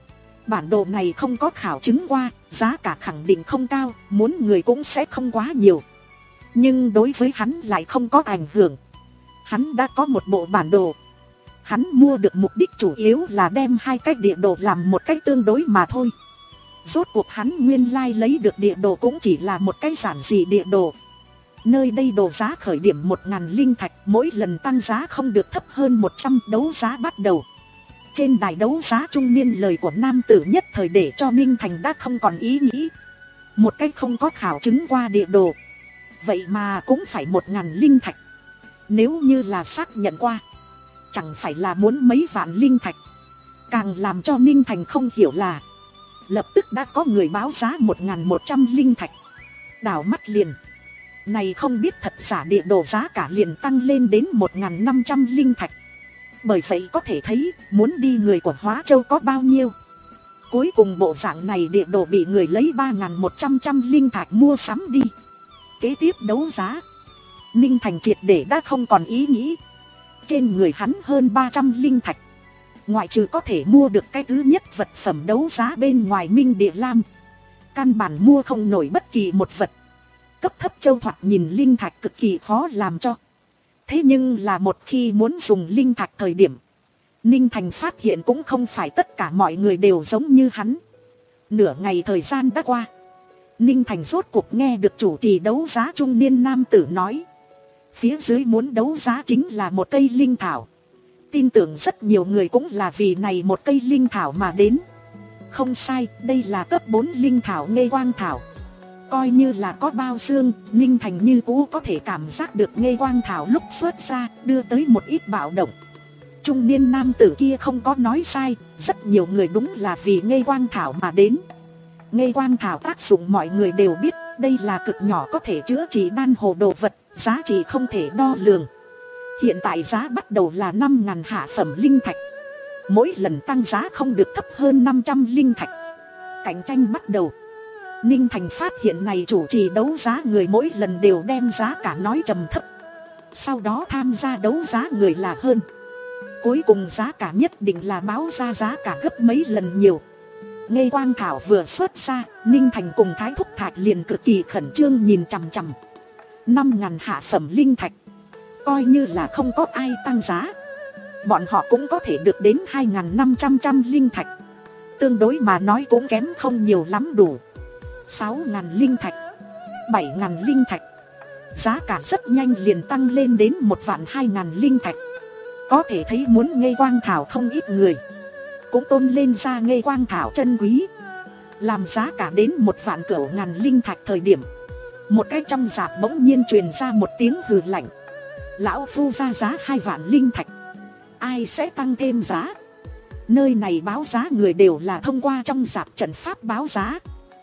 Bản đồ này không có khảo chứng qua, giá cả khẳng định không cao, muốn người cũng sẽ không quá nhiều. Nhưng đối với hắn lại không có ảnh hưởng. Hắn đã có một bộ bản đồ. Hắn mua được mục đích chủ yếu là đem hai cái địa đồ làm một cách tương đối mà thôi. Rốt cuộc hắn nguyên lai lấy được địa đồ cũng chỉ là một cái giản dị địa đồ. Nơi đây đồ giá khởi điểm một nghìn linh thạch, mỗi lần tăng giá không được thấp hơn một trăm, đấu giá bắt đầu. Trên đài đấu giá trung niên lời của nam tử nhất thời để cho Ninh Thành đã không còn ý nghĩ. Một cách không có khảo chứng qua địa đồ, vậy mà cũng phải một nghìn linh thạch. Nếu như là xác nhận qua, chẳng phải là muốn mấy vạn linh thạch. Càng làm cho Ninh Thành không hiểu là lập tức đã có người báo giá một nghìn một trăm linh thạch. Đảo mắt liền, này không biết thật giả địa đồ giá cả liền tăng lên đến một nghìn năm trăm linh thạch. Bởi vậy có thể thấy muốn đi người của Hóa Châu có bao nhiêu. Cuối cùng bộ dạng này địa đồ bị người lấy ba nghìn một trăm linh thạch mua sắm đi. Kế tiếp đấu giá, Ninh Thành triệt để đã không còn ý nghĩ. Trên người hắn hơn ba trăm linh thạch, ngoại trừ có thể mua được cái thứ nhất vật phẩm đấu giá bên ngoài Minh Địa Lam, căn bản mua không nổi bất kỳ một vật. Cấp thấp châu thoạt nhìn linh thạch cực kỳ khó làm cho. Thế nhưng là một khi muốn dùng linh thạch thời điểm, Ninh Thành phát hiện cũng không phải tất cả mọi người đều giống như hắn. Nửa ngày thời gian đã qua, Ninh Thành rốt cuộc nghe được chủ trì đấu giá trung niên nam tử nói, phía dưới muốn đấu giá chính là một cây linh thảo. Tin tưởng rất nhiều người cũng là vì này một cây linh thảo mà đến. Không sai, đây là cấp bốn linh thảo Nghê Quang Thảo. Coi như là có bao xương, Ninh Thành như cũ có thể cảm giác được Nghê Quang Thảo lúc xuất ra đưa tới một ít bạo động. Trung niên nam tử kia không có nói sai, rất nhiều người đúng là vì Nghê Quang Thảo mà đến. Nghê Quang Thảo tác dụng mọi người đều biết, đây là cực nhỏ có thể chữa trị đan hồ đồ vật, giá trị không thể đo lường. Hiện tại giá bắt đầu là năm nghìn hạ phẩm linh thạch. Mỗi lần tăng giá không được thấp hơn năm trăm linh thạch. Cạnh tranh bắt đầu. Ninh Thành phát hiện này chủ trì đấu giá người mỗi lần đều đem giá cả nói trầm thấp. Sau đó tham gia đấu giá người là hơn. Cuối cùng giá cả nhất định là báo ra giá cả gấp mấy lần nhiều. Nghê Quang Thảo vừa xuất ra, Ninh Thành cùng Thái Thúc Thạch liền cực kỳ khẩn trương nhìn chằm chằm. Năm nghìn hạ phẩm linh thạch, coi như là không có ai tăng giá, bọn họ cũng có thể được đến hai nghìn năm trăm linh thạch. Tương đối mà nói cũng kém không nhiều lắm, đủ sáu nghìn linh thạch, bảy nghìn linh thạch. Giá cả rất nhanh liền tăng lên đến một vạn hai nghìn linh thạch. Có thể thấy muốn Nghê Quang Thảo không ít người cũng tôn lên ra Nghê Quang Thảo chân quý. Làm giá cả đến một vạn cửu ngàn linh thạch thời điểm, một cái trong rạp bỗng nhiên truyền ra một tiếng hừ lạnh. Lão phu ra giá hai vạn linh thạch, ai sẽ tăng thêm giá? Nơi này báo giá người đều là thông qua trong rạp trận pháp báo giá,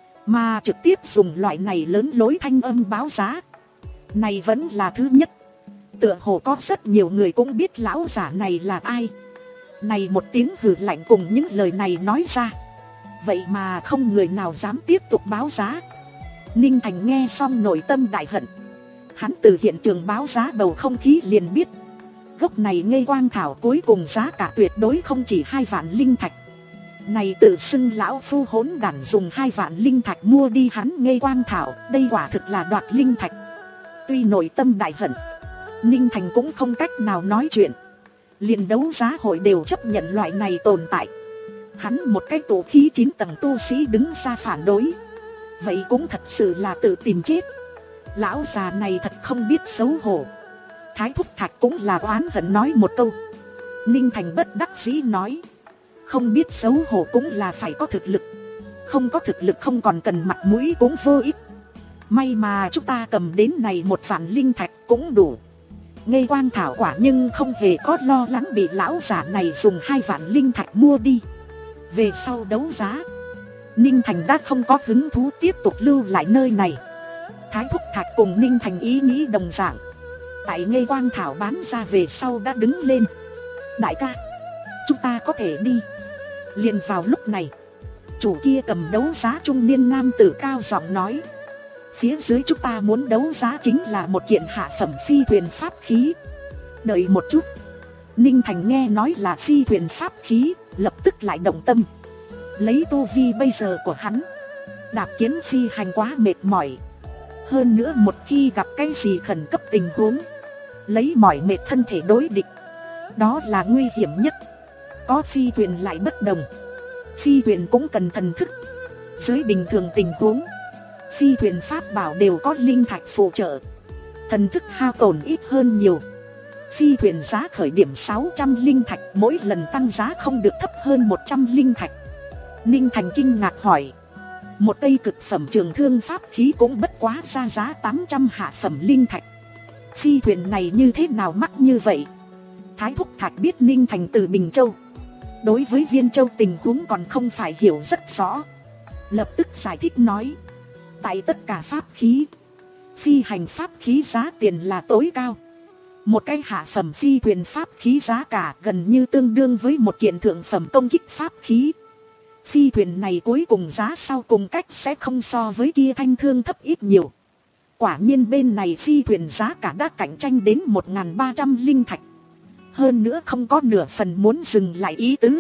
mà trực tiếp dùng loại này lớn lối thanh âm báo giá này vẫn là thứ nhất. Tựa hồ có rất nhiều người cũng biết lão giả này là ai. Này một tiếng hừ lạnh cùng những lời này nói ra, vậy mà không người nào dám tiếp tục báo giá. Ninh Thành nghe xong nội tâm đại hận. Hắn từ hiện trường báo giá bầu không khí liền biết, gốc này Nghê Quang Thảo cuối cùng giá cả tuyệt đối không chỉ hai vạn linh thạch. Này tự xưng lão phu hỗn đản dùng hai vạn linh thạch mua đi hắn Nghê Quang Thảo, đây quả thực là đoạt linh thạch. Tuy nội tâm đại hận, Ninh Thành cũng không cách nào nói chuyện. Liền đấu giá hội đều chấp nhận loại này tồn tại. Hắn một cái tổ khí chín tầng tu sĩ đứng ra phản đối, vậy cũng thật sự là tự tìm chết. Lão già này thật không biết xấu hổ. Thái Thúc Thạch cũng là oán hận nói một câu. Ninh Thành bất đắc dĩ nói, không biết xấu hổ cũng là phải có thực lực. Không có thực lực không còn cần mặt mũi cũng vô ích. May mà chúng ta cầm đến này một vạn linh thạch cũng đủ. Nghê Quang Thảo quả nhưng không hề có lo lắng bị lão giả này dùng hai vạn linh thạch mua đi. Về sau đấu giá, Ninh Thành đã không có hứng thú tiếp tục lưu lại nơi này. Thái Thúc Thạch cùng Ninh Thành ý nghĩ đồng dạng. Tại Nghê Quang Thảo bán ra về sau đã đứng lên. Đại ca, chúng ta có thể đi. Liền vào lúc này, chủ kia cầm đấu giá trung niên nam tử cao giọng nói, phía dưới chúng ta muốn đấu giá chính là một kiện hạ phẩm phi thuyền pháp khí. Đợi một chút. Ninh Thành nghe nói là phi thuyền pháp khí, lập tức lại động tâm. Lấy tu vi bây giờ của hắn, đạp kiếm phi hành quá mệt mỏi. Hơn nữa một khi gặp cái gì khẩn cấp tình huống, lấy mỏi mệt thân thể đối địch, đó là nguy hiểm nhất. Có phi thuyền lại bất đồng. Phi thuyền cũng cần thần thức. Dưới bình thường tình huống, phi thuyền pháp bảo đều có linh thạch phụ trợ, thần thức hao tổn ít hơn nhiều. Phi thuyền giá khởi điểm sáu trăm linh thạch, mỗi lần tăng giá không được thấp hơn một trăm linh thạch. Ninh Thành kinh ngạc hỏi, một cây cực phẩm trường thương pháp khí cũng bất quá ra giá tám trăm hạ phẩm linh thạch, phi thuyền này như thế nào mắc như vậy? Thái Thúc Thạch biết Ninh Thành từ Bình Châu, đối với Viên Châu tình huống còn không phải hiểu rất rõ, lập tức giải thích nói, tại tất cả pháp khí, phi hành pháp khí giá tiền là tối cao. Một cái hạ phẩm phi thuyền pháp khí giá cả gần như tương đương với một kiện thượng phẩm công kích pháp khí. Phi thuyền này cuối cùng giá sau cùng cách sẽ không so với kia thanh thương thấp ít nhiều. Quả nhiên bên này phi thuyền giá cả đã cạnh tranh đến một nghìn ba trăm linh thạch. Hơn nữa không có nửa phần muốn dừng lại ý tứ.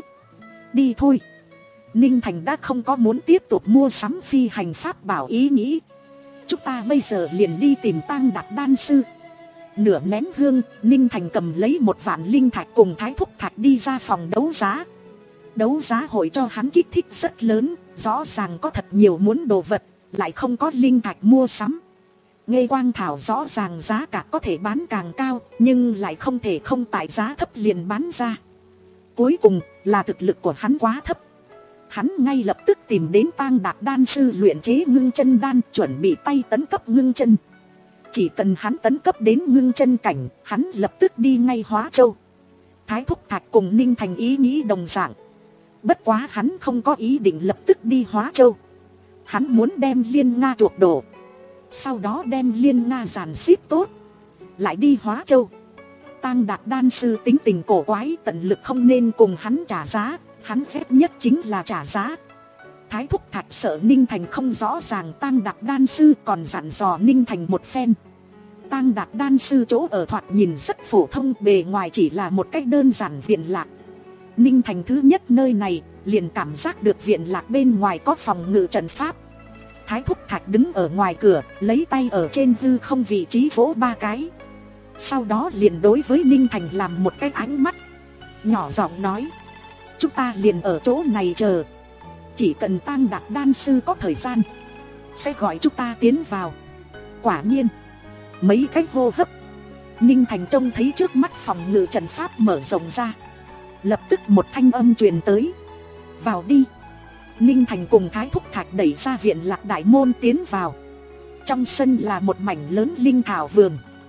Đi thôi. Ninh Thành đã không có muốn tiếp tục mua sắm phi hành pháp bảo ý nghĩ. Chúng ta bây giờ liền đi tìm Tang Đạt Đan Sư. Nửa nén hương, Ninh Thành cầm lấy một vạn linh thạch cùng Thái Thúc Thạch đi ra phòng đấu giá. Đấu giá hội cho hắn kích thích rất lớn, rõ ràng có thật nhiều muốn đồ vật, lại không có linh thạch mua sắm. Nghê Quang Thảo rõ ràng giá cả có thể bán càng cao, nhưng lại không thể không tại giá thấp liền bán ra. Cuối cùng là thực lực của hắn quá thấp. Hắn ngay lập tức tìm đến Tang Đạt Đan Sư luyện chế ngưng chân đan, chuẩn bị tay tấn cấp ngưng chân. Chỉ cần hắn tấn cấp đến ngưng chân cảnh, hắn lập tức đi ngay Hóa Châu. Thái Thúc Thạch cùng Ninh Thành ý nghĩ đồng dạng. Bất quá hắn không có ý định lập tức đi Hóa Châu. Hắn muốn đem Liên Nga chuộc đổ, sau đó đem Liên Nga dàn xếp tốt, lại đi Hóa Châu. Tang Đạt Đan Sư tính tình cổ quái, tận lực không nên cùng hắn trả giá. Hắn phép nhất chính là trả giá. Thái Thúc Thạch sợ Ninh Thành không rõ ràng Tang Đạt Đan Sư, còn dặn dò Ninh Thành một phen. Tang Đạt Đan Sư chỗ ở thoạt nhìn rất phổ thông, bề ngoài chỉ là một cách đơn giản viện lạc. Ninh Thành thứ nhất nơi này liền cảm giác được viện lạc bên ngoài có phòng ngự trận pháp. Thái Thúc Thạch đứng ở ngoài cửa, lấy tay ở trên hư không vị trí vỗ ba cái. Sau đó liền đối với Ninh Thành làm một cái ánh mắt, nhỏ giọng nói, chúng ta liền ở chỗ này chờ. Chỉ cần Tang Đạt Đan Sư có thời gian, sẽ gọi chúng ta tiến vào. Quả nhiên, mấy cách hô hấp, Ninh Thành trông thấy trước mắt phòng ngự trận pháp mở rộng ra. Lập tức một thanh âm truyền tới, vào đi. Ninh Thành cùng Thái Thúc Thạch đẩy ra viện lạc đại môn tiến vào. Trong sân là một mảnh lớn linh thảo vườn.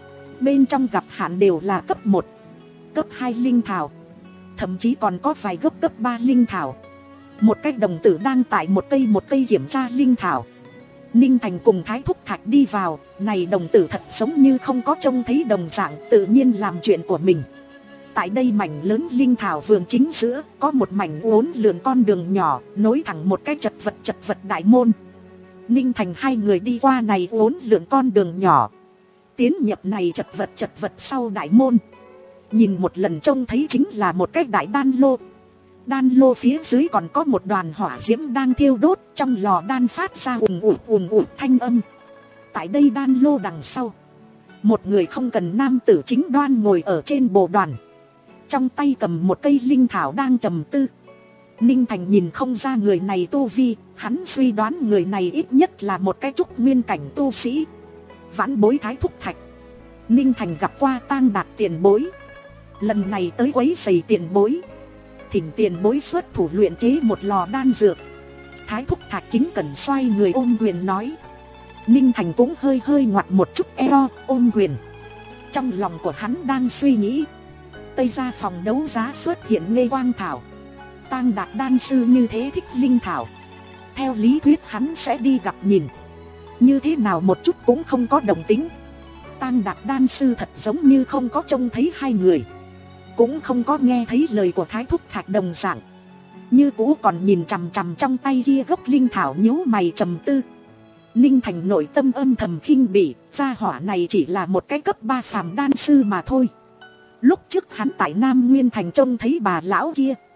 Bên trong gặp hạn đều là cấp một, cấp hai linh thảo, thậm chí còn có vài gốc cấp ba linh thảo. Một cái đồng tử đang tại một cây một cây kiểm tra linh thảo. Ninh Thành cùng Thái Thúc Thạch đi vào, này đồng tử thật giống như không có trông thấy đồng dạng, tự nhiên làm chuyện của mình. Tại đây mảnh lớn linh thảo vườn chính giữa, có một mảnh uốn lượn con đường nhỏ, nối thẳng một cái chật vật chật vật đại môn. Ninh Thành hai người đi qua này uốn lượn con đường nhỏ, tiến nhập này chật vật chật vật sau đại môn. Nhìn một lần trông thấy chính là một cái đại đan lô. Đan lô phía dưới còn có một đoàn hỏa diễm đang thiêu đốt, trong lò đan phát ra ùn ùn ùn ùn thanh âm. Tại đây đan lô đằng sau, một người không cần nam tử chính đoan ngồi ở trên bồ đoàn, trong tay cầm một cây linh thảo đang trầm tư. Ninh Thành nhìn không ra người này tu vi, hắn suy đoán người này ít nhất là một cái trúc nguyên cảnh tu sĩ. Vãn bối Thái Thúc Thạch. Ninh Thành gặp qua Tang Đạt tiền bối, lần này tới quấy rầy tiền bối, thỉnh tiền bối xuất thủ luyện chế một lò đan dược. Thái Thúc Thạch kính cẩn xoay người ôm quyền nói. Ninh Thành cũng hơi hơi ngoặt một chút eo, ôm quyền. Trong lòng của hắn đang suy nghĩ, Tây ra phòng đấu giá xuất hiện Nghê Quang Thảo. Tang Đạt Đan Sư như thế thích linh thảo, theo lý thuyết hắn sẽ đi gặp nhìn, như thế nào một chút cũng không có đồng tính. Tang Đạt Đan Sư thật giống như không có trông thấy hai người, cũng không có nghe thấy lời của Thái Thúc Thạch đồng dạng, như cũ còn nhìn chằm chằm trong tay kia gốc linh thảo nhíu mày trầm tư. Ninh Thành nội tâm âm thầm khinh bỉ, gia hỏa này chỉ là một cái cấp ba phàm đan sư mà thôi. Lúc trước hắn tại Nam Nguyên Thành trông thấy bà lão kia,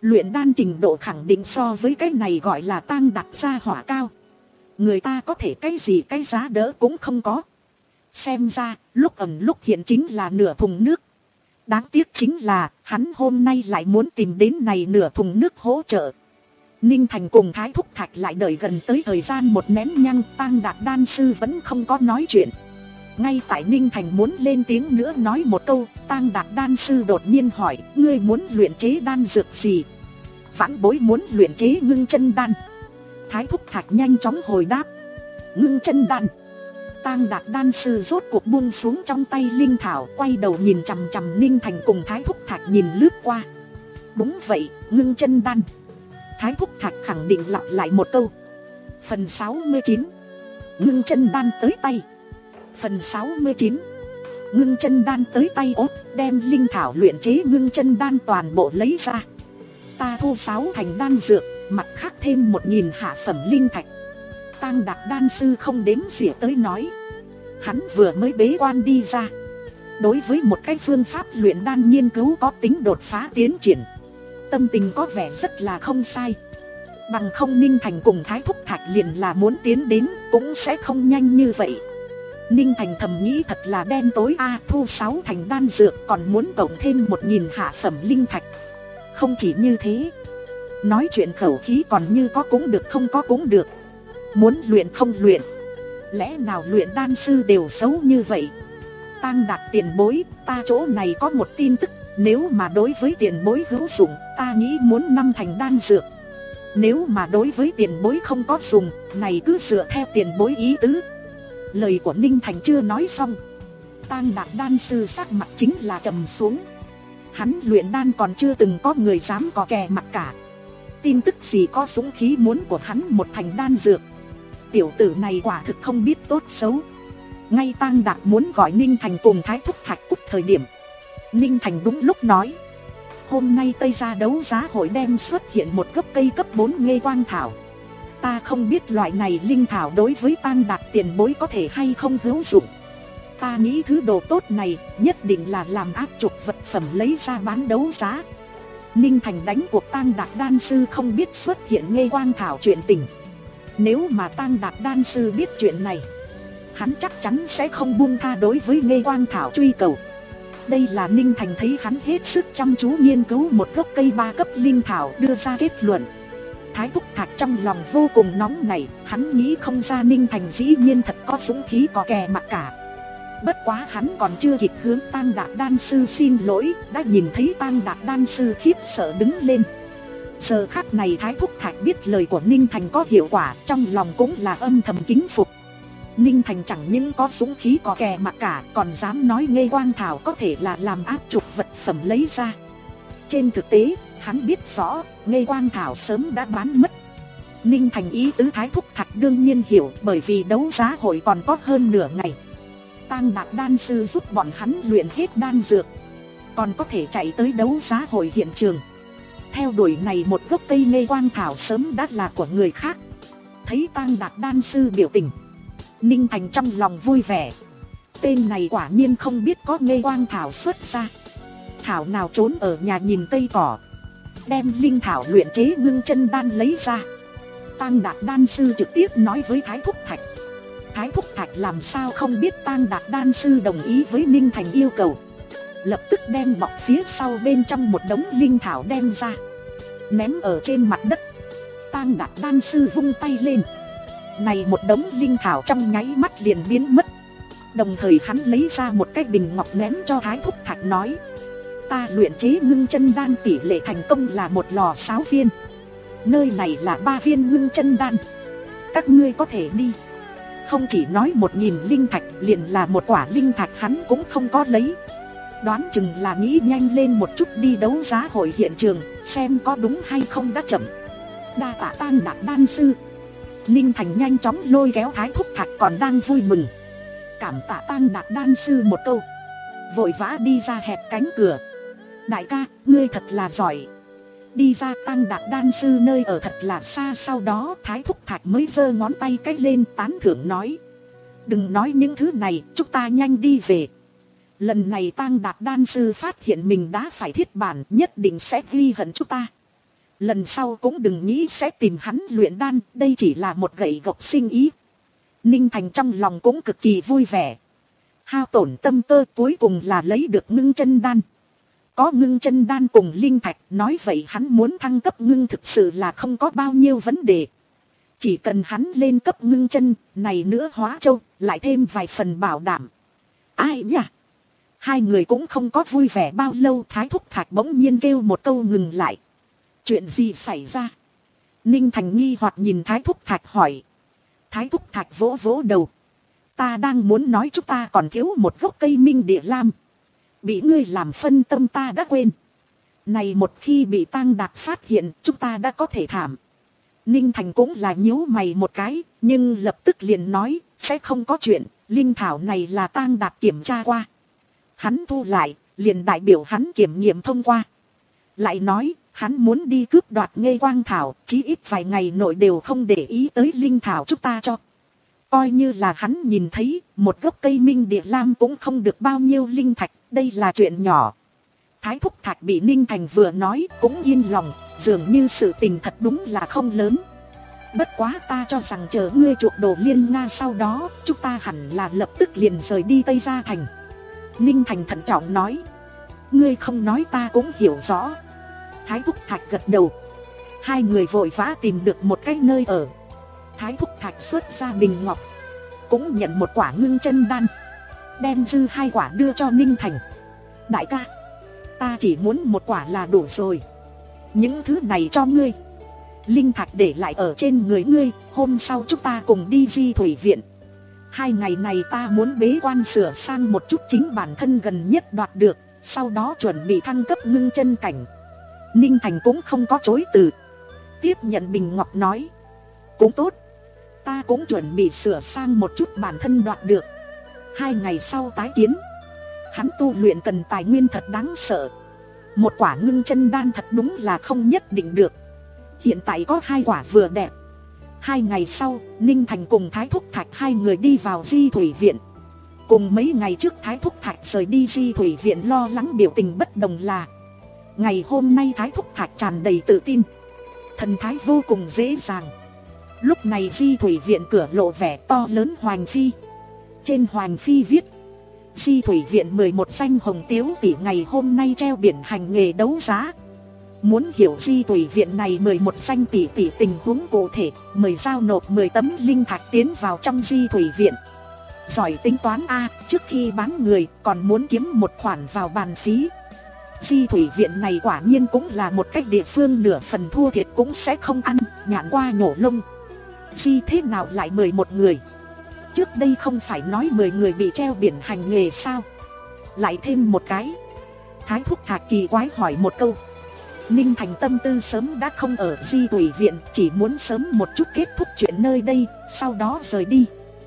Luyện đan trình độ khẳng định so với cái này gọi là tang đặt ra hỏa cao. Người ta có thể cái gì cái giá đỡ cũng không có. Xem ra, lúc ẩn lúc hiện chính là nửa thùng nước. Đáng tiếc chính là, hắn hôm nay lại muốn tìm đến này nửa thùng nước hỗ trợ. Ninh Thành cùng Thái Thúc Thạch lại đợi gần tới thời gian một nén nhang, Tang Đạt đan sư vẫn không có nói chuyện. Ngay tại Ninh Thành muốn lên tiếng nữa nói một câu, Tang Đạt đan sư đột nhiên hỏi, ngươi muốn luyện chế đan dược gì? Vãn bối muốn luyện chế ngưng chân đan. Thái Thúc Thạch nhanh chóng hồi đáp, ngưng chân đan. Tang Đạt đan sư rốt cuộc buông xuống trong tay linh thảo, quay đầu nhìn chằm chằm Ninh Thành cùng Thái Thúc Thạch nhìn lướt qua. Đúng vậy, ngưng chân đan. Thái Thúc Thạch khẳng định lặp lại một câu. Phần sáu mươi chín. Ngưng chân đan tới tay. Phần sáu mươi chín. Ngưng chân đan tới tay ốt, đem linh thảo luyện chế ngưng chân đan toàn bộ lấy ra. Ta thu sáu thành đan dược, mặt khác thêm một nghìn hạ phẩm linh thạch. Tang Đạt đan sư không đếm xỉa tới nói. Hắn vừa mới bế quan đi ra. Đối với một cái phương pháp luyện đan nghiên cứu có tính đột phá tiến triển, tâm tình có vẻ rất là không sai. Bằng không Ninh Thành cùng Thái Thúc Thạch liền là muốn tiến đến, cũng sẽ không nhanh như vậy. Ninh Thành thầm nghĩ thật là đen tối a, thu sáu thành đan dược còn muốn cộng thêm một nghìn hạ phẩm linh thạch. Không chỉ như thế, nói chuyện khẩu khí còn như có cũng được không có cũng được. Muốn luyện không luyện, lẽ nào luyện đan sư đều xấu như vậy? Tang Đạt tiền bối, ta chỗ này có một tin tức. Nếu mà đối với tiền bối hữu dụng, ta nghĩ muốn năm thành đan dược. Nếu mà đối với tiền bối không có dùng, này cứ dựa theo tiền bối ý tứ. Lời của Ninh Thành chưa nói xong, Tang Đạt đan sư sắc mặt chính là trầm xuống. Hắn luyện đan còn chưa từng có người dám có kè mặt cả. Tin tức gì có dũng khí muốn của hắn một thành đan dược. Tiểu tử này quả thực không biết tốt xấu. Ngay Tang Đạt muốn gọi Ninh Thành cùng Thái Thúc Thạch cút thời điểm, Ninh Thành đúng lúc nói, hôm nay Tây Gia đấu giá hội đem xuất hiện một gốc cây cấp bốn nghê quang thảo. Ta không biết loại này linh thảo đối với Tang Đạt tiền bối có thể hay không hữu dụng. Ta nghĩ thứ đồ tốt này nhất định là làm áp trục vật phẩm lấy ra bán đấu giá. Ninh Thành đánh cuộc Tang Đạt đan sư không biết xuất hiện nghê quang thảo chuyện tình. Nếu mà Tang Đạt đan sư biết chuyện này, hắn chắc chắn sẽ không buông tha đối với nghê quang thảo truy cầu. Đây là Ninh Thành thấy hắn hết sức chăm chú nghiên cứu một gốc cây ba cấp linh thảo đưa ra kết luận. Thái Thúc Thạch trong lòng vô cùng nóng nảy, hắn nghĩ không ra Ninh Thành dĩ nhiên thật có dũng khí có kè mặt cả. Bất quá hắn còn chưa kịp hướng Tang Đạt đan sư xin lỗi, đã nhìn thấy Tang Đạt đan sư khiếp sợ đứng lên. Giờ khắc này Thái Thúc Thạch biết lời của Ninh Thành có hiệu quả, trong lòng cũng là âm thầm kính phục. Ninh Thành chẳng những có dũng khí có kè mà cả, còn dám nói nghê quang thảo có thể là làm áp trục vật phẩm lấy ra. Trên thực tế, hắn biết rõ, nghê quang thảo sớm đã bán mất. Ninh Thành ý tứ Thái Thúc Thạch đương nhiên hiểu, bởi vì đấu giá hội còn có hơn nửa ngày. Tang Đạt đan sư giúp bọn hắn luyện hết đan dược, còn có thể chạy tới đấu giá hội hiện trường. Theo đuổi này một gốc cây nghê quang thảo sớm đã là của người khác. Thấy Tang Đạt đan sư biểu tình, Ninh Thành trong lòng vui vẻ. Tên này quả nhiên không biết có nghê quang thảo xuất ra. Thảo nào trốn ở nhà nhìn cây cỏ. Đem linh thảo luyện chế ngưng chân đan lấy ra. Tang Đạt đan sư trực tiếp nói với Thái Thúc Thạch. Thái Thúc Thạch làm sao không biết Tang Đạt đan sư đồng ý với Ninh Thành yêu cầu. Lập tức đem bọc phía sau bên trong một đống linh thảo đem ra, ném ở trên mặt đất. Tang Đạt đan sư vung tay lên, này một đống linh thảo trong nháy mắt liền biến mất. Đồng thời hắn lấy ra một cái bình ngọc ném cho Thái Thúc Thạch nói, ta luyện chế ngưng chân đan tỷ lệ thành công là một lò sáu viên. Nơi này là ba viên ngưng chân đan, các ngươi có thể đi. Không chỉ nói một nghìn linh thạch, liền là một quả linh thạch hắn cũng không có lấy. Đoán chừng là nghĩ nhanh lên một chút đi đấu giá hội hiện trường, xem có đúng hay không đã chậm. Đa tạ Tang Đạt đan sư. Ninh Thành nhanh chóng lôi kéo Thái Thúc Thạch còn đang vui mừng, cảm tạ Tang Đạt đan sư một câu, vội vã đi ra hẹp cánh cửa. Đại ca, ngươi thật là giỏi. Đi ra Tang Đạt đan sư nơi ở thật là xa, sau đó Thái Thúc Thạch mới giơ ngón tay cách lên tán thưởng nói, đừng nói những thứ này, chúng ta nhanh đi về. Lần này Tang Đạt đan sư phát hiện mình đã phải thiết bản, nhất định sẽ ghi hận chúng ta. Lần sau cũng đừng nghĩ sẽ tìm hắn luyện đan, đây chỉ là một gậy gộc sinh ý. Ninh Thành trong lòng cũng cực kỳ vui vẻ. Hao tổn tâm cơ cuối cùng là lấy được ngưng chân đan. Có ngưng chân đan cùng linh thạch, nói vậy hắn muốn thăng cấp ngưng thực sự là không có bao nhiêu vấn đề. Chỉ cần hắn lên cấp ngưng chân, này nữa hóa châu, lại thêm vài phần bảo đảm. Ai nhỉ? Hai người cũng không có vui vẻ bao lâu, Thái Thúc Thạch bỗng nhiên kêu một câu ngừng lại. Chuyện gì xảy ra? Ninh Thành nghi hoặc nhìn Thái Thúc Thạch hỏi. Thái Thúc Thạch vỗ vỗ đầu. Ta đang muốn nói chúng ta còn thiếu một gốc cây minh địa lam. Bị ngươi làm phân tâm ta đã quên. Này một khi bị Tang Đạt phát hiện, chúng ta đã có thể thảm. Ninh Thành cũng là nhíu mày một cái, nhưng lập tức liền nói, sẽ không có chuyện, linh thảo này là Tang Đạt kiểm tra qua. Hắn thu lại, liền đại biểu hắn kiểm nghiệm thông qua. Lại nói, hắn muốn đi cướp đoạt Ngây Quang Thảo, chí ít vài ngày nội đều không để ý tới linh thảo chúng ta cho. Coi như là hắn nhìn thấy, một gốc cây minh địa lam cũng không được bao nhiêu linh thạch, đây là chuyện nhỏ. Thái Thúc Thạch bị Ninh Thành vừa nói cũng yên lòng, dường như sự tình thật đúng là không lớn. Bất quá ta cho rằng chờ ngươi chuộc đồ Liên Nga sau đó, chúng ta hẳn là lập tức liền rời đi Tây Gia Thành. Ninh Thành thận trọng nói. Ngươi không nói ta cũng hiểu rõ. Thái Thúc Thạch gật đầu. Hai người vội vã tìm được một cái nơi ở. Thái Thúc Thạch xuất ra bình ngọc, cũng nhận một quả ngưng chân đan, đem dư hai quả đưa cho Ninh Thành. Đại ca, ta chỉ muốn một quả là đủ rồi. Những thứ này cho ngươi. Linh thạch để lại ở trên người ngươi, hôm sau chúng ta cùng đi Di Thủy Viện. Hai ngày này ta muốn bế quan sửa sang một chút chính bản thân gần nhất đoạt được, sau đó chuẩn bị thăng cấp ngưng chân cảnh. Ninh Thành cũng không có chối từ, tiếp nhận bình ngọc nói. Cũng tốt, ta cũng chuẩn bị sửa sang một chút bản thân đoạt được. Hai ngày sau tái kiến. Hắn tu luyện cần tài nguyên thật đáng sợ. Một quả ngưng chân đan thật đúng là không nhất định được. Hiện tại có hai quả vừa đẹp. Hai ngày sau, Ninh Thành cùng Thái Thúc Thạch hai người đi vào Di Thủy Viện. Cùng mấy ngày trước Thái Thúc Thạch rời đi Di Thủy Viện lo lắng biểu tình bất đồng là, ngày hôm nay Thái Thúc Thạch tràn đầy tự tin, thần thái vô cùng dễ dàng. Lúc này Di Thủy Viện cửa lộ vẻ to lớn Hoành Phi. Trên Hoành Phi viết: Di Thủy Viện mười một danh hồng tiếu tỷ ngày hôm nay treo biển hành nghề đấu giá. Muốn hiểu Di Thủy Viện này mười một danh tỷ tỷ tình huống cụ thể, mời giao nộp mười tấm linh thạch tiến vào trong Di Thủy Viện. Giỏi tính toán a, trước khi bán người còn muốn kiếm một khoản vào bàn phí. Di Thủy Viện này quả nhiên cũng là một cách địa phương nửa phần thua thiệt cũng sẽ không ăn, nhạn qua nhổ lông. Di thế nào lại mười một người? Trước đây không phải nói mười người bị treo biển hành nghề sao? Lại thêm một cái. Thái Thúc Thạch kỳ quái hỏi một câu. Ninh Thành tâm tư sớm đã không ở Di Thủy Viện, chỉ muốn sớm một chút kết thúc chuyện nơi đây, sau đó rời đi.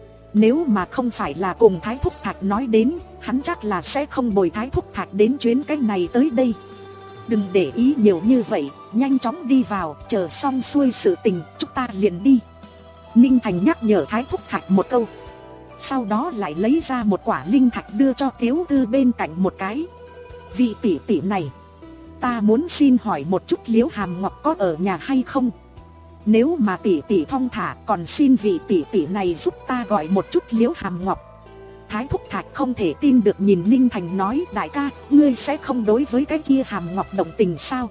Nếu mà không phải là cùng Thái Thúc Thạch nói đến, hắn chắc là sẽ không bồi Thái Thúc Thạch đến chuyến cách này tới đây. Đừng để ý nhiều như vậy, nhanh chóng đi vào, chờ xong xuôi sự tình, chúng ta liền đi. Ninh Thành nhắc nhở Thái Thúc Thạch một câu. Sau đó lại lấy ra một quả linh thạch đưa cho Tiếu Tư bên cạnh một cái. Vị tỷ tỷ này, ta muốn xin hỏi một chút Liễu Hàm Ngọc có ở nhà hay không? Nếu mà tỷ tỷ thong thả, còn xin vị tỷ tỷ này giúp ta gọi một chút Liễu Hàm Ngọc. Thái Thúc Thạch không thể tin được nhìn Ninh Thành nói, đại ca, ngươi sẽ không đối với cái kia Hàm Ngọc động tình sao?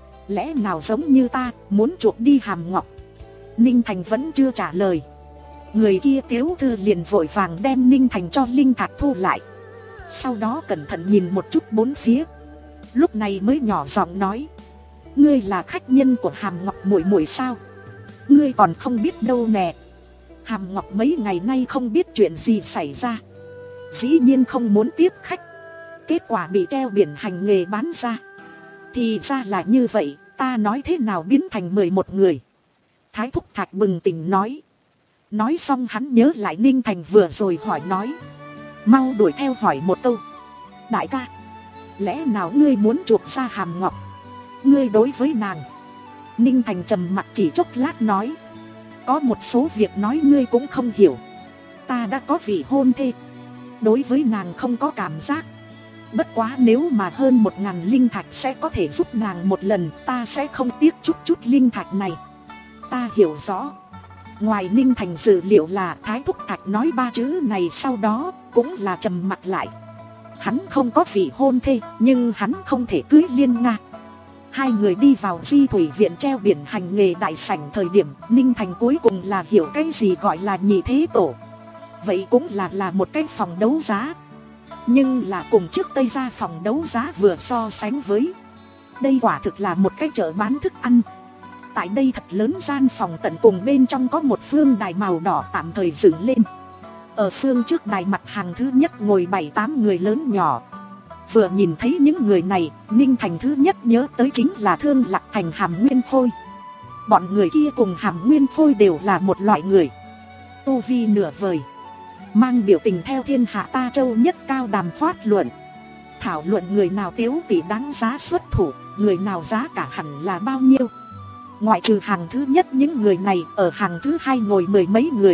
Lẽ nào giống như ta, muốn chuộc đi Hàm Ngọc? Ninh Thành vẫn chưa trả lời. Người kia Tiếu Thư liền vội vàng đem Ninh Thành cho linh thạch thu lại. Sau đó cẩn thận nhìn một chút bốn phía. Lúc này mới nhỏ giọng nói, ngươi là khách nhân của Hàm Ngọc muội muội sao? Ngươi còn không biết đâu nè. Hàm Ngọc mấy ngày nay không biết chuyện gì xảy ra, dĩ nhiên không muốn tiếp khách, kết quả bị treo biển hành nghề bán ra. Thì ra là như vậy, ta nói thế nào biến thành mười một người. Thái Thúc Thạch bừng tỉnh nói. Nói xong hắn nhớ lại Ninh Thành vừa rồi hỏi nói, mau đuổi theo hỏi một câu. Đại ca, lẽ nào ngươi muốn chuộc ra Hàm Ngọc? Ngươi đối với nàng. Ninh Thành trầm mặt chỉ chốc lát nói, có một số việc nói ngươi cũng không hiểu. Ta đã có vị hôn thê, đối với nàng không có cảm giác. Bất quá nếu mà hơn một ngàn linh thạch sẽ có thể giúp nàng một lần, ta sẽ không tiếc chút chút linh thạch này. Ta hiểu rõ. Ngoài Ninh Thành dự liệu là Thái Thúc Thạch nói ba chữ này sau đó cũng là trầm mặt lại. Hắn không có vị hôn thê, nhưng hắn không thể cưới Liên Nga. Hai người đi vào Di Thủy Viện treo biển hành nghề đại sảnh thời điểm Ninh Thành cuối cùng là hiểu cái gì gọi là nhị thế tổ. Vậy cũng là là một cái phòng đấu giá. Nhưng là cùng trước Tây Gia phòng đấu giá vừa so sánh với, đây quả thực là một cái chợ bán thức ăn. Tại đây thật lớn gian phòng tận cùng bên trong có một phương đài màu đỏ tạm thời dựng lên. Ở phương trước đài mặt hàng thứ nhất ngồi bảy tám người lớn nhỏ. Vừa nhìn thấy những người này, Ninh Thành thứ nhất nhớ tới chính là Thương Lạc Thành Hàm Nguyên Phôi. Bọn người kia cùng Hàm Nguyên Phôi đều là một loại người tu vi nửa vời, mang biểu tình theo thiên hạ ta châu nhất cao đàm phát luận. Thảo luận người nào tiếu tỷ đáng giá xuất thủ, người nào giá cả hẳn là bao nhiêu. Ngoại trừ hàng thứ nhất những người này, ở hàng thứ hai ngồi mười mấy người.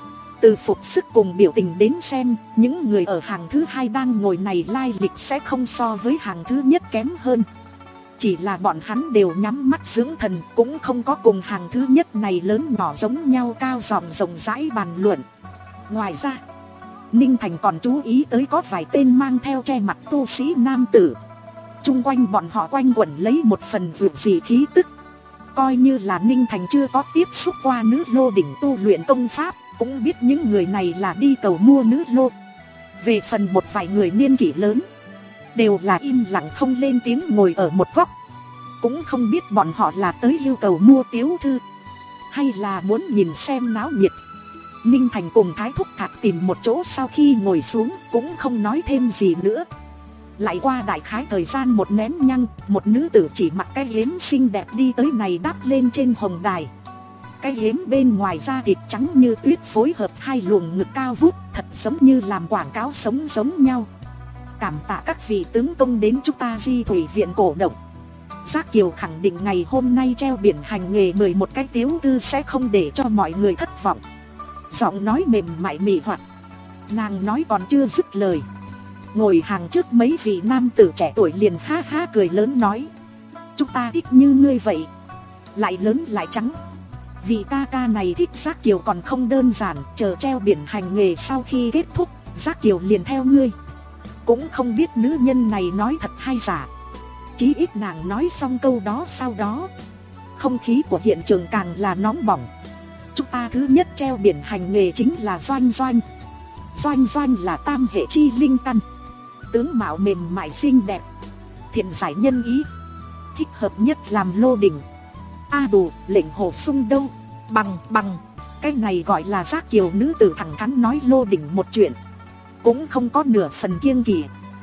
Từ phục sức cùng biểu tình đến xem, những người ở hàng thứ hai đang ngồi này lai lịch sẽ không so với hàng thứ nhất kém hơn. Chỉ là bọn hắn đều nhắm mắt dưỡng thần, cũng không có cùng hàng thứ nhất này lớn nhỏ giống nhau cao giọng rộng rãi bàn luận. Ngoài ra, Ninh Thành còn chú ý tới có vài tên mang theo che mặt tu sĩ nam tử. Chung quanh bọn họ quanh quẩn lấy một phần vượt dị khí tức. Coi như là Ninh Thành chưa có tiếp xúc qua nữ lô đỉnh tu luyện công pháp, cũng biết những người này là đi cầu mua nữ lô. Về phần một vài người niên kỷ lớn, đều là im lặng không lên tiếng ngồi ở một góc. Cũng không biết bọn họ là tới yêu cầu mua tiếu thư, hay là muốn nhìn xem náo nhiệt. Ninh Thành cùng Thái Thúc Thạch tìm một chỗ sau khi ngồi xuống cũng không nói thêm gì nữa. Lại qua đại khái thời gian một nén nhăng, một nữ tử chỉ mặc cái yếm xinh đẹp đi tới này đáp lên trên hồng đài. Cái yếm bên ngoài da thịt trắng như tuyết phối hợp hai luồng ngực cao vút, thật giống như làm quảng cáo sống giống nhau. Cảm tạ các vị tướng công đến chúng ta Di Thủy Viện cổ động. Giác Kiều khẳng định ngày hôm nay treo biển hành nghề mười một cái tiếu thư sẽ không để cho mọi người thất vọng. Giọng nói mềm mại mị hoặc. Nàng nói còn chưa dứt lời, ngồi hàng trước mấy vị nam tử trẻ tuổi liền ha ha cười lớn nói: chúng ta thích như ngươi vậy, lại lớn lại trắng. Vị ca ca này thích Giác Kiều còn không đơn giản, chờ treo biển hành nghề sau khi kết thúc, Giác Kiều liền theo ngươi. Cũng không biết nữ nhân này nói thật hay giả. Chí ít nàng nói xong câu đó sau đó, không khí của hiện trường càng là nóng bỏng. Chúng ta thứ nhất treo biển hành nghề chính là Doanh Doanh. Doanh Doanh là tam hệ chi linh căn, tướng mạo mềm mại xinh đẹp, thiện giải nhân ý, thích hợp nhất làm lô đình. A à đủ, lệnh hồ sung đâu, bằng bằng. Cái này gọi là Giác Kiều nữ tử thẳng thắn nói lô đình một chuyện, cũng không có nửa phần kiêng kỵ.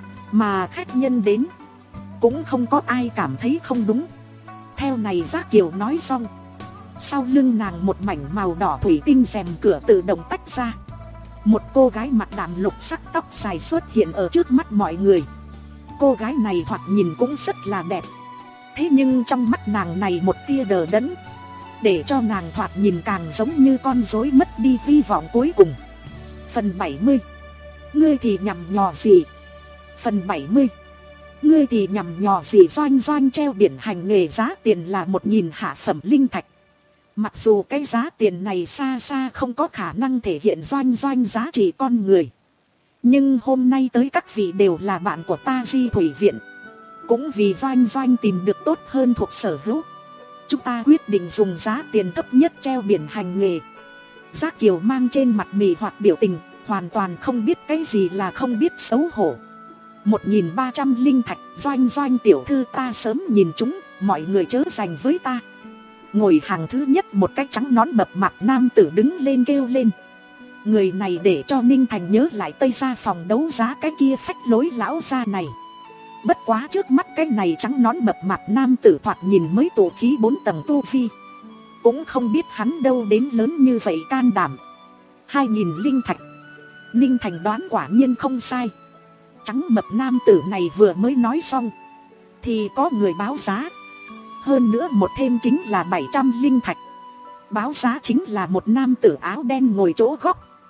Mà khách nhân đến, cũng không có ai cảm thấy không đúng. Theo này Giác Kiều nói xong, sau lưng nàng một mảnh màu đỏ thủy tinh rèm cửa tự động tách ra. Một cô gái mặc đạm lục sắc tóc dài xuất hiện ở trước mắt mọi người. Cô gái này thoạt nhìn cũng rất là đẹp, thế nhưng trong mắt nàng này một tia đờ đẫn, để cho nàng thoạt nhìn càng giống như con rối mất đi hy vọng cuối cùng. Phần bảy mươi. Ngươi thì nhằm nhò gì? Phần bảy mươi. Ngươi thì nhằm nhò gì? Doanh Doanh treo biển hành nghề giá tiền là một nghìn hạ phẩm linh thạch. Mặc dù cái giá tiền này xa xa không có khả năng thể hiện Doanh Doanh giá trị con người, nhưng hôm nay tới các vị đều là bạn của ta Di Thủy Viện. Cũng vì Doanh Doanh tìm được tốt hơn thuộc sở hữu, chúng ta quyết định dùng giá tiền thấp nhất treo biển hành nghề. Giác Kiều mang trên mặt mì hoặc biểu tình, hoàn toàn không biết cái gì là không biết xấu hổ. Một nghìn ba trăm linh thạch, Doanh Doanh tiểu thư ta sớm nhìn chúng, mọi người chớ giành với ta. Ngồi hàng thứ nhất một cái trắng nón mập mạp nam tử đứng lên kêu lên. Người này để cho Ninh Thành nhớ lại Tây Gia phòng đấu giá cái kia phách lối lão gia này. Bất quá trước mắt cái này trắng nón mập mạp nam tử thoạt nhìn mới tổ khí bốn tầng tu vi, cũng không biết hắn đâu đến lớn như vậy can đảm. Hai nghìn linh thạch. Ninh Thành đoán quả nhiên không sai. Trắng mập nam tử này vừa mới nói xong, thì có người báo giá. Hơn nữa một thêm chính là bảy trăm linh thạch. Báo giá chính là một nam tử áo đen ngồi chỗ góc,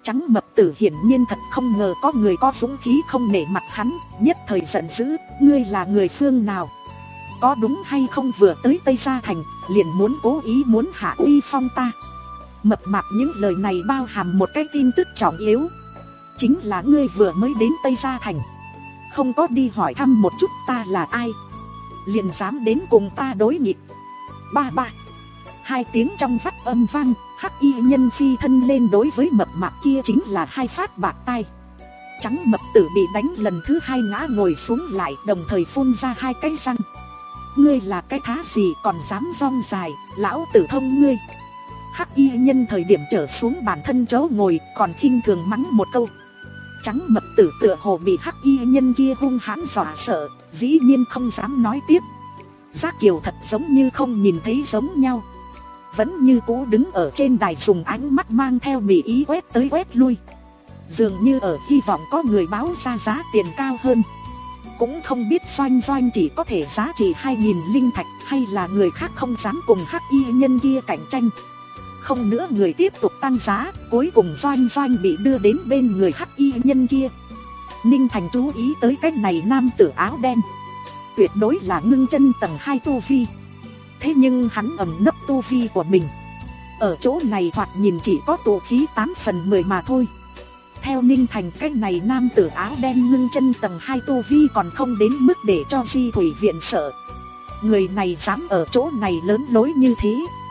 Trắng mập tử hiển nhiên thật không ngờ có người có dũng khí không nể mặt hắn, nhất thời giận dữ, ngươi là người phương nào? Có đúng hay không vừa tới Tây Gia Thành, liền muốn cố ý muốn hạ uy phong ta? Mập mạp những lời này bao hàm một cái tin tức trọng yếu. Chính là ngươi vừa mới đến Tây Gia Thành, không có đi hỏi thăm một chút ta là ai, liền dám đến cùng ta đối nghịch. Ba ba. Hai tiếng trong vắt âm vang, hắc y nhân phi thân lên đối với mập mạp kia chính là hai phát bạc tai. Trắng mập tử bị đánh lần thứ hai ngã ngồi xuống lại, đồng thời phun ra hai cái răng. Ngươi là cái thá gì còn dám rong dài, lão tử thông ngươi. Hắc y nhân thời điểm trở xuống bản thân chỗ ngồi còn khinh thường mắng một câu. Trắng mập tử tựa hồ bị hắc y nhân kia hung hãn dọa sợ, dĩ nhiên không dám nói tiếp. Giác Kiều thật giống như không nhìn thấy giống nhau, vẫn như cũ đứng ở trên đài dùng ánh mắt mang theo mỉ ý quét tới quét lui, dường như ở hy vọng có người báo ra giá tiền cao hơn. Cũng không biết Doanh Doanh chỉ có thể giá trị hai nghìn linh thạch, hay là người khác không dám cùng hắc y nhân kia cạnh tranh. Không nữa người tiếp tục tăng giá, cuối cùng Doanh Doanh bị đưa đến bên người hắc y nhân kia. Ninh Thành chú ý tới cái này nam tử áo đen, tuyệt đối là ngưng chân tầng hai tu vi. Thế nhưng hắn ẩn nấp tu vi của mình, ở chỗ này thoạt nhìn chỉ có tụ khí tám phần mười mà thôi. Theo Ninh Thành, cái này nam tử áo đen ngưng chân tầng hai tu vi còn không đến mức để cho Di Thủy Viện sợ. Người này dám ở chỗ này lớn lối như thế,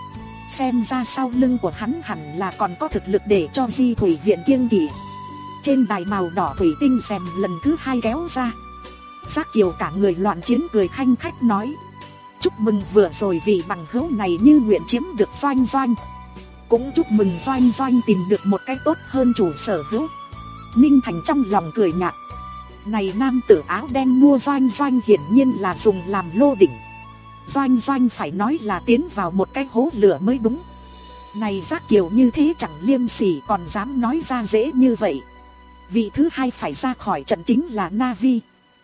xem ra sau lưng của hắn hẳn là còn có thực lực để cho Di Thủy Viện kiêng kỵ. Trên đài màu đỏ thủy tinh rèm lần thứ hai kéo ra. Giác Kiều cả người loạn chiến cười khanh khách nói: chúc mừng vừa rồi vị bằng hữu này như nguyện chiếm được Doanh Doanh. Cũng chúc mừng Doanh Doanh tìm được một cái tốt hơn chủ sở hữu. Ninh Thành trong lòng cười nhạt. Này nam tử áo đen mua Doanh Doanh hiển nhiên là dùng làm lô đỉnh. Doanh Doanh phải nói là tiến vào một cái hố lửa mới đúng. Này Giác Kiều như thế chẳng liêm sỉ còn dám nói ra dễ như vậy. Vị thứ hai phải ra khỏi trận chính là Navi.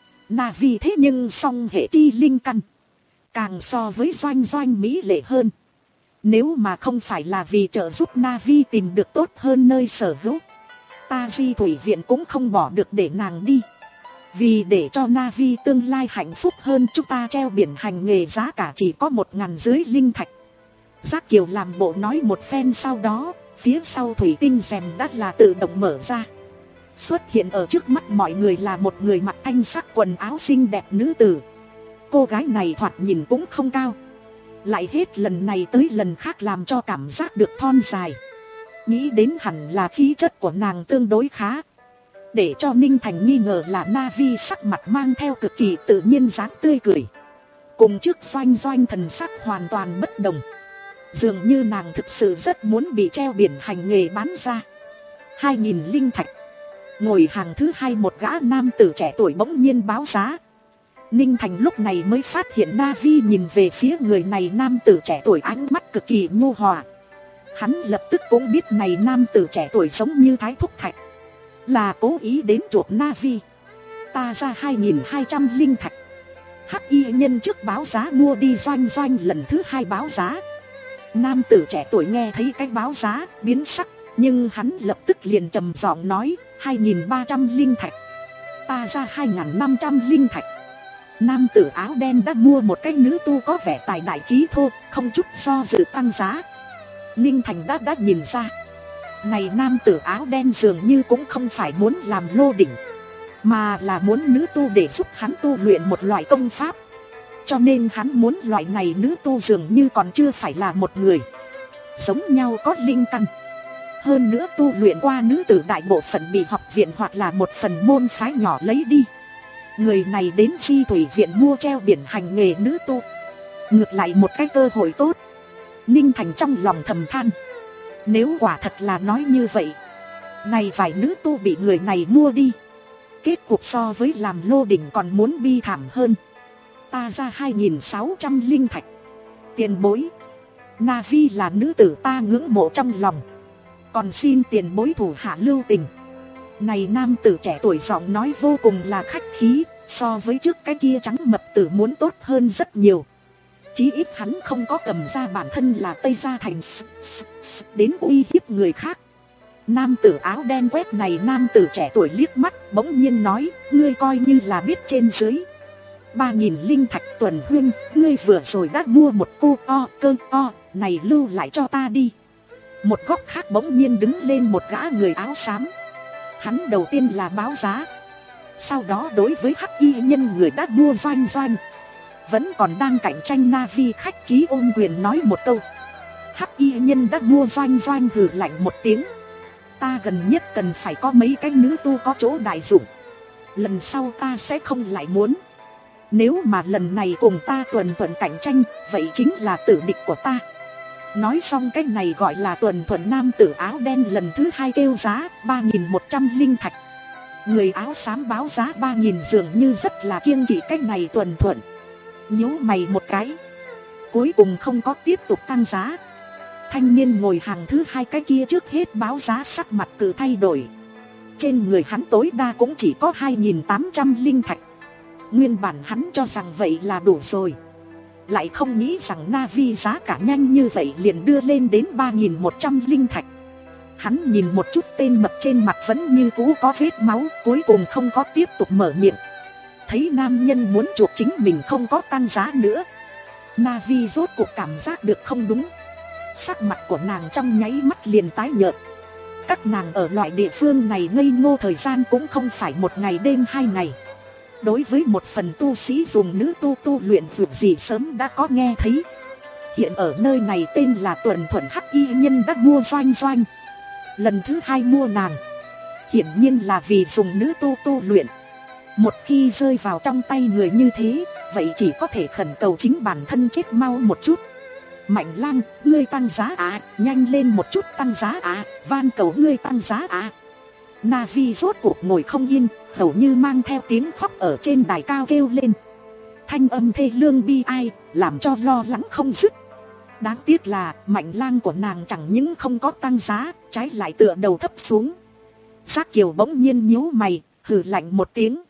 Navi thế nhưng song hệ chi linh căn, càng so với Doanh Doanh mỹ lệ hơn. Nếu mà không phải là vì trợ giúp Navi tìm được tốt hơn nơi sở hữu, ta Di Thủy Viện cũng không bỏ được để nàng đi. Vì để cho Navi tương lai hạnh phúc hơn, chúng ta treo biển hành nghề giá cả chỉ có một ngàn dưới linh thạch. Giác Kiều làm bộ nói một phen, sau đó phía sau thủy tinh rèm đã là tự động mở ra. Xuất hiện ở trước mắt mọi người là một người mặc thanh sắc quần áo xinh đẹp nữ tử. Cô gái này thoạt nhìn cũng không cao, lại hết lần này tới lần khác làm cho cảm giác được thon dài. Nghĩ đến hẳn là khí chất của nàng tương đối khá, để cho Ninh Thành nghi ngờ là Navi sắc mặt mang theo cực kỳ tự nhiên dáng tươi cười. Cùng trước Doanh Doanh thần sắc hoàn toàn bất đồng, dường như nàng thực sự rất muốn bị treo biển hành nghề bán ra. Hai nghìn linh thạch. Ngồi hàng thứ hai một gã nam tử trẻ tuổi bỗng nhiên báo giá. Ninh Thành lúc này mới phát hiện Navi nhìn về phía người này nam tử trẻ tuổi ánh mắt cực kỳ nhu hòa. Hắn lập tức cũng biết này nam tử trẻ tuổi giống như Thái Thúc Thạch, là cố ý đến chuộc Navi. Ta ra hai nghìn hai trăm linh thạch. Hắc y nhân trước báo giá mua đi Doanh Doanh lần thứ hai báo giá. Nam tử trẻ tuổi nghe thấy cái báo giá biến sắc, nhưng hắn lập tức liền trầm giọng nói: hai nghìn ba trăm linh thạch. Ta ra hai nghìn năm trăm linh thạch. Nam tử áo đen đã mua một cái nữ tu có vẻ tài đại khí thô, không chút do dự tăng giá. Ninh Thành đã đã nhìn ra, này nam tử áo đen dường như cũng không phải muốn làm lô đỉnh, mà là muốn nữ tu để giúp hắn tu luyện một loại công pháp. Cho nên hắn muốn loại này nữ tu dường như còn chưa phải là một người, giống nhau có linh căn. Hơn nữa tu luyện qua nữ tử đại bộ phận bị học viện hoặc là một phần môn phái nhỏ lấy đi. Người này đến Di Thủy Viện mua treo biển hành nghề nữ tu, ngược lại một cái cơ hội tốt. Ninh Thành trong lòng thầm than, nếu quả thật là nói như vậy, này vài nữ tu bị người này mua đi, kết cục so với làm lô đỉnh còn muốn bi thảm hơn. Ta ra hai nghìn sáu trăm linh thạch. Tiền bối, Navi là nữ tử ta ngưỡng mộ trong lòng, còn xin tiền bối thủ hạ lưu tình. Này nam tử trẻ tuổi giọng nói vô cùng là khách khí, so với trước cái kia trắng mập tử muốn tốt hơn rất nhiều. Chí ít hắn không có cầm ra bản thân là Tây Gia Thành đến uy hiếp người khác. Nam tử áo đen quét này nam tử trẻ tuổi liếc mắt, bỗng nhiên nói, ngươi coi như là biết trên dưới. Ba nghìn linh thạch. Tuần huynh, ngươi vừa rồi đã mua một cô o cơ o, này lưu lại cho ta đi. Một góc khác bỗng nhiên đứng lên một gã người áo xám. Hắn đầu tiên là báo giá, sau đó đối với hắc y nhân người đã mua doanh doanh, vẫn còn đang cạnh tranh Navi khách khí ôm quyền nói một câu. Hắc y nhân đã mua doanh doanh hừ lạnh một tiếng. Ta gần nhất cần phải có mấy cái nữ tu có chỗ đại dụng, lần sau ta sẽ không lại muốn. Nếu mà lần này cùng ta tuần thuận cạnh tranh, vậy chính là tử địch của ta. Nói xong cái này gọi là tuần thuận nam tử áo đen lần thứ hai kêu giá ba nghìn một trăm linh thạch. Người áo xám báo giá ba nghìn dường như rất là kiêng kỵ cái này tuần thuận. Nhíu mày một cái, cuối cùng không có tiếp tục tăng giá. Thanh niên ngồi hàng thứ hai cái kia trước hết báo giá sắc mặt cự thay đổi. Trên người hắn tối đa cũng chỉ có hai nghìn tám trăm linh thạch. Nguyên bản hắn cho rằng vậy là đủ rồi, lại không nghĩ rằng Navi giá cả nhanh như vậy liền đưa lên đến ba nghìn một trăm linh thạch. Hắn nhìn một chút tên mập trên mặt vẫn như cũ có vết máu, cuối cùng không có tiếp tục mở miệng. Thấy nam nhân muốn chuộc chính mình không có tăng giá nữa, Navi rốt cuộc cảm giác được không đúng. Sắc mặt của nàng trong nháy mắt liền tái nhợt. Các nàng ở loại địa phương này ngây ngô thời gian cũng không phải một ngày đêm hai ngày. Đối với một phần tu sĩ dùng nữ tu tu luyện vượt gì sớm đã có nghe thấy. Hiện ở nơi này tên là tuần thuận hắc y nhân đã mua doanh doanh. Lần thứ hai mua nàng, hiển nhiên là vì dùng nữ tu tu luyện. Một khi rơi vào trong tay người như thế, vậy chỉ có thể khẩn cầu chính bản thân chết mau một chút. Mạnh Lang, ngươi tăng giá à, nhanh lên một chút tăng giá à, van cầu ngươi tăng giá à. Navi rốt cuộc ngồi không yên, hầu như mang theo tiếng khóc ở trên đài cao kêu lên. Thanh âm thê lương bi ai, làm cho lo lắng không dứt. Đáng tiếc là Mạnh Lang của nàng chẳng những không có tăng giá, trái lại tựa đầu thấp xuống. Giác Kiều bỗng nhiên nhíu mày, hừ lạnh một tiếng.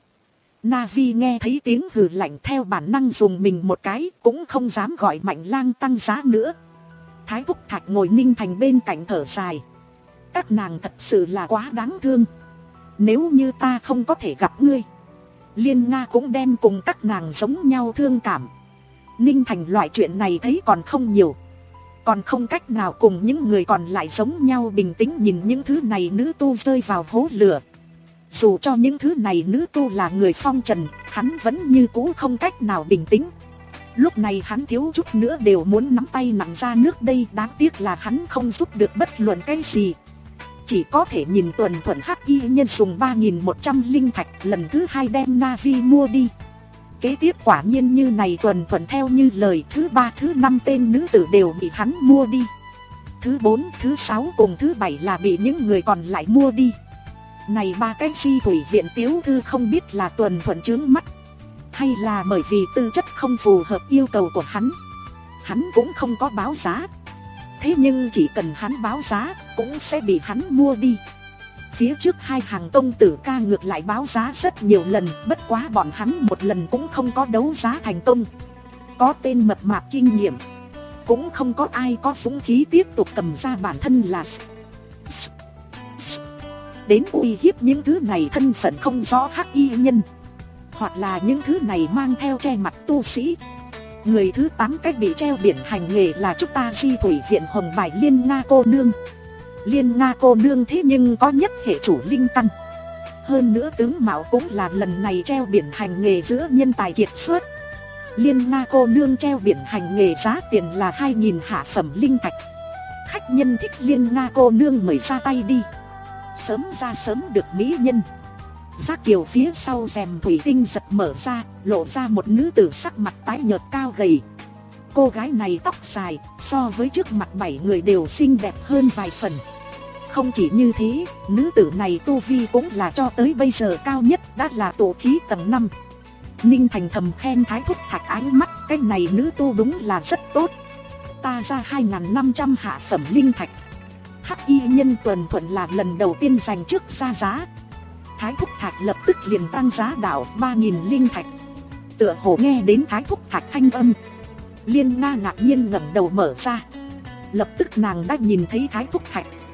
Navi nghe thấy tiếng hừ lạnh theo bản năng dùng mình một cái, cũng không dám gọi Mạnh Lang tăng giá nữa. Thái Thúc Thạch ngồi ninh thành bên cạnh thở dài. Các nàng thật sự là quá đáng thương. Nếu như ta không có thể gặp ngươi, Liên Nga cũng đem cùng các nàng giống nhau thương cảm. Ninh thành loại chuyện này thấy còn không nhiều, còn không cách nào cùng những người còn lại giống nhau bình tĩnh nhìn những thứ này nữ tu rơi vào hố lửa. Dù cho những thứ này nữ tu là người phong trần, hắn vẫn như cũ không cách nào bình tĩnh. Lúc này hắn thiếu chút nữa đều muốn nắm tay nặng ra nước đây, đáng tiếc là hắn không giúp được bất luận cái gì. Chỉ có thể nhìn tuần thuận hắc y nhân dùng ba nghìn một trăm linh thạch lần thứ hai đem Navi mua đi. Kế tiếp quả nhiên như này, tuần thuận theo như lời thứ ba thứ năm tên nữ tử đều bị hắn mua đi. Thứ bốn, thứ sáu cùng thứ bảy là bị những người còn lại mua đi. Này ba cái Di Thủy Viện tiểu thư không biết là tuần thuận chướng mắt, hay là bởi vì tư chất không phù hợp yêu cầu của hắn, hắn cũng không có báo giá. Thế nhưng chỉ cần hắn báo giá, cũng sẽ bị hắn mua đi. Phía trước hai hàng công tử ca ngược lại báo giá rất nhiều lần, bất quá bọn hắn một lần cũng không có đấu giá thành công. Có tên mập mạp kinh nghiệm, cũng không có ai có dũng khí tiếp tục cầm ra bản thân là đến uy hiếp những thứ này thân phận không rõ hắc y nhân, hoặc là những thứ này mang theo che mặt tu sĩ. Người thứ tám cách bị treo biển hành nghề là chúng ta Di Thủy Viện Hồng Bài Liên Nga cô nương. Liên Nga cô nương thế nhưng có nhất hệ chủ linh căn, hơn nữa tướng mạo cũng là lần này treo biển hành nghề giữa nhân tài kiệt xuất. Liên Nga cô nương treo biển hành nghề giá tiền là hai nghìn hạ phẩm linh thạch. Khách nhân thích Liên Nga cô nương mời ra tay đi. Sớm ra sớm được mỹ nhân. Giác Kiều phía sau rèm thủy tinh giật mở ra, lộ ra một nữ tử sắc mặt tái nhợt cao gầy. Cô gái này tóc dài, so với trước mặt bảy người đều xinh đẹp hơn vài phần. Không chỉ như thế, nữ tử này tu vi cũng là cho tới bây giờ cao nhất, đã là tổ khí tầng năm. Ninh Thành thầm khen Thái Thúc Thạch ánh mắt, cái này nữ tu đúng là rất tốt. Ta ra hai nghìn năm trăm hạ phẩm linh thạch. Hắc y nhân tuần thuận là lần đầu tiên giành trước ra giá. Thái Thúc Thạch lập tức liền tăng giá đảo ba nghìn linh thạch. Tựa hồ nghe đến Thái Thúc Thạch thanh âm, Liên Nga ngạc nhiên ngẩng đầu mở ra. Lập tức nàng đã nhìn thấy Thái Thúc Thạch.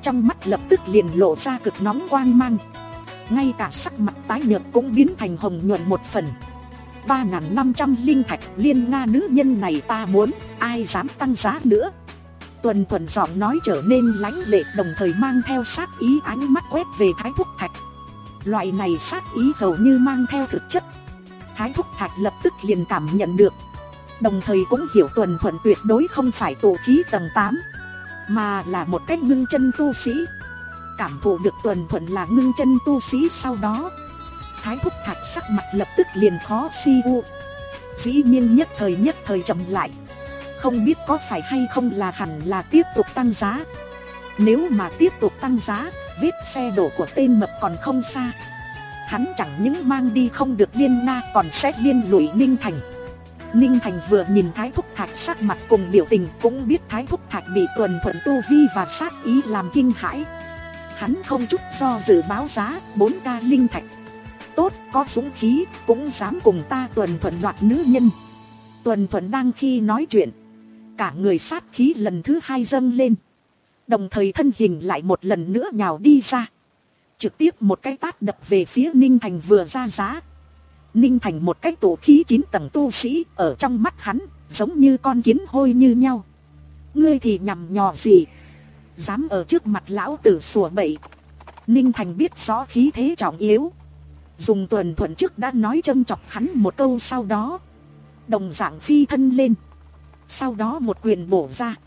trong mắt lập tức liền lộ ra cực nóng quang mang. Ngay cả sắc mặt tái nhợt cũng biến thành hồng nhuận một phần. Ba nghìn năm trăm linh thạch, Liên Nga nữ nhân này ta muốn, ai dám tăng giá nữa. Tuần Thuần giọng nói trở nên lãnh lệ, đồng thời mang theo sát ý, ánh mắt quét về Thái Thúc Thạch. Loại này sát ý hầu như mang theo thực chất. Thái Thúc Thạch lập tức liền cảm nhận được, đồng thời cũng hiểu Tuần Thuần tuyệt đối không phải tụ khí tầng tám, mà là một cách ngưng chân tu sĩ. Cảm thụ được Tuần Thuần là ngưng chân tu sĩ sau đó, Thái Thúc Thạch sắc mặt lập tức liền khó siêu. Dĩ nhiên nhất thời nhất thời chậm lại. Không biết có phải hay không là hẳn là tiếp tục tăng giá. Nếu mà tiếp tục tăng giá, vết xe đổ của tên mập còn không xa. Hắn chẳng những mang đi không được Liên Nga, còn sẽ liên lụy Ninh Thành. Ninh Thành vừa nhìn Thái Thúc Thạch sắc mặt cùng biểu tình, cũng biết Thái Thúc Thạch bị Tuần Thuần tu vi và sát ý làm kinh hãi. Hắn không chút do dự báo giá bốn k linh thạch. Tốt, có dũng khí, cũng dám cùng ta Tuần Thuần đoạt nữ nhân. Tuần Thuần đang khi nói chuyện, cả người sát khí lần thứ hai dâng lên, đồng thời thân hình lại một lần nữa nhào đi ra, trực tiếp một cái tát đập về phía Ninh Thành vừa ra giá. Ninh Thành một cái tụ khí chín tầng tu sĩ, ở trong mắt hắn giống như con kiến hôi như nhau. Ngươi thì nhằm nhò gì, dám ở trước mặt lão tử sủa bậy. Ninh Thành biết rõ khí thế trọng yếu, dùng Tuần Thuần trước đã nói châm chọc hắn một câu, sau đó đồng dạng phi thân lên, sau đó một quyền bổ ra.